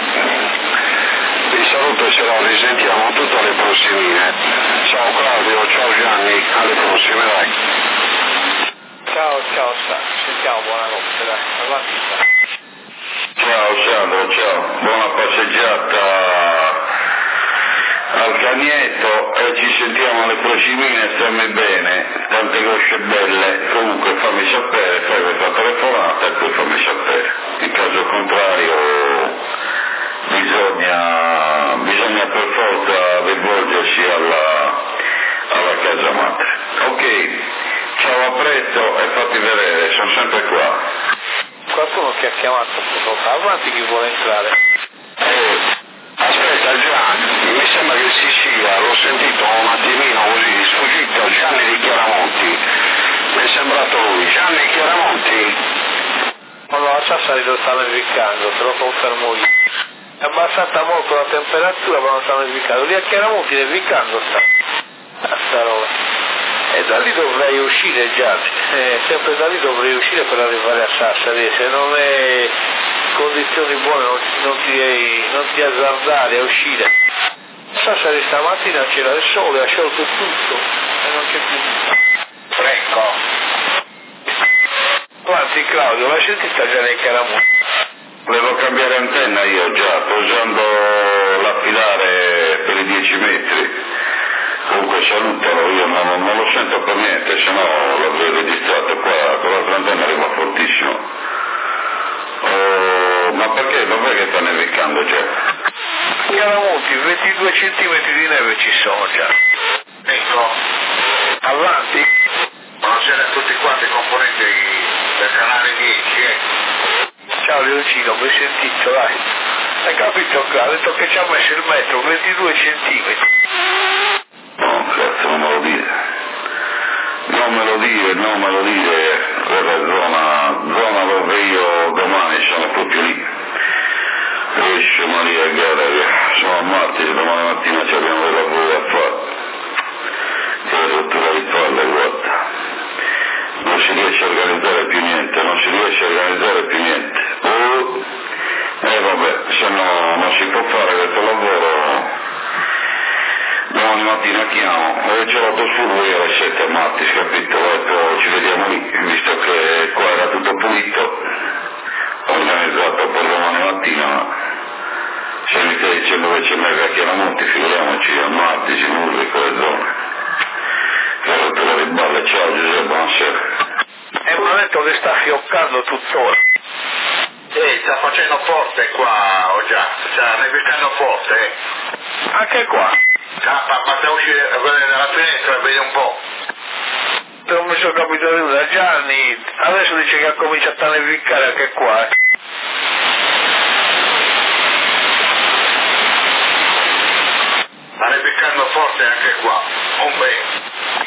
e ce la risentiamo tutte alle prossimine. Ciao Claudio, ciao Gianni, alle prossime, dai. Ciao, sentiamo, buonanotte, dai, avanti. Ciao Sandro, ciao, buona passeggiata al Cagnetto e ci sentiamo alle prossime, stammi bene, tante cose belle, comunque fammi sapere, fai questa telefonata e poi fammi sapere, in caso contrario bisogna per forza rivolgersi alla casa madre. Ok, ciao, a presto e fatti vedere, sono sempre qua. Qualcuno che ha chiamato avanti, chi vuole entrare? Aspetta Gianni, mi sembra che sia, l'ho sentito un attimino così, sfuggito, Gianni di Chiaramonti, mi è sembrato lui, Gianni Chiaramonti? Allora la Sassari lo sta nevicando, te lo confermo io. È abbassata molto la temperatura ma non sta nevicando, lì a Chiaramonti nevicando sta. sta roba. E da lì dovrei uscire già, sempre da lì dovrei uscire per arrivare a Sassari, se non è condizioni buone non ti azzardare a uscire. Sassari stamattina c'era il sole, ha sciolto tutto e non c'è più niente. Fresco. Quanti Claudio, l'hai sentita già nei caramucci? Volevo cambiare antenna io già, sto usando l'affilare per i 10 metri. Comunque salutalo, io non lo sento per niente, se no l'avrei registrato qua, con l'altra antenna arriva fortissimo. Ma perché? Dov'è che sta nevicando già? Caramucci, 22 centimetri di neve ci sono già. Ecco, Avanti? buonasera a tutti quanti i componenti del canale 10, Ciao Leoncino, mi hai sentito, dai. Hai capito, ha detto che ci ha messo il metro, 22 centimetri. No, cazzo, non me lo dire. Non me lo dire, quella è zona dove io domani sono proprio lì. Esce Maria Galleria, sono a Martiri, domani mattina ci abbiamo del lavoro da fare. Che è rottura di palle, guarda. Non si riesce a organizzare più niente. Vabbè, se no non si può fare questo lavoro. Domani mattina chiamo, ce l'ho su lui alle 7 a Martis, capito? E poi ci vediamo lì, visto che qua era tutto pulito, organizzato per domani mattina, ma se mi stai dicendo che c'è neve a Chiaramonti, figuriamoci a Martis, in Urri, quelle zone. Che rottura di balle, ciao Giuseppe, buonasera. E mi ha detto che sta fioccando tuttora. sta facendo forte qua, sta nevicando forte. Anche qua. Basta uscire a vedere dalla finestra e vedi un po'. Non mi sono capito nulla, Gianni, adesso dice che ha cominciato a nevicare anche qua. Sta nevicando forte anche qua, un bene.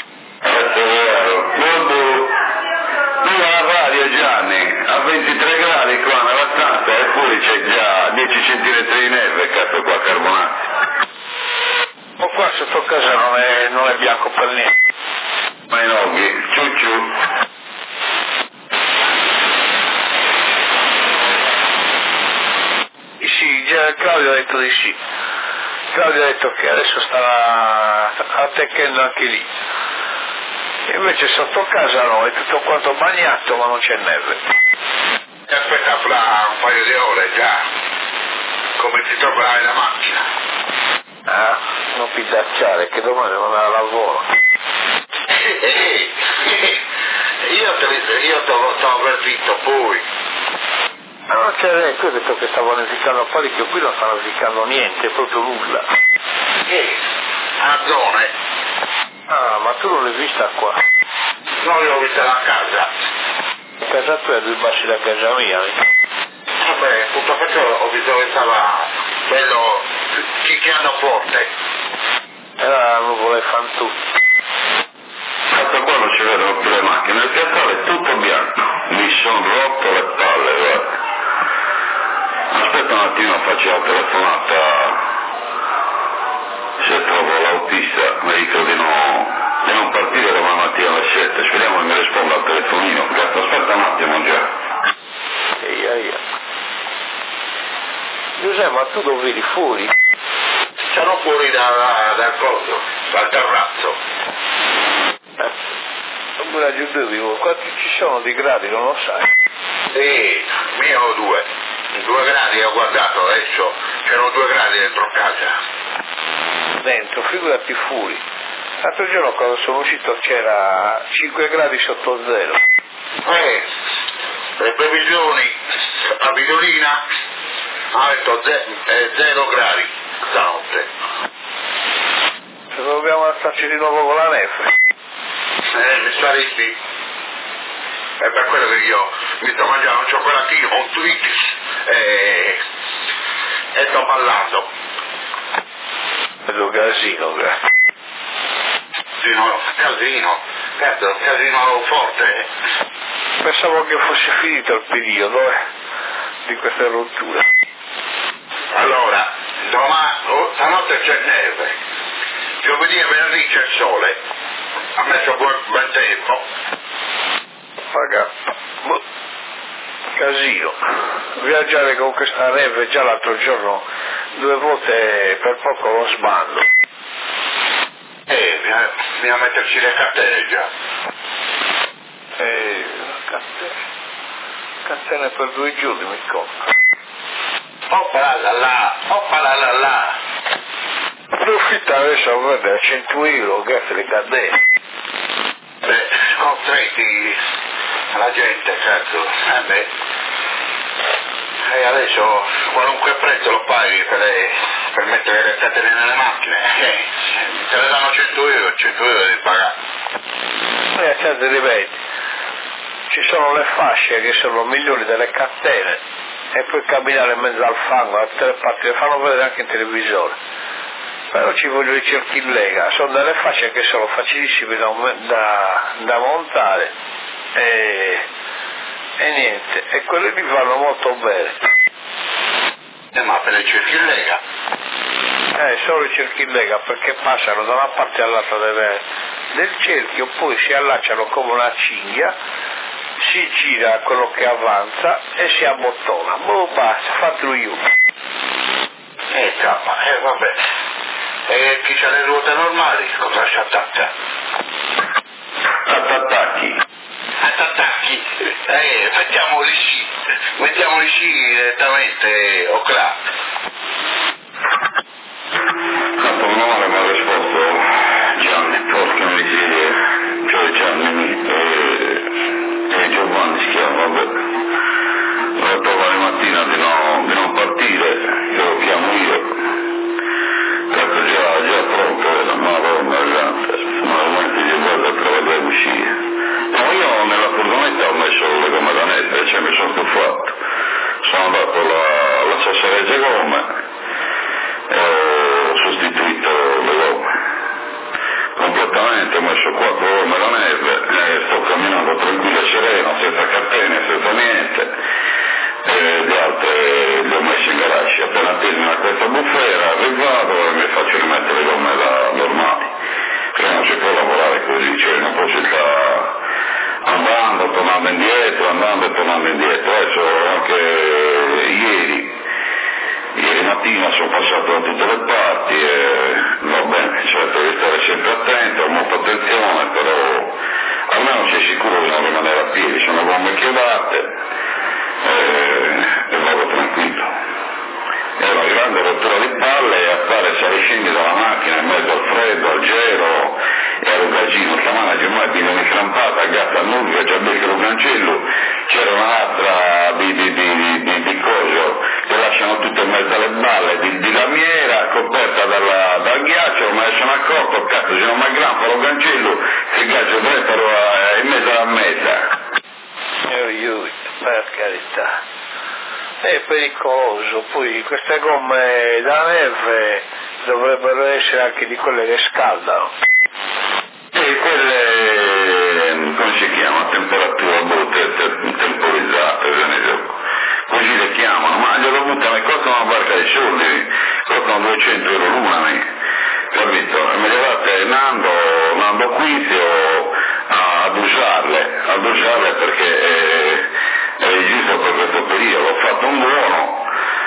Tu alla radio Gianni, a 23 gradi qua nella stanza e poi c'è già 10 cm di neve, cazzo qua carbonati. O qua sotto casa non è bianco per niente. Ma i noghi, ciucciu. Sì, già Claudio ha detto di sì. Claudio ha detto che adesso sta attecchendo anche lì. E invece sotto casa no, è tutto quanto bagnato ma non c'è neve. Ti aspetta fra un paio di ore già, come ti troverai la macchina. Ah, non pidacciare che domani non ha lavoro. Io t'ho avvertito poi. Ma non c'è niente, tu hai detto che stavo nevicando parecchio, qui non sta nevicando niente, proprio nulla. A zone. Ah, ma tu non l'hai vista qua? No, io l'ho vista da casa. In casa tua è due bassi da casa mia. Vabbè, tutto questo ho visto che stava bello chicchiando forte. Era la nuvola e fan tutti. Fatto qua non ci vedono più le macchine, il piazzale è tutto bianco. Mi sono rotto le palle, guarda. Aspetta un attimo, faccio la telefonata. Se trovo l'autista mi dico di non partire domani mattina alle 7, speriamo che mi risponda al telefonino. Cazzo, aspetta un attimo già. Eia. Giuseppe, ma tu dove eri fuori? Sono fuori dal coso, dal terrazzo. Non me la giudico, quanti ci sono di gradi non lo sai? Sì, mio 2. 2 gradi ho guardato adesso, c'erano 2 gradi dentro casa. Dentro, figurati fuori. L'altro giorno quando sono uscito c'era 5 gradi sotto zero. Le previsioni, la vidolina ha detto 0 gradi stanotte. Se dobbiamo alzarci di nuovo con la neve. Mi saresti. È per quello che io mi sto mangiando un cioccolatino, un Twix e sto ballando. Bello casino, Casino forte. Pensavo che fosse finito il periodo di queste rotture. Allora, stanotte c'è neve, giovedì e venerdì c'è il sole, ha messo bel tempo. Paga. Casino. Viaggiare con questa neve già l'altro giorno 2 volte per poco lo sbando. Bisogna metterci le catene già. Catene per 2 giorni mi conta. Oppa la la. Approfitta adesso a vendere a 100 euro grazie alle catene. Beh, costretti alla gente, certo. E adesso qualunque prezzo lo paghi per mettere le catene nelle macchine. Se le danno 100 euro devi pagare. E a certi livelli ci sono le fasce che sono migliori delle catene e puoi camminare in mezzo al fango da tutte le parti, le fanno vedere anche in televisore. Però ci vogliono i cerchi in lega, sono delle fasce che sono facilissime da montare e niente, e quelli li vanno molto bene. Ma per i cerchi in lega? Solo i cerchi in lega, perché passano da una parte all'altra del cerchio, poi si allacciano come una cinghia, si gira quello che avanza e si abbottona. Basta, fatelo io. Vabbè. E chi c'ha le ruote normali cosa si attacca? Attacchi. Mettiamoli sci direttamente, ocla. Tanto male mi ha risposto Gianni, porca miseria, cioè Gianni e Giovanni si chiama, vabbè. Ho detto domani mattina di non partire, che lo chiamo io. Tanto già pronto, era madonna grande, normalmente gli guarda per vedere uscire. No, io nella furgonetta ho messo le gomme da neve, cioè mi sono stufato. Sono andato alla Sassareggia Gomme e ho sostituito le gomme. Completamente ho messo 4 gomme da neve e sto camminando tranquillo e sereno, senza catene, senza niente. E le altre le ho messe in garage. Appena termina questa bufera rivado e mi faccio rimettere le gomme normali. Perché non si può lavorare così, cioè non posso stare andando, tornando indietro. Adesso anche ieri mattina sono passato da tutte le parti e va bene, certo devi stare sempre attento, ho molta attenzione, però almeno sei sicuro di non rimanere a piedi, sono gomme chiodate e vado tranquillo. È una grande rottura di palle e a fare saliscendi dalla macchina in mezzo al freddo, al gelo e al rugagino. Stamane ormai bisogna crampata, gatta a nulla, che già becca il cancello, c'era un'altra di coso che lasciano tutto in mezzo alle balle, di lamiera coperta dal ghiaccio, ma sono accorto, cazzo, se non mi aggrappa lo cancello, che ghiaccio prepparo in mezzo alla meta. Per carità. È pericoloso, poi queste gomme da neve dovrebbero essere anche di quelle che scaldano. E quelle, come si chiama, a temperatura temporizzata, così le chiamano, ma glielo buttano e costano una barca di soldi, costano 200 euro l'una, capito? E me le date Nando Quizio ad usarle perché è giusto per questo periodo. Ho fatto un buono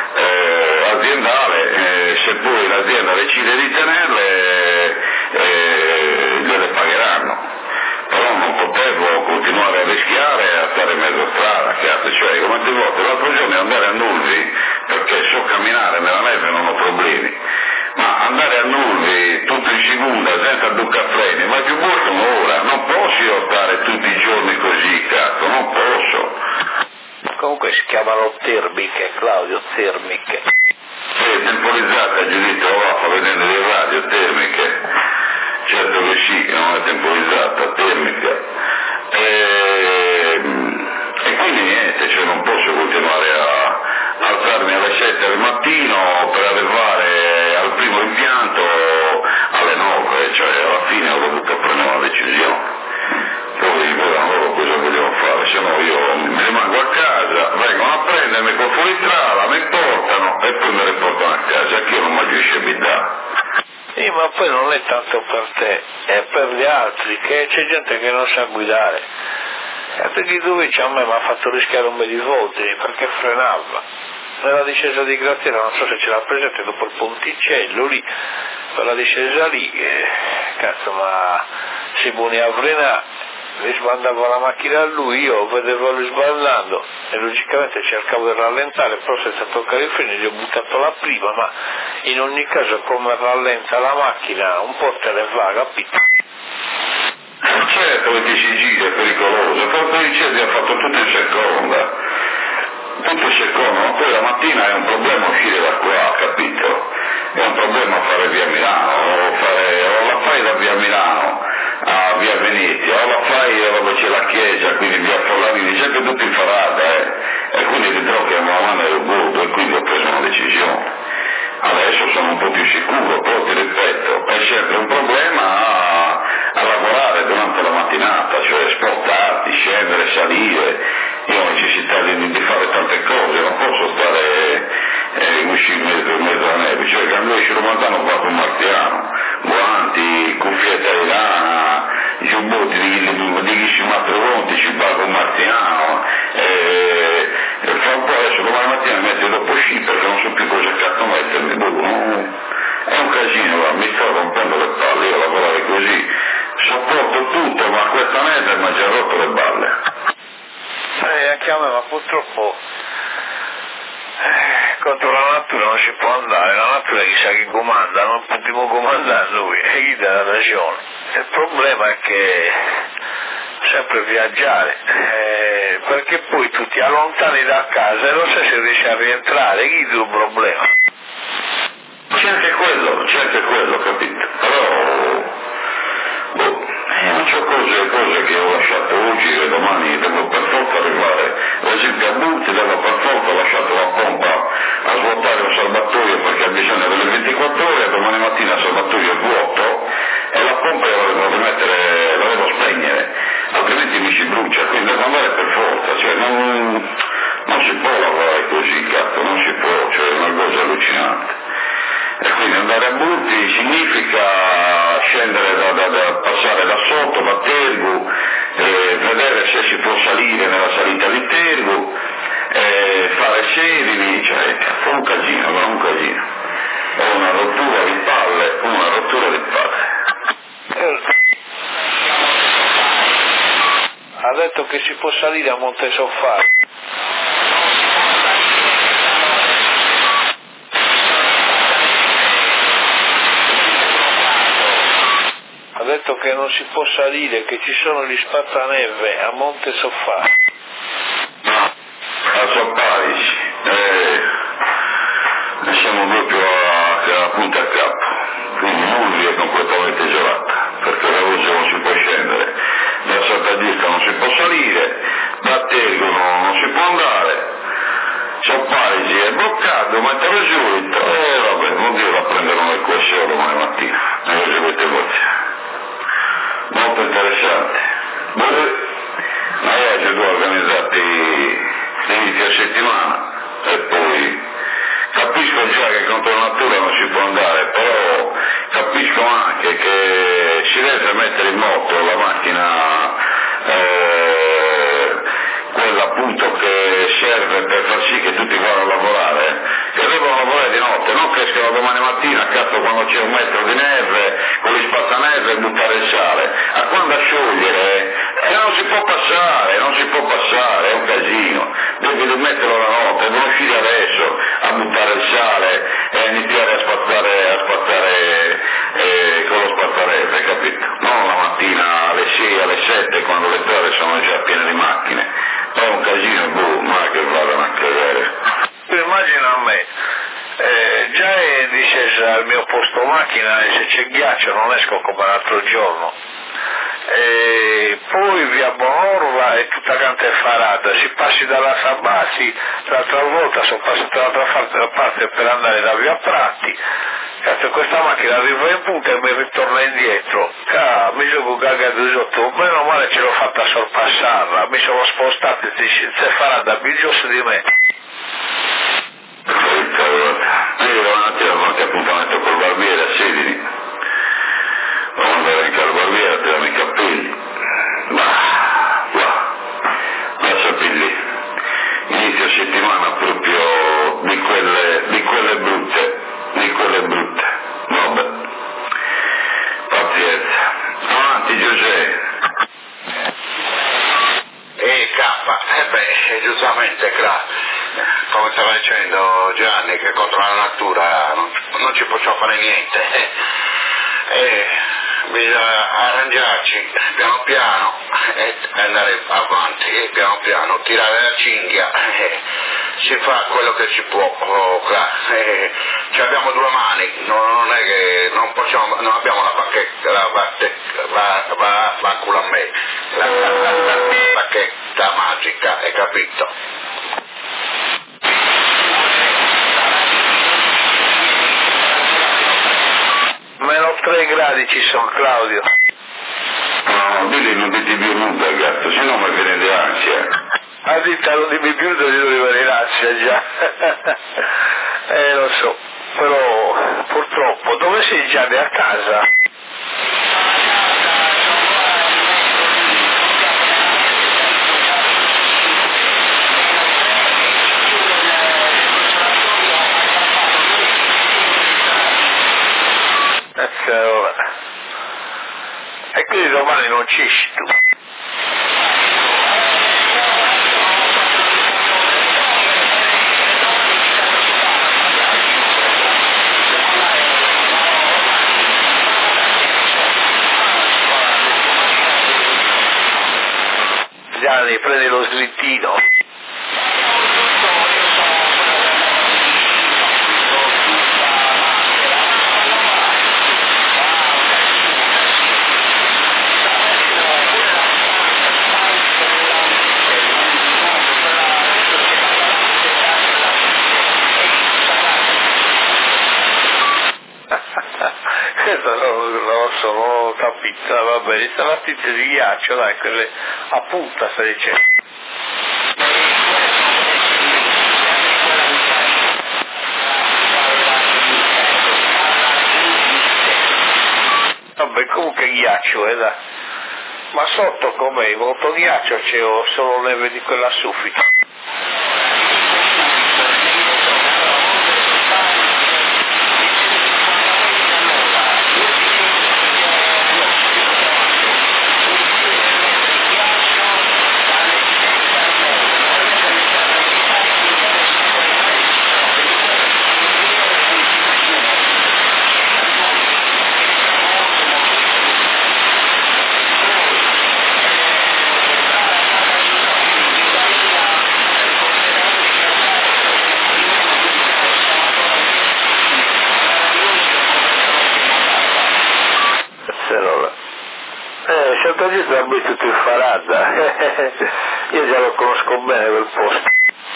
aziendale, se poi l'azienda decide di tenerle gliele pagheranno, però non potevo continuare a rischiare a stare in mezzo a strada, cazzo, cioè come ti volte l'altro giorno andare a Nulvi perché so camminare nella neve non ho problemi, ma andare a Nulvi tutto in seconda senza duccafreni, ma più brutto un'ora, non posso io stare tutti i giorni così, cazzo, non posso. Comunque si chiamano termiche, Claudio, termiche. Temporizzata, Giudizio, lo va a vedere le radio, termiche. Certo che sì, non è temporizzata, termica. E quindi niente, cioè non posso continuare a alzarmi alle 7 del mattino per arrivare al primo impianto alle 9, cioè alla fine ho dovuto prendere una decisione. Poi vedano loro cosa vogliono fare, se no io mi rimango a casa, vengono a prendermi con fuoristrada, mi portano e poi mi riportano a casa, che io non mi riesco a abitare. Sì, ma ma poi non è tanto per te, è per gli altri, che c'è gente che non sa guidare. Perché Duvic a me mi ha fatto rischiare un bel di volte perché frenava. Nella discesa di Graziella, non so se ce l'ha presente, dopo il ponticello lì, quella discesa lì, cazzo, ma si buoni a frenare, gli sbandava la macchina a lui, io vedevo lui sbandando e logicamente cercavo di rallentare, però senza toccare i freni gli ho buttato la prima, ma in ogni caso come rallenta la macchina un po' te ne va, capito? Certo che ti si gira, è pericoloso, però poi Cesi ha fatto tutto in seconda, ma poi la mattina è un problema uscire da qua, capito? È un problema fare via Milano, o la fai da via Milano a via Venezia, o la fai dove c'è la chiesa, quindi via Forlanini, sempre tutto in farada, e quindi ti trovi a una mano aeroporto e quindi ho preso una decisione. Adesso sono un po' più sicuro, però ti ripeto, è sempre un problema a lavorare durante la mattinata, cioè spostarti, scendere, salire. Io ho necessità di fare tante cose, non posso stare uscire in mezzo alla neve, cioè quando esci romantano qua con Marziano, guanti, cuffietta di lana, giubbotti di Chimatrovonti, ci va con Marziano, fra un po' adesso domani mattina mi metto dopo sci perché non so più cosa cazzo mettermi, è un casino, mi sto rompendo le palle, io lavorare così, sopporto tutto, ma questa neve mi ha già rotto le balle. Anche a me, ma purtroppo contro la natura non si può andare, la natura chissà chi comanda, non possiamo comandare noi, e chi dà la ragione. Il problema è che sempre viaggiare, perché poi tu ti allontani da casa e non sai se riesci a rientrare, chi è un problema? C'è anche quello, capito? Però non c'ho cose che ho lasciato oggi e domani devo per forza arrivare. Per esempio a Burti devo per forza ho lasciato la pompa a svuotare un serbatoio perché ha bisogno delle 24 ore, domani mattina il serbatoio è vuoto e la pompa la devo spegnere, altrimenti mi si brucia, quindi devo andare per forza, cioè non si può lavorare così, cazzo, non si può, cioè è una cosa allucinante. E quindi andare a Burti significa scendere passare da sotto, da Tergu, vedere se si può salire nella salita di Tergu, fare sedili, cioè è un casino. È una rottura di palle. Ha detto che si può salire a Monte Soffari. Ha detto che non si può salire, che ci sono gli spazzaneve a Monte Soffari. A Soffari, siamo proprio a punta a capo, quindi Mulli è completamente isolata, perché da Voce non si può scendere, da Sattadista non si può salire, da Tergo non si può andare, Soffari è bloccato, mettere giù, vabbè, non devo prendere un QSO domani mattina, ne seguite voce. Molto interessante. Ma oggi due organizzati inizio settimana e poi capisco già che contro la natura non si può andare, però capisco anche che si deve mettere in moto la macchina quella appunto che serve per far sì che tutti vadano a lavorare, che devono lavorare di notte, non che escono domani mattina, cazzo, quando c'è un metro di neve, con gli spazzaneve e buttare il sale. A quando a sciogliere non si può passare, è un casino, devi metterlo la notte, devi uscire adesso a buttare il sale e iniziare a spazzare con lo spazzareve, capito? Non la mattina alle 6, alle 7 quando le strade sono già piene di macchine. È un casino, ma che vadano a credere. Immagina a me, già è discesa al mio posto macchina e se c'è ghiaccio non esco come l'altro giorno. E poi via Bonorva è tutta canta e farata, si passi dalla Sabasi, l'altra volta sono passato dall'altra parte per andare da via Prati. Cazzo, questa macchina arriva in punta e mi ritorna indietro. Mi sono cagato sotto, meno male ce l'ho fatta sorpassarla, mi sono spostato e se farà da bigios di me. Io ero un attimo qualche appuntamento col barbiere a Sedini, giustamente, come stava dicendo Gianni, che contro la natura non ci possiamo fare niente. Bisogna arrangiarci piano piano e andare avanti, piano piano, tirare la cinghia, si fa quello che si può, ci abbiamo due mani, non è che non possiamo, non abbiamo la bacchetta magica, hai capito? -3 gradi ci sono, Claudio. No, dilli non ti più nulla, gatto, se no mi viene di ansia. Ha detto non dimmi più, non devo venire in ansia già. Lo so, però purtroppo. Dove sei, Gianni? A casa? E quindi domani non ci esci tu. Gianni, prendi lo slittino. Non ho capito, va bene, sta tizia di ghiaccio, dai, quelle a punta sta dicendo. Vabbè, comunque ghiaccio, dai. Ma sotto com'è? Molto ghiaccio c'è o solo neve di quella soffice? Certo dietro abitato in Faradda, io già lo conosco bene quel posto.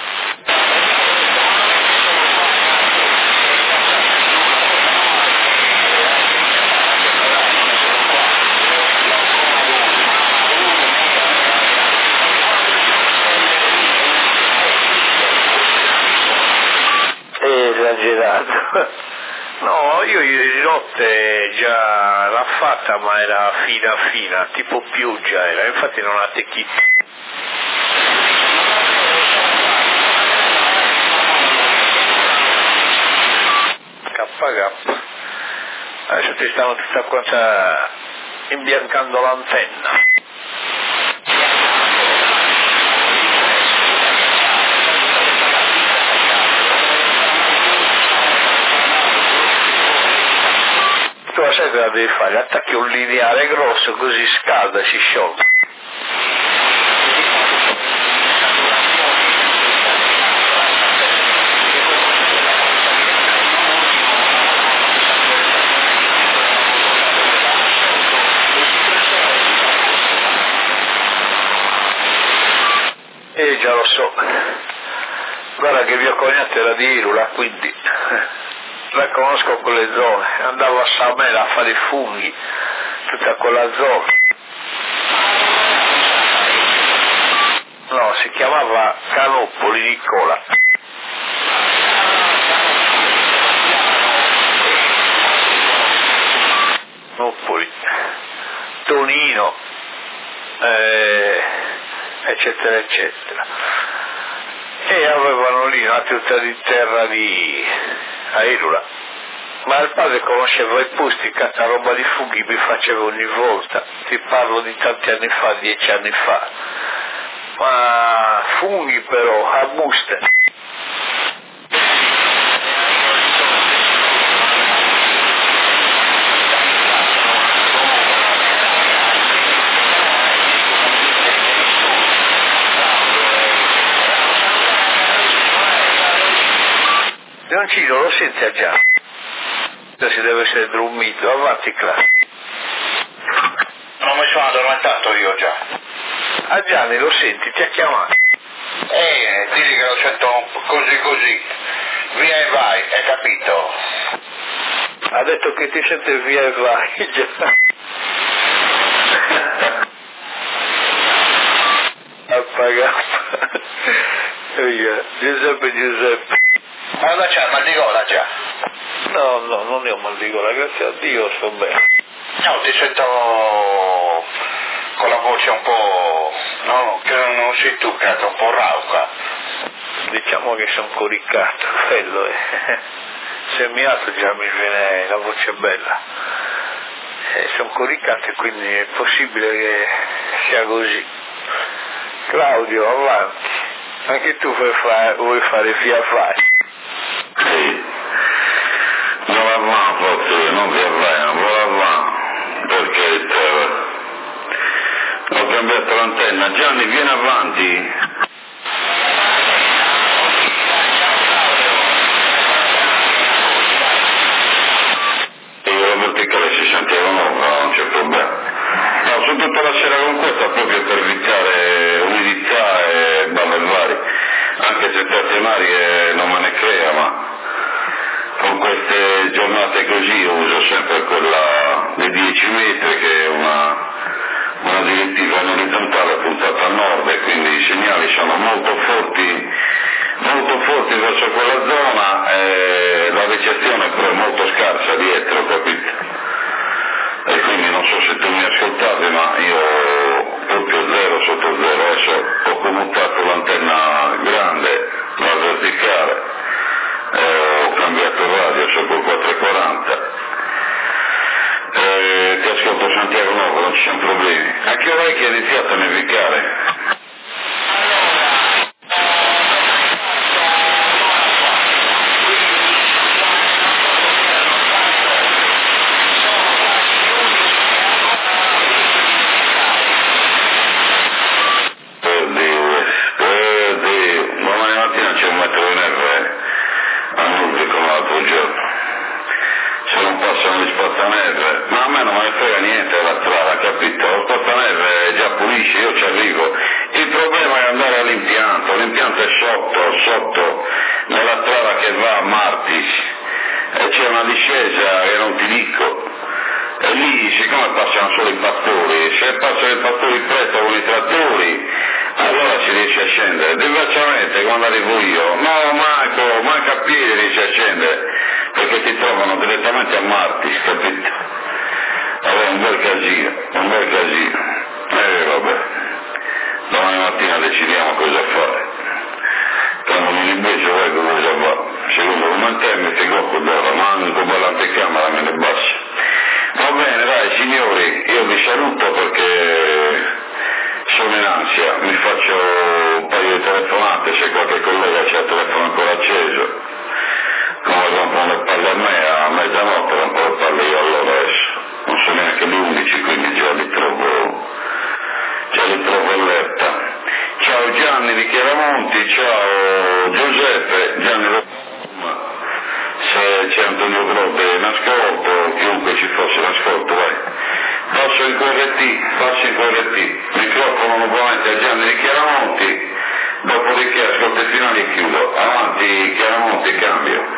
È esagerato. No, io ieri di notte già l'ho fatta, ma era fina, tipo pioggia era, infatti non ha attecchito. KK. Adesso ti stanno tutta quanta imbiancando l'antenna. Tu sai cosa devi fare? Attacchi un lineare grosso così scalda, si scioglie. Già lo so. Guarda che mio cognato era di Irula, quindi la conosco quelle zone, andavo a Samela a fare i funghi, tutta quella zona. No, si chiamava Canopoli Nicola. Canopoli, Tonino, eccetera eccetera. E avevano lì una tutta di terra a Irula. Ma il padre conosceva i posti, cazzo, roba di funghi mi faceva ogni volta. Ti parlo di tanti anni fa, 10 anni fa. Ma funghi però, a buste. Leoncino, lo senti già? Si deve essere dormito, avanti classe. Non mi sono addormentato io già. A Gianni lo senti, ti ha chiamato. Digli che lo sento così. Via e vai, hai capito? Ha detto che ti sente via e vai, già. Appagato. Giuseppe. Ma cosa c'è, mal di gola già? No, non ne ho mal di gola, grazie a Dio sto bene. No, ti sento con la voce un po', no, che non sei tuccata, un po' rauca. Diciamo che sono coricato, quello è. Se mi alzo già mi viene la voce bella. Sono coricato e quindi è possibile che sia così. Claudio, avanti. Anche tu vuoi fare via vai. Sì. Non avanti forse, non via vai, non vuole avanti. Perché ho cambiato l'antenna. Gianni, vieni avanti. Non c'è problema. No, sono tutta la sera con questa proprio per evitare umidità e balle vari, anche se stazionarie non me ne crea, ma con queste giornate così io uso sempre quella dei 10 metri che è una direttiva in orizzontale puntata a nord e quindi i segnali sono molto forti verso quella zona e la ricezione però è molto scarsa dietro, capito? E quindi non so se tu mi ascoltavi, ma io proprio zero sotto zero, adesso ho commutato l'antenna grande, la verticale, ho cambiato radio, so col 440, ti ascolto Santiago Nuovo, non ci sono problemi. A che ora è che è iniziato a nevicare? Ma a me non me ne frega niente della strada, capito? Lo spostaneve già pulisce, io ci arrivo. Il problema è andare all'impianto, l'impianto è sotto, nella strada che va a Martis, e c'è una discesa che non ti dico. E lì, siccome passano solo i pastori, se passano i pastori presto con i trattori, allora si riesce a scendere. Diversamente, quando arrivo io, no, manca a piedi riesci a scendere, perché ti trovano direttamente a Martis, capito? Allora un bel casino. Vabbè, domani mattina decidiamo cosa fare. Quando mi invece vengo cosa va. Secondo come te mi tengo d'ora, manco quell'anticamera me ne basta. Va bene, dai signori, io vi saluto perché sono in ansia, mi faccio un paio di telefonate, se qualche collega c'ha il telefono ancora acceso, come rompono le palle a me, a mezzanotte rompo le palle io allora adesso, non sono neanche le 11, quindi già li trovo allerta. Ciao Gianni di Chiaramonti, ciao Giuseppe, Gianni se c'è Antonio Grode in ascolto, chiunque ci fosse in ascolto, vai. Passo in QRT, microfono nuovamente a Gianni di Chiaramonti, dopodiché ascolto i finali e chiudo. Avanti Chiaramonti, cambio.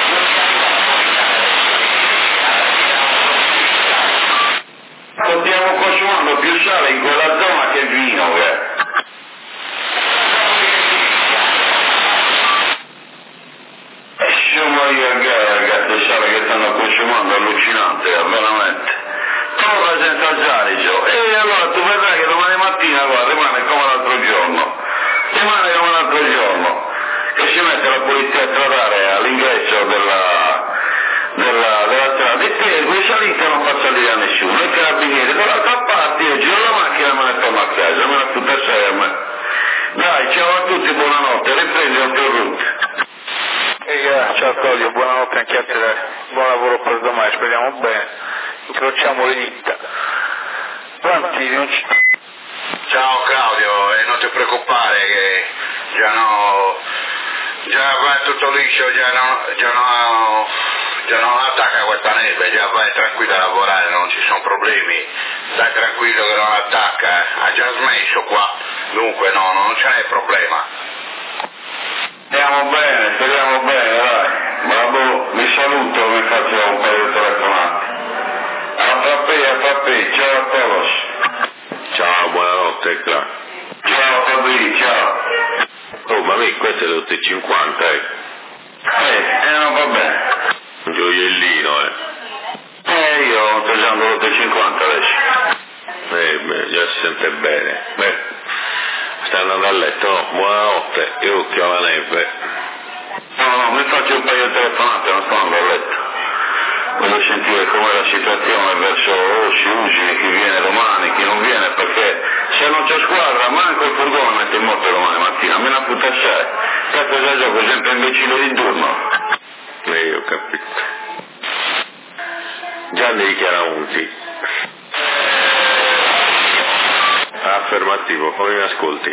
Dobbiamo polizia stradale all'ingresso della strada e tengo in salita e non fa salire a nessuno, i carabinieri con l'altra parte, io giro la macchina e me ne torno a casa, me la tutta seria. Dai, ciao a tutti, buonanotte, riprendi il tuo route. Ciao Claudio, buonanotte anche a te, buon lavoro per domani, speriamo bene, incrociamo le dita. Quanti non ci... Ciao Claudio, e non ti preoccupare che già va tutto liscio, già non attacca questa neve, già vai tranquillo a lavorare, non ci sono problemi, stai tranquillo che non attacca, ha già smesso qua, dunque no, non ce n'è problema. Speriamo bene, dai. Bravo, vi saluto, vi faccio un paio di telefonate. A frappè, ciao a todos. Ciao, buonanotte, Cla. Ciao Fabri, ciao. Oh, ma me queste sono tutte 50, non va bene. Un gioiellino, Io sto usando tutte 50 adesso. Già si sente bene. Stai andando a letto, no? Buonanotte, io occhio alla neve. No, mi faccio un paio di telefonate, non sto andando a letto. Voglio sentire com'è la situazione verso Siusi, chi viene domani, chi non viene, perché se non c'è squadra, manco il furgone mette in moto domani mattina, me la puta assai. Cazzo da gioco, sempre imbecille di turno. Ho capito. Gianni Chiaramonti. Affermativo, come mi ascolti?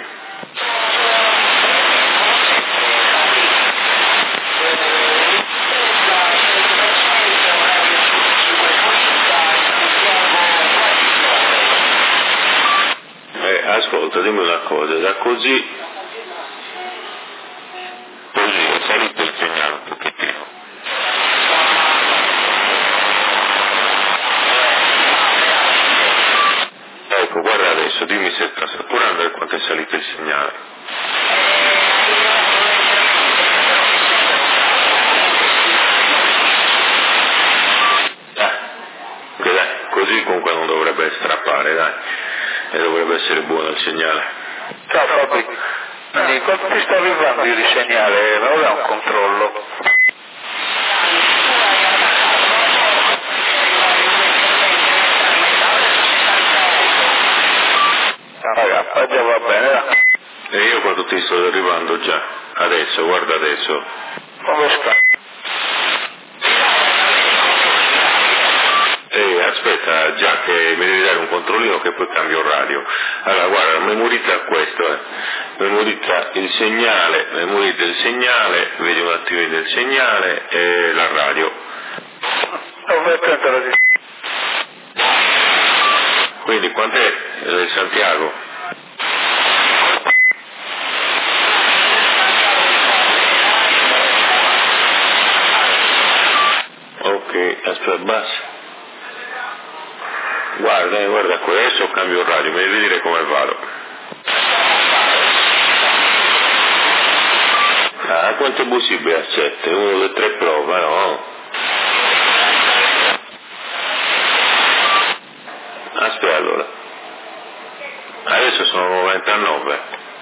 Ascolta, dimmi una cosa, da così è salito il segnale un pochettino. Ecco, guarda adesso, dimmi se sta saturando e quanto è salito il segnale. Dai, così comunque non dovrebbe strappare, dai. E dovrebbe essere buono il segnale. Ciao Fabri, quindi quanto ti sta arrivando il segnale? Me lo dà un controllo? Ragazzi, già va bene, dai. E io quando ti sto arrivando già, adesso, guarda adesso. Come sta? Aspetta, già che mi devi dare un controllino che poi cambio il radio. Allora, guarda, memorizza questo, memorizza il segnale, vedi un attimino il segnale e la radio. Quindi quant'è Santiago? Ok, aspetta, basta. Guarda qui, adesso cambio il radio, mi devi dire come vado. Quanto è possibile a 7? 1, 2, 3 prova, no? Aspetta allora. Adesso sono 99.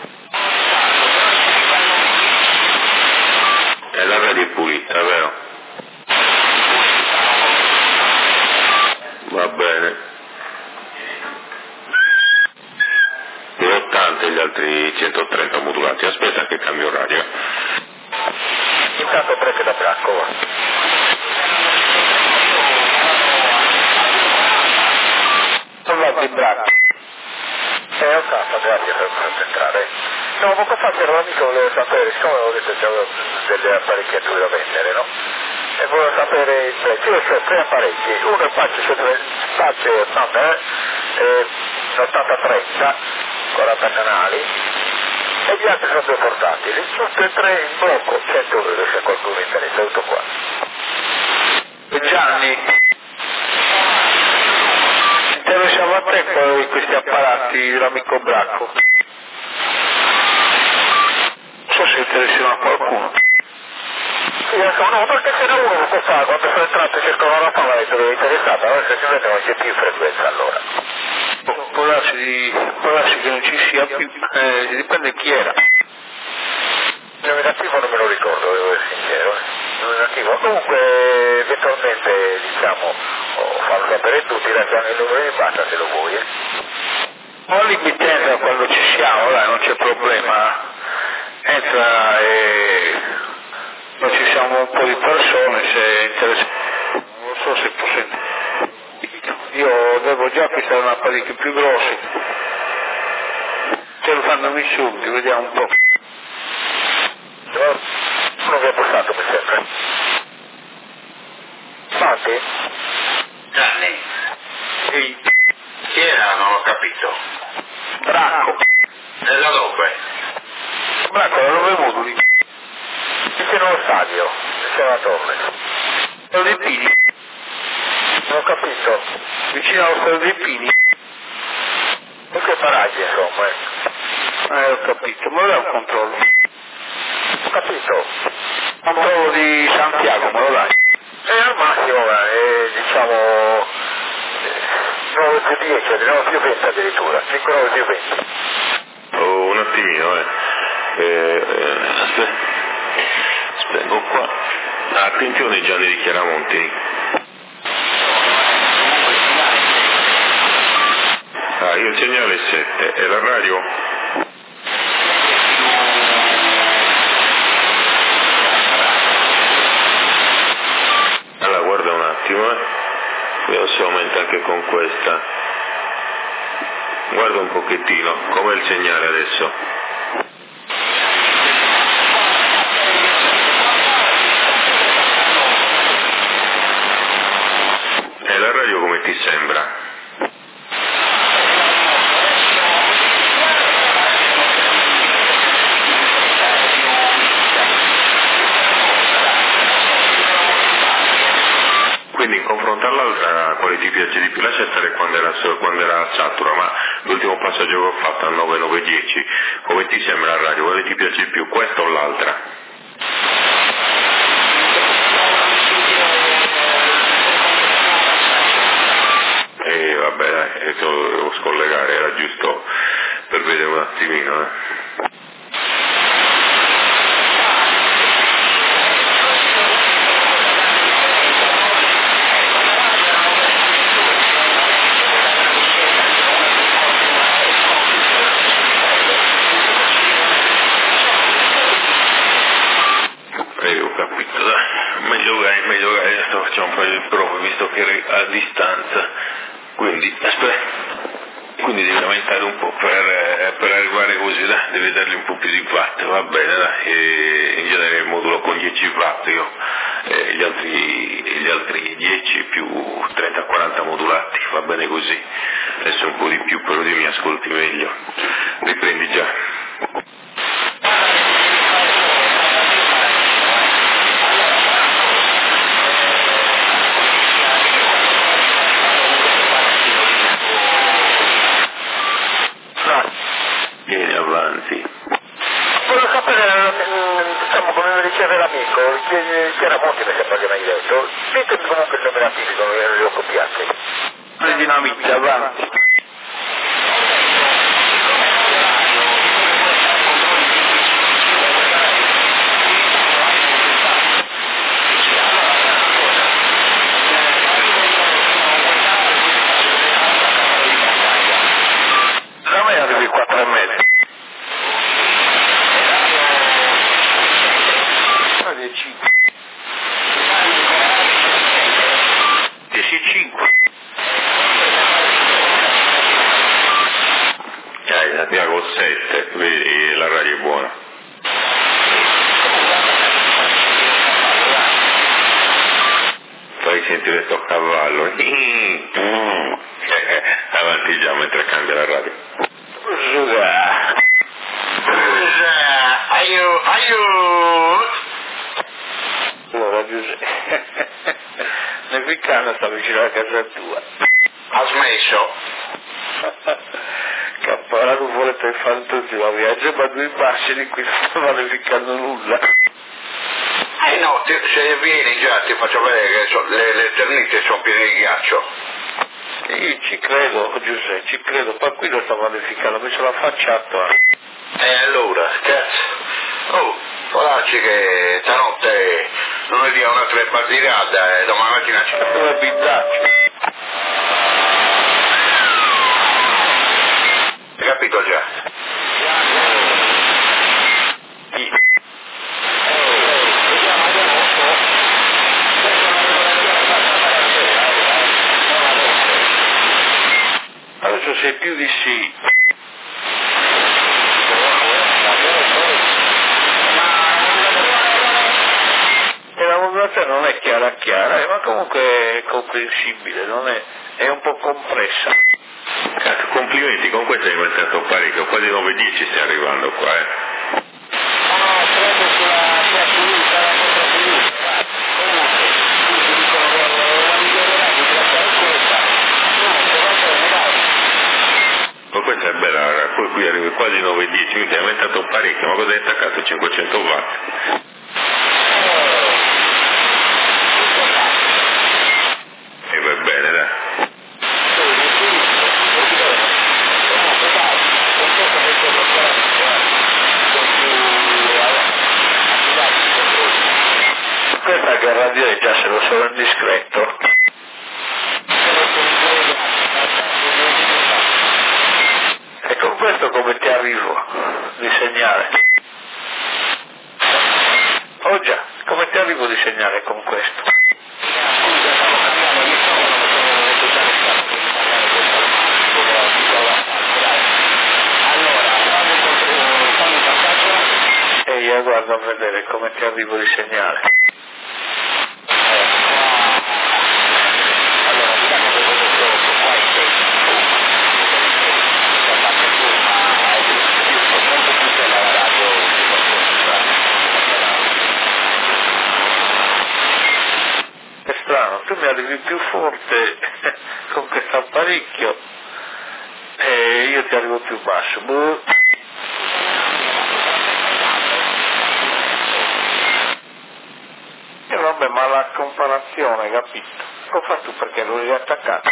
E la radio è pulita, vero? Va bene. E 80 e gli altri 130 modulati. Aspetta che cambio radio. Intanto prese da Bracco. Parlando di Bracco. Ho fatto, grazie per entrare. No, poco fa c'era un amico che voleva sapere, siccome avevo detto che c'avevo delle apparecchiature da vendere, no? E volevo sapere il prezzo. Io ho 3 apparecchi, uno è spazio 80-30, 40 canali, e gli altri sono 2 portatili, tutti e 3 in blocco, 100 euro se qualcuno interessa, tutto qua. Gianni, interessava a te poi questi apparati dell'amico Bracco? Non so se interessano a qualcuno. Sì, no, perché ce n'è uno poco fa, quando sono entrato cercavo una palla e dove è interessata, allora se si vede non c'è più frequenza allora. Può darsi che non ci sia più, dipende chi era. Il nominativo non me lo ricordo, fa per tutti, lascia anche il numero di banda se lo vuoi. Ma l'immittenza quando ci siamo, dai, non c'è problema. Entra e noi ci siamo un po' di persone, se interessa. Non so se può sentire. Io devo già fissare una apparecchio più grossi. Telefonami subito, vediamo un po'. Uno che ha portato mi sembra. Santi? Gianni. Sì. Chi era? Non ho capito. Bracco. E da dove? Bracco, da 9 moduli. Vicino allo stadio, vicino alla torre. Stadio dei Pini. Non ho capito. Vicino allo stadio dei Pini. In che paraggi insomma? Ho capito, ma lo dai un controllo? Ho capito. Controllo di Santiago, me lo dai? Al massimo, diciamo 9 più 10, 9 più 20 addirittura, 5 9 più 20. Oh, un attimino, Spengo qua. Attenzione Gianni di Chiaramonti. Io il segnale è 7, e la radio? Allora guarda un attimo, vediamo se aumenta anche con questa. Guarda un pochettino, com'è il segnale adesso? E la radio come ti sembra? Quindi in confronto all'altra quale ti piace di più? Lascia stare quando era satura, ma l'ultimo passaggio che ho fatto al 9-9-10, come ti sembra la radio? Quale ti piace di più, questa o l'altra? Vabbè dai, devo scollegare, era giusto per vedere un attimino. Ho capito, dai, meglio che adesso facciamo un paio di prove visto che eri a distanza, quindi quindi devi aumentare un po' per arrivare così, dai, devi dargli un po' più di watt, va bene dai, e in genere il modulo con 10 watt io, gli altri 10 più 30-40 modulati, va bene così, adesso un po' di più però mi ascolti meglio, riprendi già. Vieni avanti. Volevo sapere, diciamo, come mi riceve l'amico, Chiaramonti mi sembra che mi hai detto, ditemi comunque il nome artistico, non li ho copiati. Le dinamiche, avanti. Da me arrivi 4,5. 10,5. Santiago 7, vedi la radio è buona. Fai sentire sto cavallo. Avanti già mentre cambia la radio. Aiuto! Allora Giuseppe, Neficano sta vicino alla casa tua. Ha smesso. Cappara non vuole per fantasia, viaggio ma 2 passi di qui non sta verificando nulla. No, se vieni già ti faccio vedere che le ternite sono piene di ghiaccio. Io ci credo, Giuseppe, ci credo, ma qui lo sta verificando, mi sono affacciato. E allora, cazzo, può darci che stanotte non ne dia una trepatirata e domani mattina ci... Come bizzaccio. capito già. Adesso sei più di sì. E la modulazione non è chiara, ma comunque è comprensibile, non è un po' compressa. Cazzo, complimenti, con questo hai inventato parecchio, quasi 9-10 stai arrivando qua, Prendo sulla assoluta, la cosa assoluta, comunque, tutti dicono che la migliore radio della è questa, comunque va bene, dai. Ma questa è bella, poi qui arrivi quasi 9-10, quindi hai aumentato parecchio, ma cosa hai attaccato? 500 watt? E va bene, dai. Questa che radio è già se lo sono indiscreto. E con questo come ti arrivo di segnale? Oh già, come ti arrivo di segnale con questo? E io guardo a vedere come ti arrivo di segnale. È strano, tu mi arrivi più forte con questo apparecchio e io ti arrivo più basso. E vabbè, ma la comparazione, capito? Lo fai tu perché lo hai attaccato.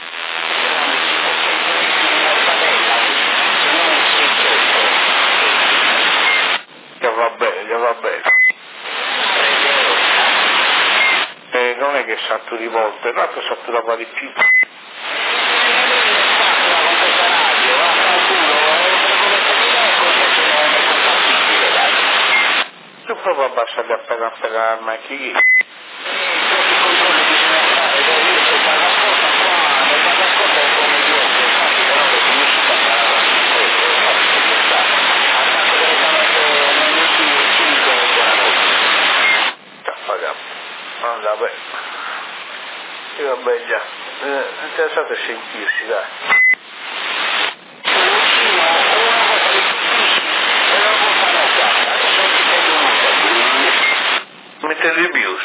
Già va bene. E non è che salto di volte, l'altro saturava di più. Tu proprio abbassa di appena ma chi? Vabbè. E vabbè già. Interessante sentirsi, dai. Mette di Bius.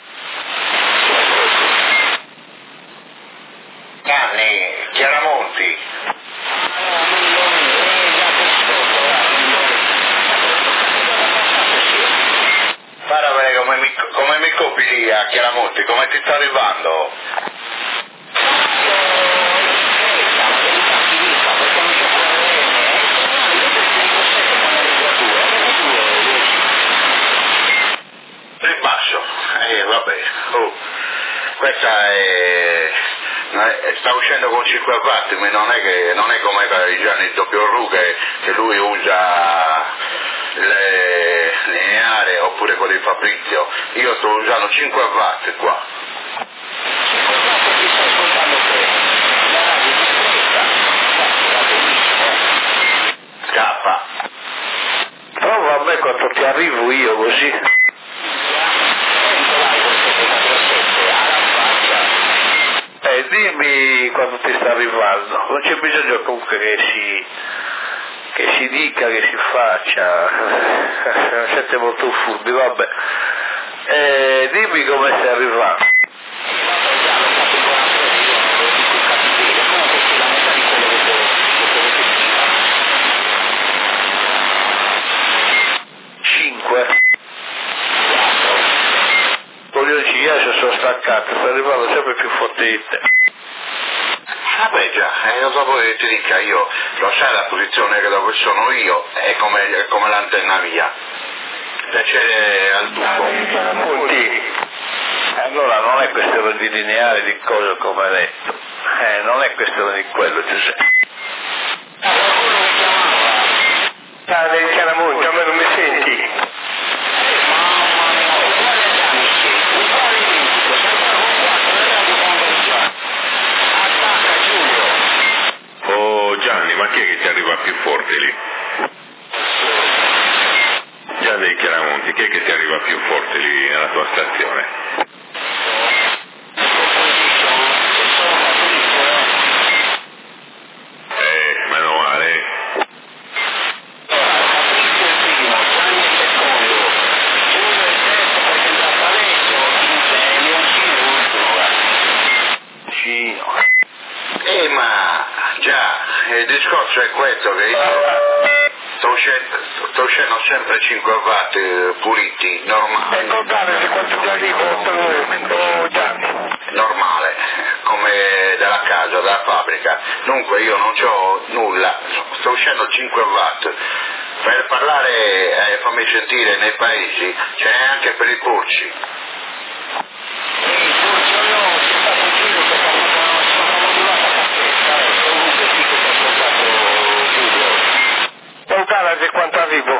Nanni, Chiaramonti. Guarda bene come mi copi lì a Chiaramonti, come ti sta arrivando? Il basso, vabbè. Questa sta uscendo con 5 watt, ma non è come Gianni Doppio che lui usa le lineare oppure quello di Fabrizio. Io sto usando 5 watt qua. Scappa. Però vabbè quanto ti arrivo io così. Dimmi quando ti sta arrivando, non c'è bisogno comunque che si dica, che si faccia, siete molto furbi, vabbè. Dimmi come stai arrivando. Io sono staccato, sto arrivando sempre più forte di te. Vabbè già, lo so poi ti dica, io lo sai la posizione che dove sono io, è come l'antenna mia. Piacere al tuffo. Allora non è questione di lineare di cose come hai detto, non è questione di quello Giuseppe. del Chiaramonti, a me non mi senti? Oh Gianni, ma chi è che ti arriva più forte lì? Gianni del Chiaramonti, chi è che ti arriva più forte lì nella tua stazione? Meno male. Ma già, il discorso è questo che io sto uscendo sempre 5 watt puliti, normali. E contare di quanto ti arrivo, Gianni? Normale, come dalla casa, dalla fabbrica. Dunque io non c'ho nulla, sto uscendo 5 watt. Per parlare, fammi sentire, nei paesi, ce n'è anche per i purci. Contare di quanto arrivo?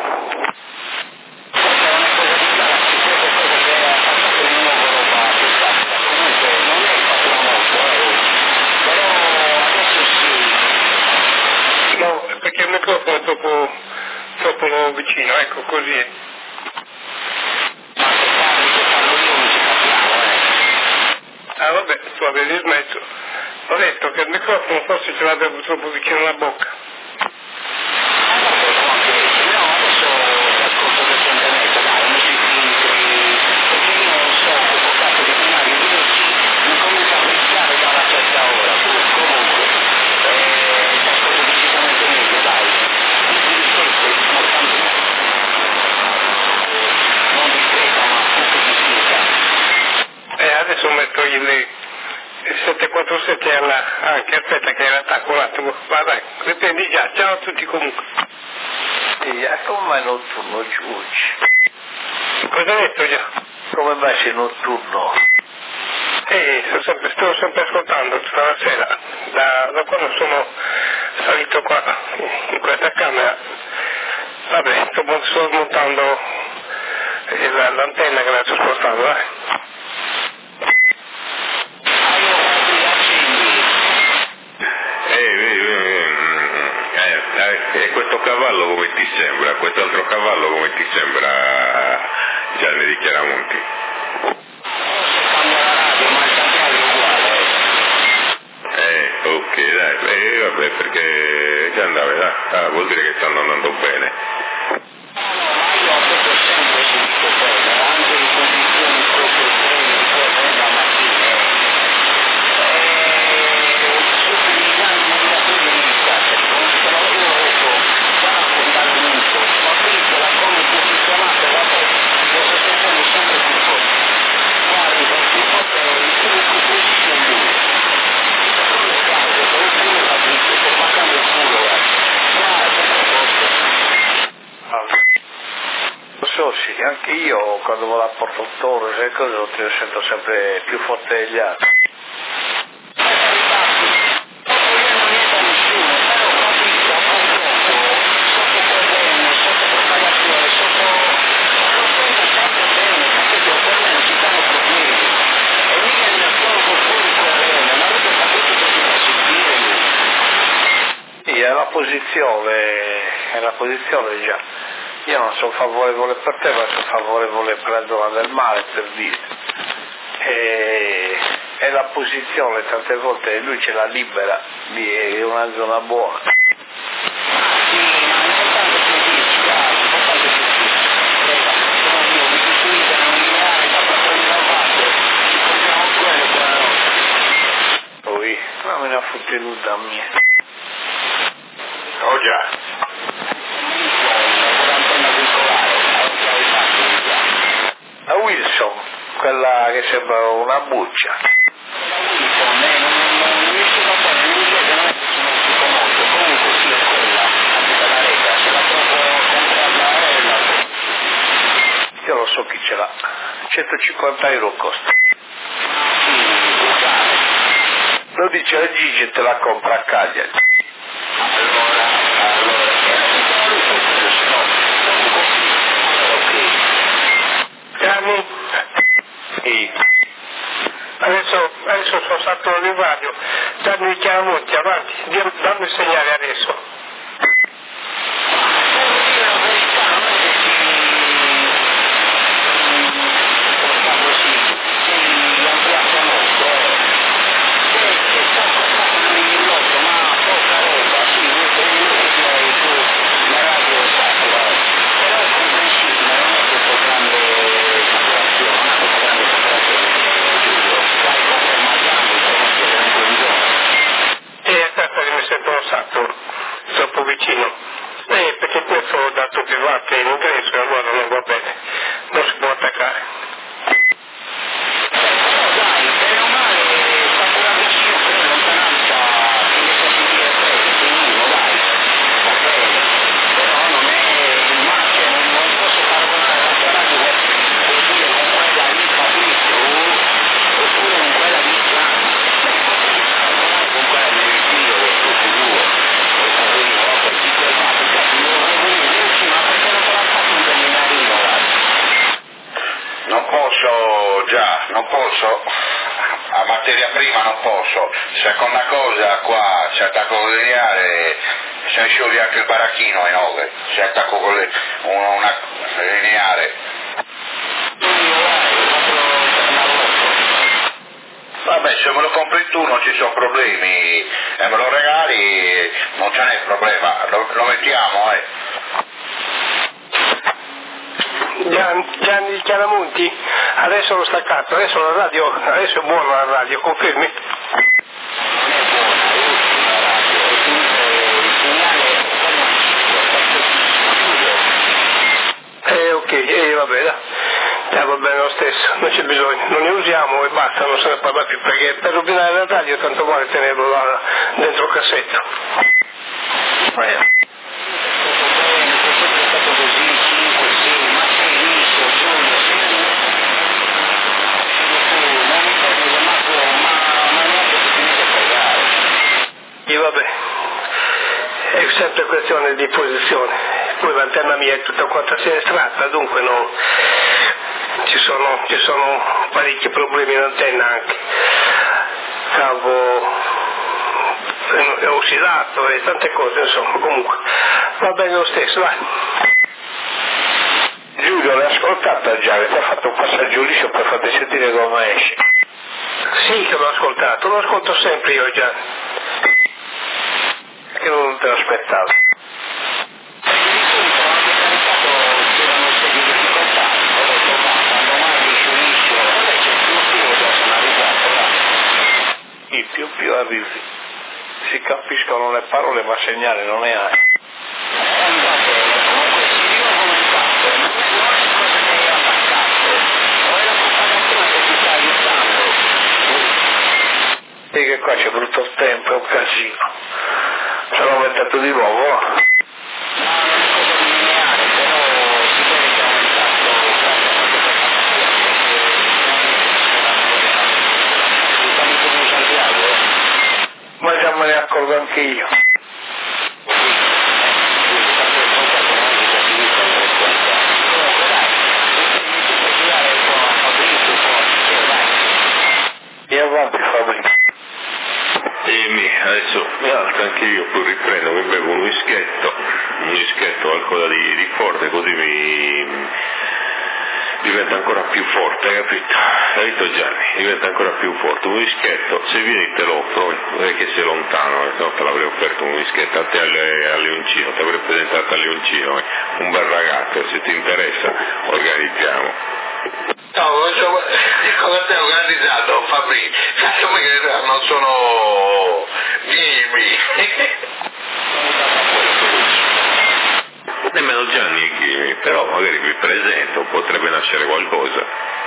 No, perché il microfono è troppo vicino, ecco così. Ah vabbè, tu avevi smesso. Ho detto che il microfono forse ce l'avevo troppo vicino alla bocca. Adesso metto il 747 anche, aspetta che era attacco un attimo, vai, riprendi già, ciao a tutti comunque. Come mai notturno oggi? Cosa hai detto già? Come mai sei notturno? Sto sempre ascoltando tutta la sera, da quando sono salito qua in questa camera. Vabbè, sto smontando l'antenna che mi ha spostato, dai. Questo cavallo come ti sembra? Quest'altro cavallo come ti sembra, Gianni di Chiaramonti? Ok, dai, vabbè, perché già andava, vuol dire che stanno andando bene. Sì, anche io quando vado a Portottore, sai cosa, lo sento sempre più forte degli altri. Sì, è la posizione già. Io non sono favorevole per te, ma sono favorevole per la zona del mare, per dire. È la posizione, tante volte lui ce la libera, è una zona buona. Poi, ma me ne ha fottenuta a me. Oh già. La Wilson, quella che sembra una buccia. Io lo so chi ce l'ha, 150 euro costa. Lo dice a Gigi e te la compra a Cagliari. Allora, Adesso sono stato in radio, Gianni Chiaramonti, avanti, dammi il segnale adesso. Troppo vicino, perché questo ho dato più volte in ingresso e allora non va bene, non si può attaccare. Dai, bene o male, sta pure vicino, però in lontananza si riesce a sentire benissimo, dai, va bene, però non è il marcio, non posso paragonare l'altra radio per dire con quella lì Fabrizio, oppure con quella di Gianni, con quella di Dio, del tuo futuro. Non posso, a materia prima non posso, seconda cosa qua si attacco con il lineare, se ne scioglie anche il baracchino in ove, si attacco con una lineare. Vabbè, se me lo compri tu non ci sono problemi, e me lo regali non ce n'è problema, lo mettiamo, Gianni Chiaramonti, adesso l'ho staccato, adesso è buona la radio, confermi? Ok, vabbè, va bene lo stesso, non c'è bisogno, non ne usiamo e basta, non se ne parla più, perché per rovinare la radio tanto vale tenerlo là dentro il cassetto. Vabbè, è sempre questione di posizione, poi l'antenna mia è tutta quanta sinistra, dunque no, ci sono parecchi problemi in antenna anche, cavo è ossidato e tante cose, insomma, comunque va bene lo stesso, vai. Giulio, l'hai ascoltata già, ti ha fatto un passaggio liscio per farti sentire come esce? Sì che l'ho ascoltato, lo ascolto sempre io già. Che non te l'aspettavo. Più arrivi, si capiscono le parole ma segnale non ne hai. Sì che qua c'è brutto tempo, è un casino. Se l'ho mettato di nuovo. Ma già me ne accorgo anche io. E avanti Fabrizio. Adesso mi alzo anche io, poi riprendo, mi bevo un whiskyetto alcola di forte, così mi diventa ancora più forte, capito? Capito Gianni? Diventa ancora più forte. Un whiskyetto, se vieni te lo offro, non è che sei lontano, se no te l'avrei offerto un whiskyetto a te a Leoncino, ti avrei presentato a Leoncino, un bel ragazzo, se ti interessa organizziamo. No, cosa ti ho organizzato Fabrizio? Come che non sono dimmi. Nemmeno Gianni e Chimi, però magari vi presento, potrebbe nascere qualcosa.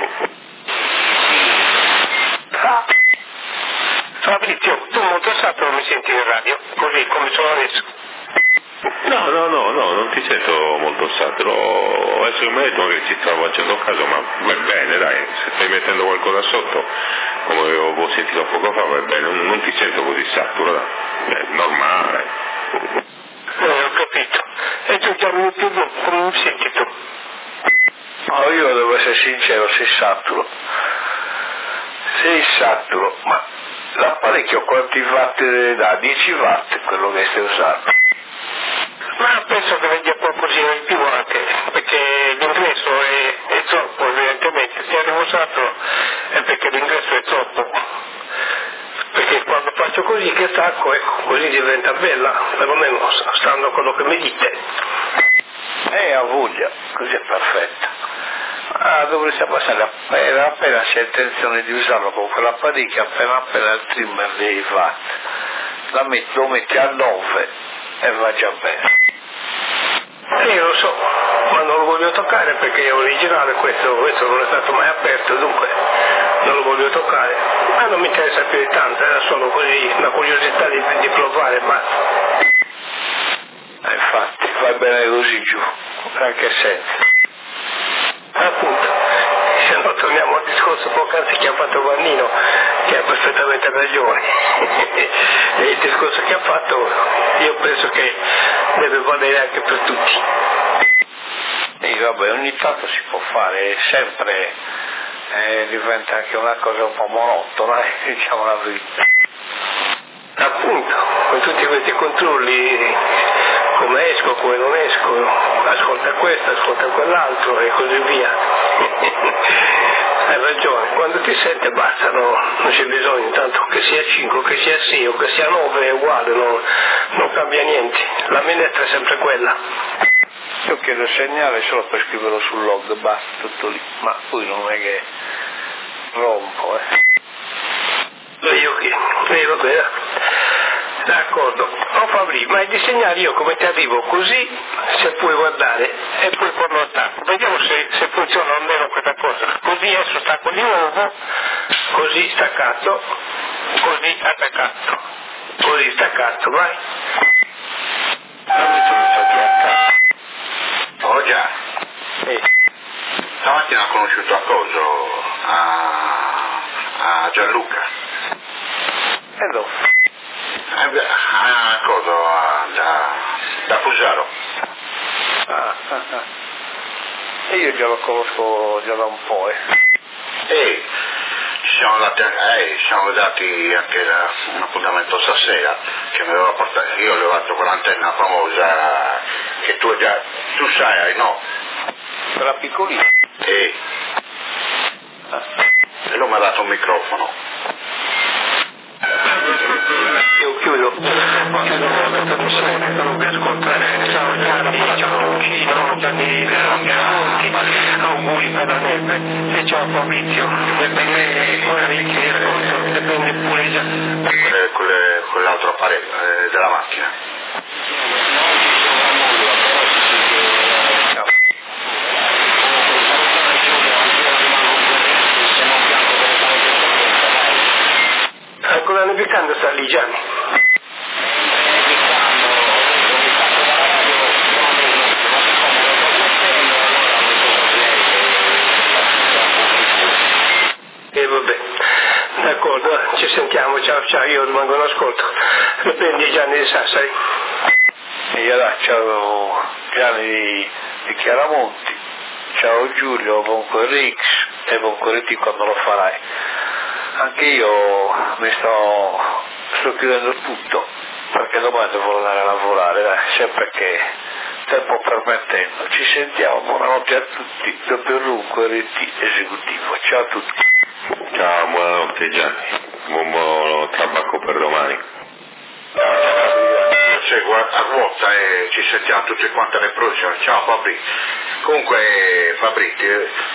Fabrizio, tu molto sabato non mi senti in radio, così come sono adesso? No, non ti sento molto saturo, adesso mi hai detto che ci stavo facendo caso, ma va bene dai, se stai mettendo qualcosa sotto, come avevo sentito poco fa, va bene, non ti sento così saturo, è normale. Ho capito. E tu chiami un più come mi senti tu? No, io devo essere sincero, sei saturo. 6 saturo, ma l'apparecchio quanti watt dà? 10 watt quello che stai usando? Ma penso che venga qualcosina in più anche, perché l'ingresso è troppo evidentemente, se avevo usato è perché l'ingresso è troppo, perché quando faccio così che stacco, ecco, così diventa bella, perlomeno stando a quello che mi dite. Ha voglia, così è perfetta. Dovresti passare appena c'è intenzione di usarlo con quell'apparecchio, appena il trimmer dei watt, lo metti a 9 e va già bene. Lo so, ma non lo voglio toccare perché è originale questo non è stato mai aperto, dunque non lo voglio toccare, ma non mi interessa più di tanto, era solo così una curiosità di provare, ma infatti va bene così giù, anche senza. Appunto, se no torniamo al discorso poc'anzi che ha fatto Vannino, che ha perfettamente ragione. E il discorso che ha fatto io penso che deve valere anche per tutti. E vabbè, ogni tanto si può fare, sempre diventa anche una cosa un po' monotona, diciamo la verità. Appunto, con tutti questi controlli, come esco, come non esco, ascolta questo, ascolta quell'altro e così via. Hai ragione, quando ti sente basta, non c'è bisogno, tanto che sia 5, che sia 6 o che sia 9 è uguale, non cambia niente, la minestra è sempre quella. Io chiedo il segnale solo per scriverlo sul log, basta, tutto lì, ma poi non è che rompo, Io che, va bene. D'accordo, Fabri, ma il disegnare io come ti arrivo così, se puoi guardare e poi quando attacco, vediamo se funziona almeno questa cosa, così adesso stacco di nuovo, così staccato, così attaccato, così staccato, vai. Oh già, stamattina ho conosciuto a Coso, a Gianluca. E dove? A Coso, da Fusaro. E io già lo conosco già da un po', ci siamo dati anche un appuntamento stasera che mi aveva portato, io ho levato quell'antenna famosa che tu sai, no? quella piccolina. E lui mi ha dato un microfono. Io chiudo questa missione, non mi ascoltare, ciao Gianni, ciao Luci, ciao Gianni, auguri per la neve, e ciao Fabrizio, dipende ora di chi ascolto, dipende pure già. Quell'altro apparecchio della macchina. Ancora nevicando sta lì Gianni? E vabbè, d'accordo, ci sentiamo, ciao, io rimango in ascolto. Riprendi Gianni di Sassari. E io là, ciao Gianni di Chiaramonti, ciao Giulio, buon Rix e buon Corretti quando lo farai. Anche io sto chiudendo tutto, perché domani devo andare a lavorare, dai, sempre che tempo permettendo. Ci sentiamo, buonanotte a tutti, doppio Runco RT esecutivo, ciao a tutti. Ciao, buonanotte Gianni, buon tabacco per domani. Segua a ruota e ci sentiamo tutti quanti alle prossime. Ciao Fabri. Comunque Fabri, ti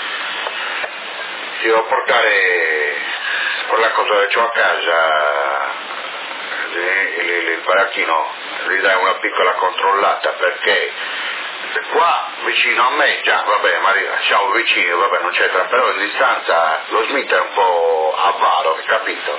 devo portare quella cosa che ho a casa, il baracchino, gli dai una piccola controllata perché qua vicino a me già, vabbè, ma siamo vicini, vabbè, non c'entra, però in distanza lo Smith è un po' avaro, capito?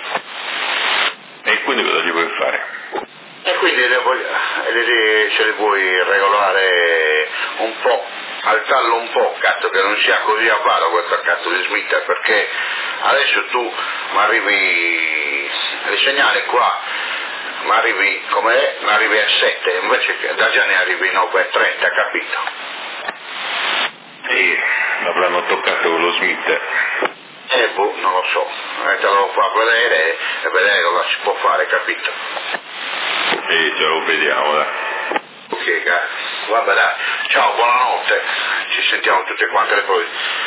E quindi cosa gli vuoi fare? E quindi se li vuoi regolare un po', alzarlo un po', cazzo, che non sia così avaro questo cazzo di Smith, perché adesso tu mi arrivi, il segnale qua, mi arrivi com'è, mi arrivi a 7, invece che da già ne arrivi 9,30, capito? Sì, l'avranno toccato con lo Smith. non lo so, te lo fa vedere e vedere cosa si può fare, capito? Sì, ce lo vediamo, dai. Ok, vabbè dai, ciao, buonanotte, ci sentiamo tutti quanti poi.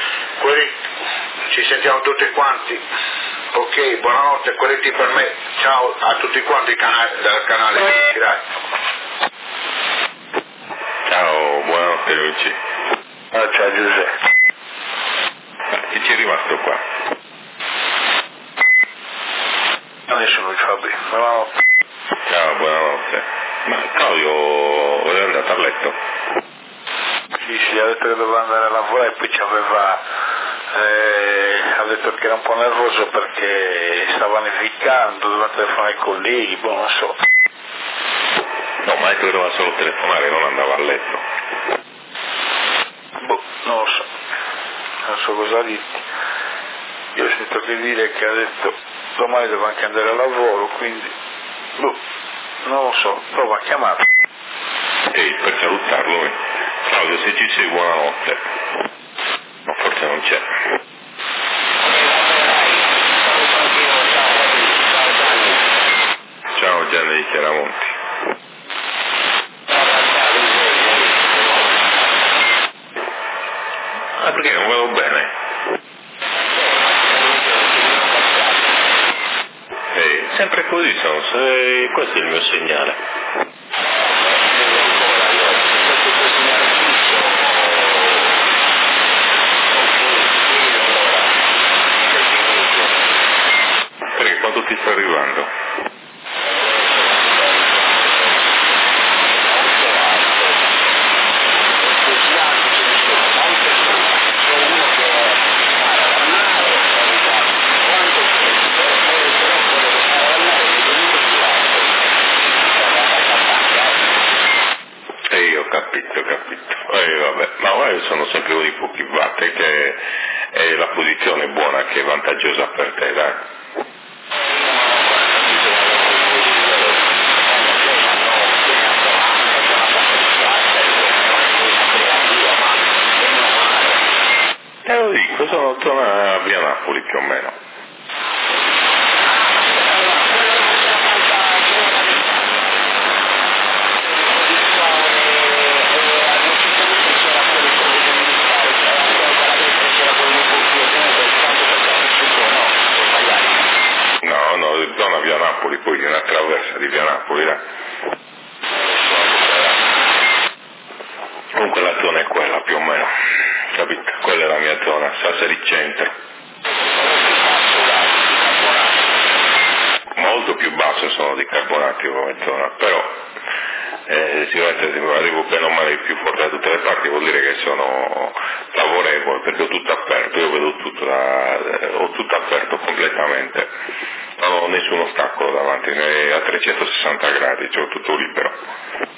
Ci sentiamo tutti quanti. Ok, buonanotte, quelli per me, ciao a tutti quanti del canale dai. Ciao, buonanotte Luigi. Ciao Giuseppe. Chi ci è rimasto qua? Nessuno ci va bene, buonanotte. Ciao, buonanotte. Ma Claudio è andato a letto? Sì, ha detto che doveva andare a lavorare e poi ha detto che era un po' nervoso perché stava nevicando, doveva telefonare ai colleghi, non so. No, ma ha detto che doveva solo telefonare, non andava a letto. Non lo so. Non so cosa dirti. Io ho sentito che dire che ha detto domani devo anche andare a lavoro, quindi non lo so, prova a chiamarlo. Ehi, per salutarlo, Claudio, se ci sei, buonanotte. Ma forse non c'è. Ciao Gianni di Chiaramonti. Ah, perché non vedo bene? Sempre così sono, questo è il mio segnale. Perché quanto ti sta arrivando? Ho capito. Vabbè, ma ora sono sempre con i pochi watt, che è la posizione buona, che è vantaggiosa per te, dai. Te lo dico, sono zona via Napoli più o meno. Zona via Napoli, poi una traversa di via Napoli, dai. Comunque la zona è quella più o meno, capito? Quella è la mia zona, Sassari Centro. Molto più basso sono di Carbonati come zona, però sicuramente se arrivo bene o male più fuori da tutte le parti, vuol dire che sono favorevole, perché ho tutto aperto, io vedo tutto ho tutto aperto completamente. Non ho nessuno ostacolo davanti, a 360 gradi, c'ho tutto libero.